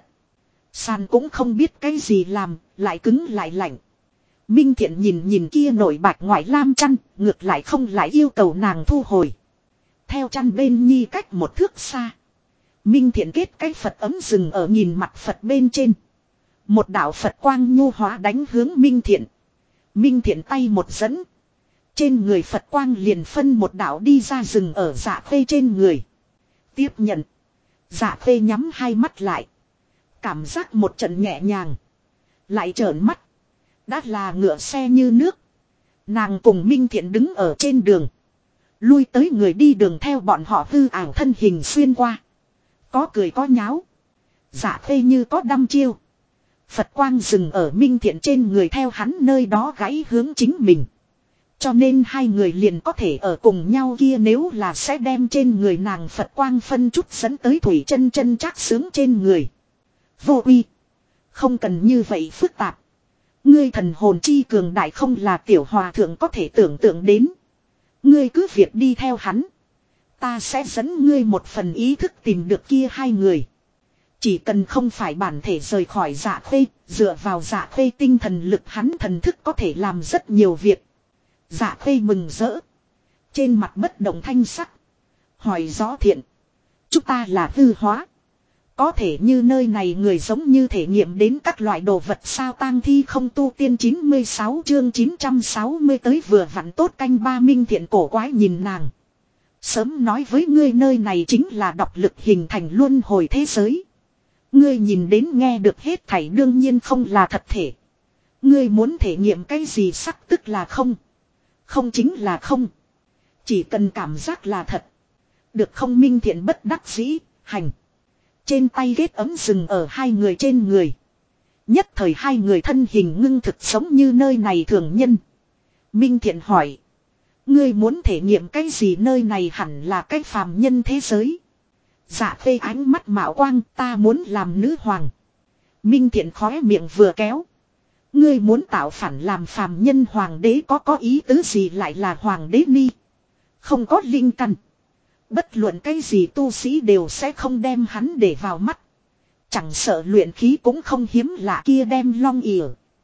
Sàn cũng không biết cái gì làm, lại cứng lại lạnh. Minh Thiện nhìn kia nổi bạch ngoại lam chăn, ngược lại không lại yêu cầu nàng thu hồi. Theo chăn bên nhi cách một thước xa. Minh Thiện kết cái Phật ấm dừng ở nhìn mặt Phật bên trên. Một đạo Phật quang nhu hóa đánh hướng Minh Thiện. Minh Thiện tay một dẫn. Trên người Phật quang liền phân một đạo đi ra rừng ở Dạ Khê trên người. Tiếp nhận. Dạ Khê nhắm hai mắt lại. Cảm giác một trận nhẹ nhàng. Lại trợn mắt. Đã là ngựa xe như nước. Nàng cùng Minh Thiện đứng ở trên đường. Lui tới người đi đường theo bọn họ hư ảo thân hình xuyên qua. Có cười có nháo. Dạ Khê như có đăm chiêu. Phật quang dừng ở Minh Thiện trên người theo hắn nơi đó gãy hướng chính mình. Cho nên hai người liền có thể ở cùng nhau kia nếu là sẽ đem trên người nàng Phật quang phân chút dẫn tới thủy chân chân chắc sướng trên người. Vô uy. Không cần như vậy phức tạp. Ngươi thần hồn chi cường đại không là tiểu hòa thượng có thể tưởng tượng đến. Ngươi cứ việc đi theo hắn. Ta sẽ dẫn ngươi một phần ý thức tìm được kia hai người. Chỉ cần không phải bản thể rời khỏi Dạ Khê, dựa vào Dạ Khê tinh thần lực hắn thần thức có thể làm rất nhiều việc. Dạ Khê mừng rỡ. Trên mặt bất động thanh sắc. Hỏi rõ thiện. Chúng ta là hư hóa. Có thể như nơi này người giống như thể nghiệm đến các loại đồ vật sao tang thi không tu tiên 96 chương 960 tới vừa vặn tốt canh ba. Minh Thiện cổ quái nhìn nàng. Sớm nói với ngươi nơi này chính là độc lực hình thành luân hồi thế giới. Ngươi nhìn đến nghe được hết thảy đương nhiên không là thật thể. Ngươi muốn thể nghiệm cái gì sắc tức là không. Không chính là không. Chỉ cần cảm giác là thật. Được không? Minh Thiện bất đắc dĩ, hành. Trên tay ghét ấm dừng ở hai người trên người. Nhất thời hai người thân hình ngưng thực sống như nơi này thường nhân. Minh Thiện hỏi. Ngươi muốn thể nghiệm cái gì? Nơi này hẳn là cái phàm nhân thế giới. Dạ Khê ánh mắt mạo quang, ta muốn làm nữ hoàng. Minh Thiện khóe miệng vừa kéo. Ngươi muốn tạo phản làm phàm nhân hoàng đế có ý tứ gì? Lại là hoàng đế ni. Không có linh căn. Bất luận cái gì tu sĩ đều sẽ không đem hắn để vào mắt. Chẳng sợ luyện khí cũng không hiếm lạ kia đem long ỉa.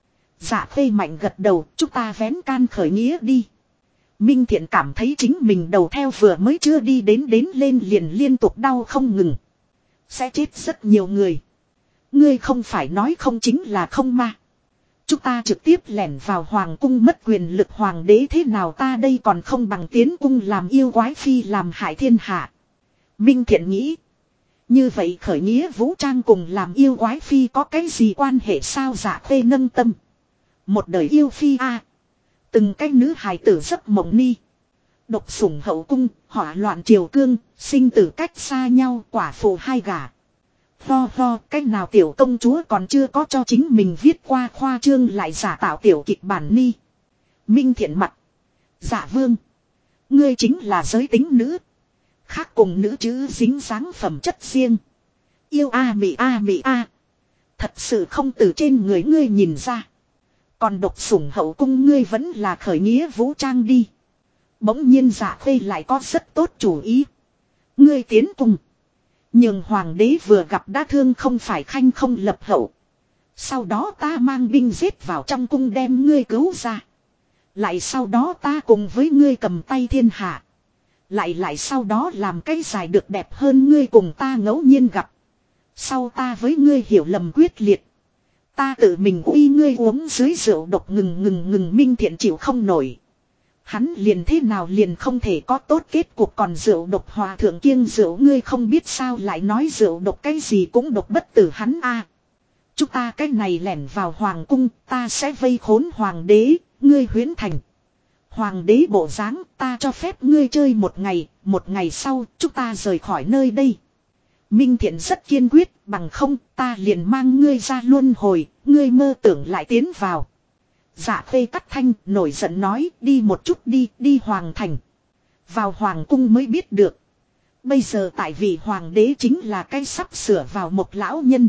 Dạ Khê mạnh gật đầu, chúng ta vén can khởi nghĩa đi. Minh Thiện cảm thấy chính mình đầu theo vừa mới chưa đi đến lên liền liên tục đau không ngừng. Sẽ chết rất nhiều người. Ngươi không phải nói không chính là không mà. Chúng ta trực tiếp lẻn vào hoàng cung mất quyền lực hoàng đế thế nào ta đây còn không bằng tiến cung làm yêu quái phi làm hại thiên hạ. Minh Thiện nghĩ. Như vậy khởi nghĩa vũ trang cùng làm yêu quái phi có cái gì quan hệ sao? Dạ Khê nâng tâm. Một đời yêu phi a. Từng cái nữ hài tử giấc mộng ni. Độc sủng hậu cung, hỏa loạn triều cương, sinh tử cách xa nhau, quả phụ hai gả. Ho, cách nào tiểu công chúa còn chưa có cho chính mình viết qua khoa trương lại giả tạo tiểu kịch bản ni. Minh Thiện mặt. Dạ vương. Ngươi chính là giới tính nữ. Khác cùng nữ chữ dính dáng phẩm chất riêng. Yêu mị a. Thật sự không từ trên người ngươi nhìn ra. Còn độc sủng hậu cung ngươi vẫn là khởi nghĩa vũ trang đi. Bỗng nhiên Dạ Khuê lại có rất tốt chủ ý. Ngươi tiến cùng. Nhưng hoàng đế vừa gặp đã thương không phải khanh không lập hậu. Sau đó ta mang binh giết vào trong cung đem ngươi cứu ra. Lại sau đó ta cùng với ngươi cầm tay thiên hạ. Lại sau đó làm cái giải được đẹp hơn ngươi cùng ta ngẫu nhiên gặp. Sau ta với ngươi hiểu lầm quyết liệt. Ta tự mình uy ngươi uống dưới rượu độc ngừng Minh Thiện chịu không nổi. Hắn liền thế nào liền không thể có tốt kết cục còn rượu độc hòa thượng kiêng rượu ngươi không biết sao lại nói rượu độc cái gì cũng độc bất tử hắn a. Chúng ta cái này lẻn vào hoàng cung ta sẽ vây khốn hoàng đế, ngươi huyễn thành. Hoàng đế bộ dáng ta cho phép ngươi chơi một ngày sau chúng ta rời khỏi nơi đây. Minh Thiện rất kiên quyết bằng không ta liền mang ngươi ra luân hồi, ngươi mơ tưởng lại tiến vào. Dạ Khuê cắt thanh nổi giận nói đi một chút đi hoàng thành. Vào hoàng cung mới biết được. Bây giờ tại vì hoàng đế chính là cái sắp sửa vào một lão nhân.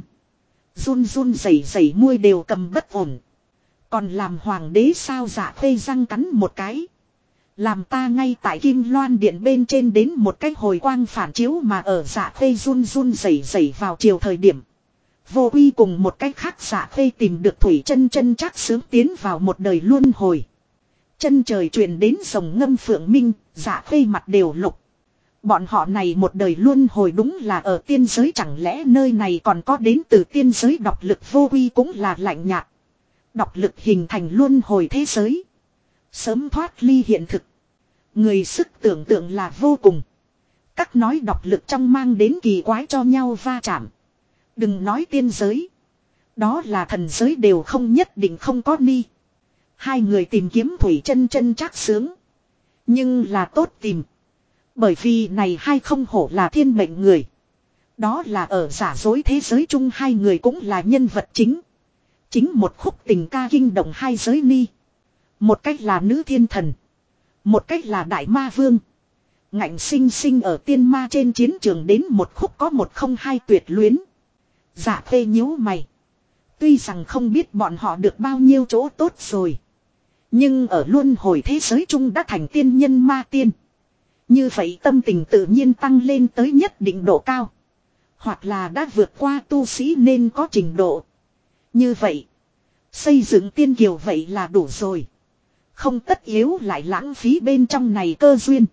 Run rẩy môi đều cầm bất ổn. Còn làm hoàng đế sao Dạ Khuê răng cắn một cái. Làm ta ngay tại Kim Loan Điện bên trên đến một cái hồi quang phản chiếu mà ở Dạ Khuê run rẩy vào chiều thời điểm. Vô Uy cùng một cách khác Dạ Khuê tìm được Thủy Chân Chân chắc sướng tiến vào một đời luân hồi. Chân trời truyền đến rồng ngâm phượng minh, Dạ Khuê mặt đều lục. Bọn họ này một đời luân hồi đúng là ở tiên giới chẳng lẽ nơi này còn có đến từ tiên giới độc lực Vô Uy cũng là lạnh nhạt. Độc lực hình thành luân hồi thế giới. Sớm thoát ly hiện thực. Người sức tưởng tượng là vô cùng. Các nói độc lực trong mang đến kỳ quái cho nhau va chạm. Đừng nói tiên giới. Đó là thần giới đều không nhất định không có ni. Hai người tìm kiếm Thủy Chân Chân chắc sướng. Nhưng là tốt tìm. Bởi vì này hai không hổ là thiên mệnh người. Đó là ở giả dối thế giới chung hai người cũng là nhân vật chính. Chính một khúc tình ca kinh động hai giới ni. Một cách là nữ thiên thần. Một cách là đại ma vương. Ngạnh sinh ở tiên ma trên chiến trường đến một khúc có một không hai tuyệt luyến. Dạ Khuê nhíu mày. Tuy rằng không biết bọn họ được bao nhiêu chỗ tốt rồi. Nhưng ở luân hồi thế giới chung đã thành tiên nhân ma tiên. Như vậy tâm tình tự nhiên tăng lên tới nhất định độ cao. Hoặc là đã vượt qua tu sĩ nên có trình độ. Như vậy. Xây dựng tiên kiều vậy là đủ rồi. Không tất yếu lại lãng phí bên trong này cơ duyên.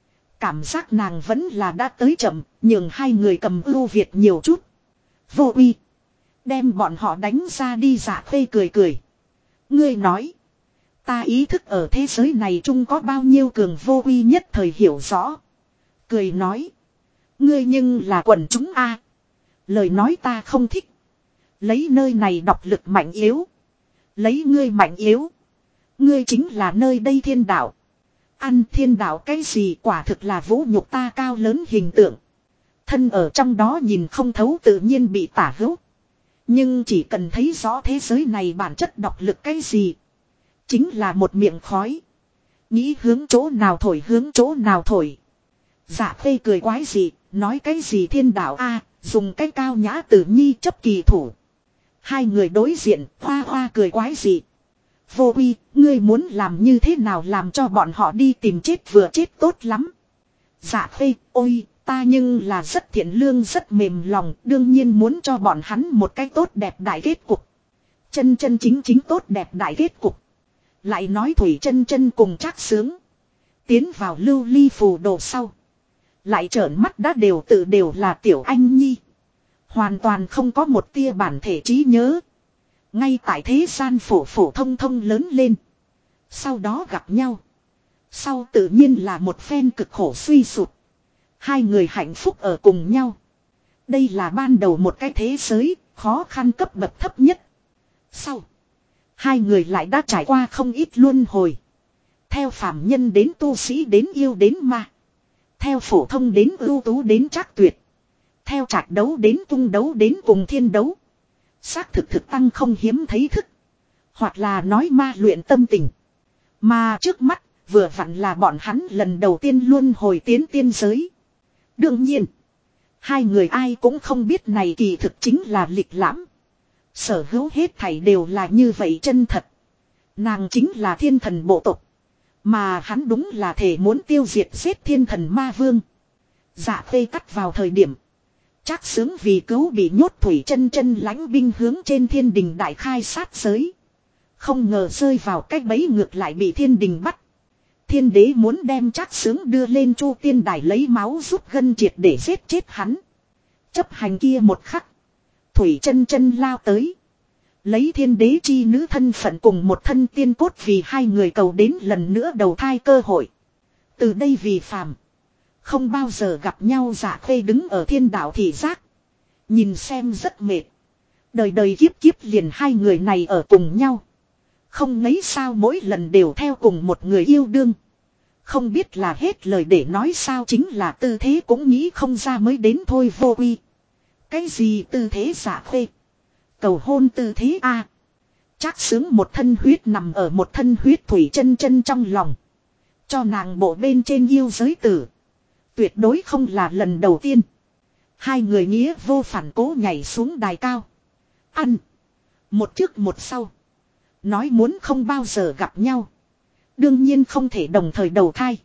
Cảm giác nàng vẫn là đã tới chậm. Nhưng hai người cầm ưu việt nhiều chút. Vô Uy. Đem bọn họ đánh ra đi Dạ Khuê cười. Ngươi nói. Ta ý thức ở thế giới này chung có bao nhiêu cường Vô Uy nhất thời hiểu rõ. Cười nói. Ngươi nhưng là quần chúng a. Lời nói ta không thích. Lấy nơi này độc lực mạnh yếu. Lấy ngươi mạnh yếu. Ngươi chính là nơi đây thiên đạo. Ăn thiên đạo cái gì quả thực là vũ nhục ta cao lớn hình tượng. Thân ở trong đó nhìn không thấu tự nhiên bị tả hữu. Nhưng chỉ cần thấy rõ thế giới này bản chất độc lực cái gì. Chính là một miệng khói. Nghĩ hướng chỗ nào thổi hướng chỗ nào thổi. Dạ Khuê cười quái gì, nói cái gì thiên đạo a, dùng cái cao nhã tử nhi chấp kỳ thủ. Hai người đối diện, hoa cười quái gì. Vô Uy, ngươi muốn làm như thế nào làm cho bọn họ đi tìm chết vừa chết tốt lắm. Dạ Khuê, ôi, ta nhưng là rất thiện lương rất mềm lòng, đương nhiên muốn cho bọn hắn một cái tốt đẹp đại kết cục. Chân chính tốt đẹp đại kết cục. Lại nói Thủy Chân Chân cùng Trác Sướng. Tiến vào lưu ly phù đồ sau. Lại trợn mắt đã đều là tiểu anh nhi. Hoàn toàn không có một tia bản thể trí nhớ. Ngay tại thế gian phổ thông lớn lên. Sau đó gặp nhau. Sau tự nhiên là một phen cực khổ suy sụp. Hai người hạnh phúc ở cùng nhau. Đây là ban đầu một cái thế giới, khó khăn cấp bậc thấp nhất. Sau. Hai người lại đã trải qua không ít luân hồi. Theo phàm nhân đến tu sĩ đến yêu đến ma. Theo phổ thông đến ưu tú đến trác tuyệt. Theo trạch đấu đến cung đấu đến cùng thiên đấu. Xác thực tăng không hiếm thấy thức. Hoặc là nói ma luyện tâm tình. Mà trước mắt vừa vặn là bọn hắn lần đầu tiên luân hồi tiến tiên giới. Đương nhiên. Hai người ai cũng không biết này kỳ thực chính là lịch lãm. Sở hữu hết thảy đều là như vậy chân thật. Nàng chính là thiên thần bộ tộc. Mà hắn đúng là thể muốn tiêu diệt giết thiên thần ma vương. Dạ phê cắt vào thời điểm. Trác Xướng vì cứu bị nhốt Thủy Chân Chân lãnh binh hướng trên thiên đình đại khai sát giới. Không ngờ rơi vào cách bẫy ngược lại bị thiên đình bắt. Thiên đế muốn đem Trác Xướng đưa lên Chu Tiên Đài lấy máu rút gân triệt để giết chết hắn. Chấp hành kia một khắc. Thủy Chân Chân lao tới. Lấy thiên đế chi nữ thân phận cùng một thân tiên cốt vì hai người cầu đến lần nữa đầu thai cơ hội. Từ đây vì phàm. Không bao giờ gặp nhau Dạ Khê đứng ở thiên đạo thị giác. Nhìn xem rất mệt. Đời đời kiếp kiếp liền hai người này ở cùng nhau. Không ngấy sao mỗi lần đều theo cùng một người yêu đương. Không biết là hết lời để nói sao chính là tư thế cũng nghĩ không ra mới đến thôi vô uy. Cái gì tư thế Dạ Khê? Cầu hôn tư thế a. Trác Xướng một thân huyết nằm ở một thân huyết Thủy Chân Chân trong lòng. Cho nàng bộ bên trên yêu giới tử. Tuyệt đối không là lần đầu tiên. Hai người nghĩa vô phản cố nhảy xuống đài cao. Ăn. Một trước một sau. Nói muốn không bao giờ gặp nhau. Đương nhiên không thể đồng thời đầu thai.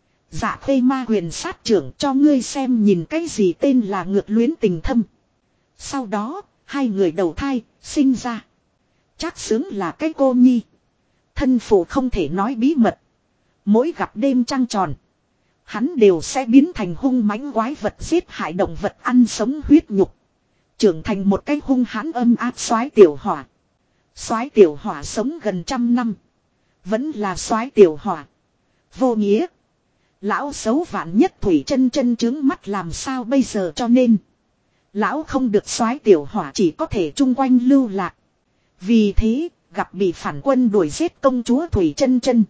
Dạ Khê ma huyền sát trưởng cho ngươi xem nhìn cái gì tên là ngược luyến tình thâm. Sau đó, hai người đầu thai, sinh ra. Trác Xướng là cái cô nhi. Thân phụ không thể nói bí mật. Mỗi gặp đêm trăng tròn. Hắn đều sẽ biến thành hung mãnh quái vật giết hại động vật ăn sống huyết nhục. Trưởng thành một cái hung hãn âm áp soái tiểu hỏa. Soái tiểu hỏa sống gần 100 năm. Vẫn là soái tiểu hỏa. Vô nghĩa. Lão xấu vạn nhất Thủy Chân Chân trướng mắt làm sao bây giờ cho nên. Lão không được soái tiểu hỏa chỉ có thể chung quanh lưu lạc. Vì thế, gặp bị phản quân đuổi giết công chúa Thủy Chân Chân.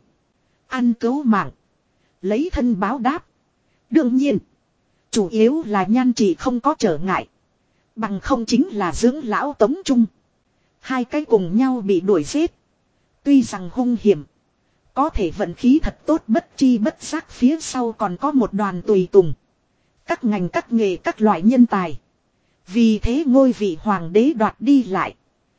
Ăn cứu mạng. Lấy thân báo đáp. Đương nhiên. Chủ yếu là nhan chỉ không có trở ngại. Bằng không chính là dưỡng lão Tống Trung. Hai cái cùng nhau bị đuổi giết. Tuy rằng hung hiểm. Có thể vận khí thật tốt bất chi bất giác phía sau còn có một đoàn tùy tùng. Các ngành các nghề các loại nhân tài. Vì thế ngôi vị hoàng đế đoạt đi lại.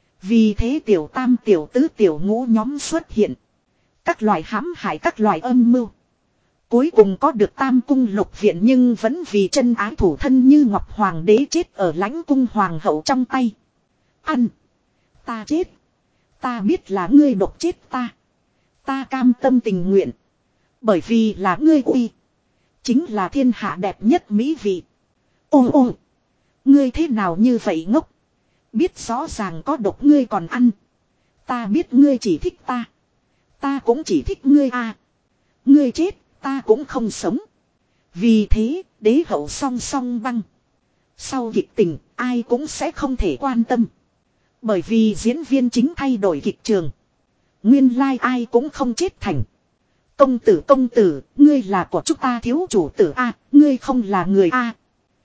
Vì thế tiểu tam tiểu tứ tiểu ngũ nhóm xuất hiện. Các loại hãm hại các loại âm mưu. Cuối cùng có được tam cung lục viện nhưng vẫn vì chân ái thủ thân như ngọc hoàng đế chết ở lãnh cung hoàng hậu trong tay. Ăn. Ta chết. Ta biết là ngươi độc chết ta. Ta cam tâm tình nguyện. Bởi vì là ngươi uy. Chính là thiên hạ đẹp nhất mỹ vị. Ô ô. Ngươi thế nào như vậy ngốc. Biết rõ ràng có độc ngươi còn ăn. Ta biết ngươi chỉ thích ta. Ta cũng chỉ thích ngươi à. Ngươi chết. Ta cũng không sống. Vì thế, đế hậu song song băng. Sau kịch tình, ai cũng sẽ không thể quan tâm. Bởi vì diễn viên chính thay đổi kịch trường. Nguyên lai ai cũng không chết thành. Công tử, ngươi là của chúng ta thiếu chủ tử A, ngươi không là người A.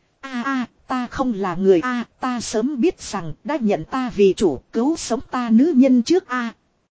Ta không là người A, ta sớm biết rằng đã nhận ta vì chủ cứu sống ta nữ nhân trước A.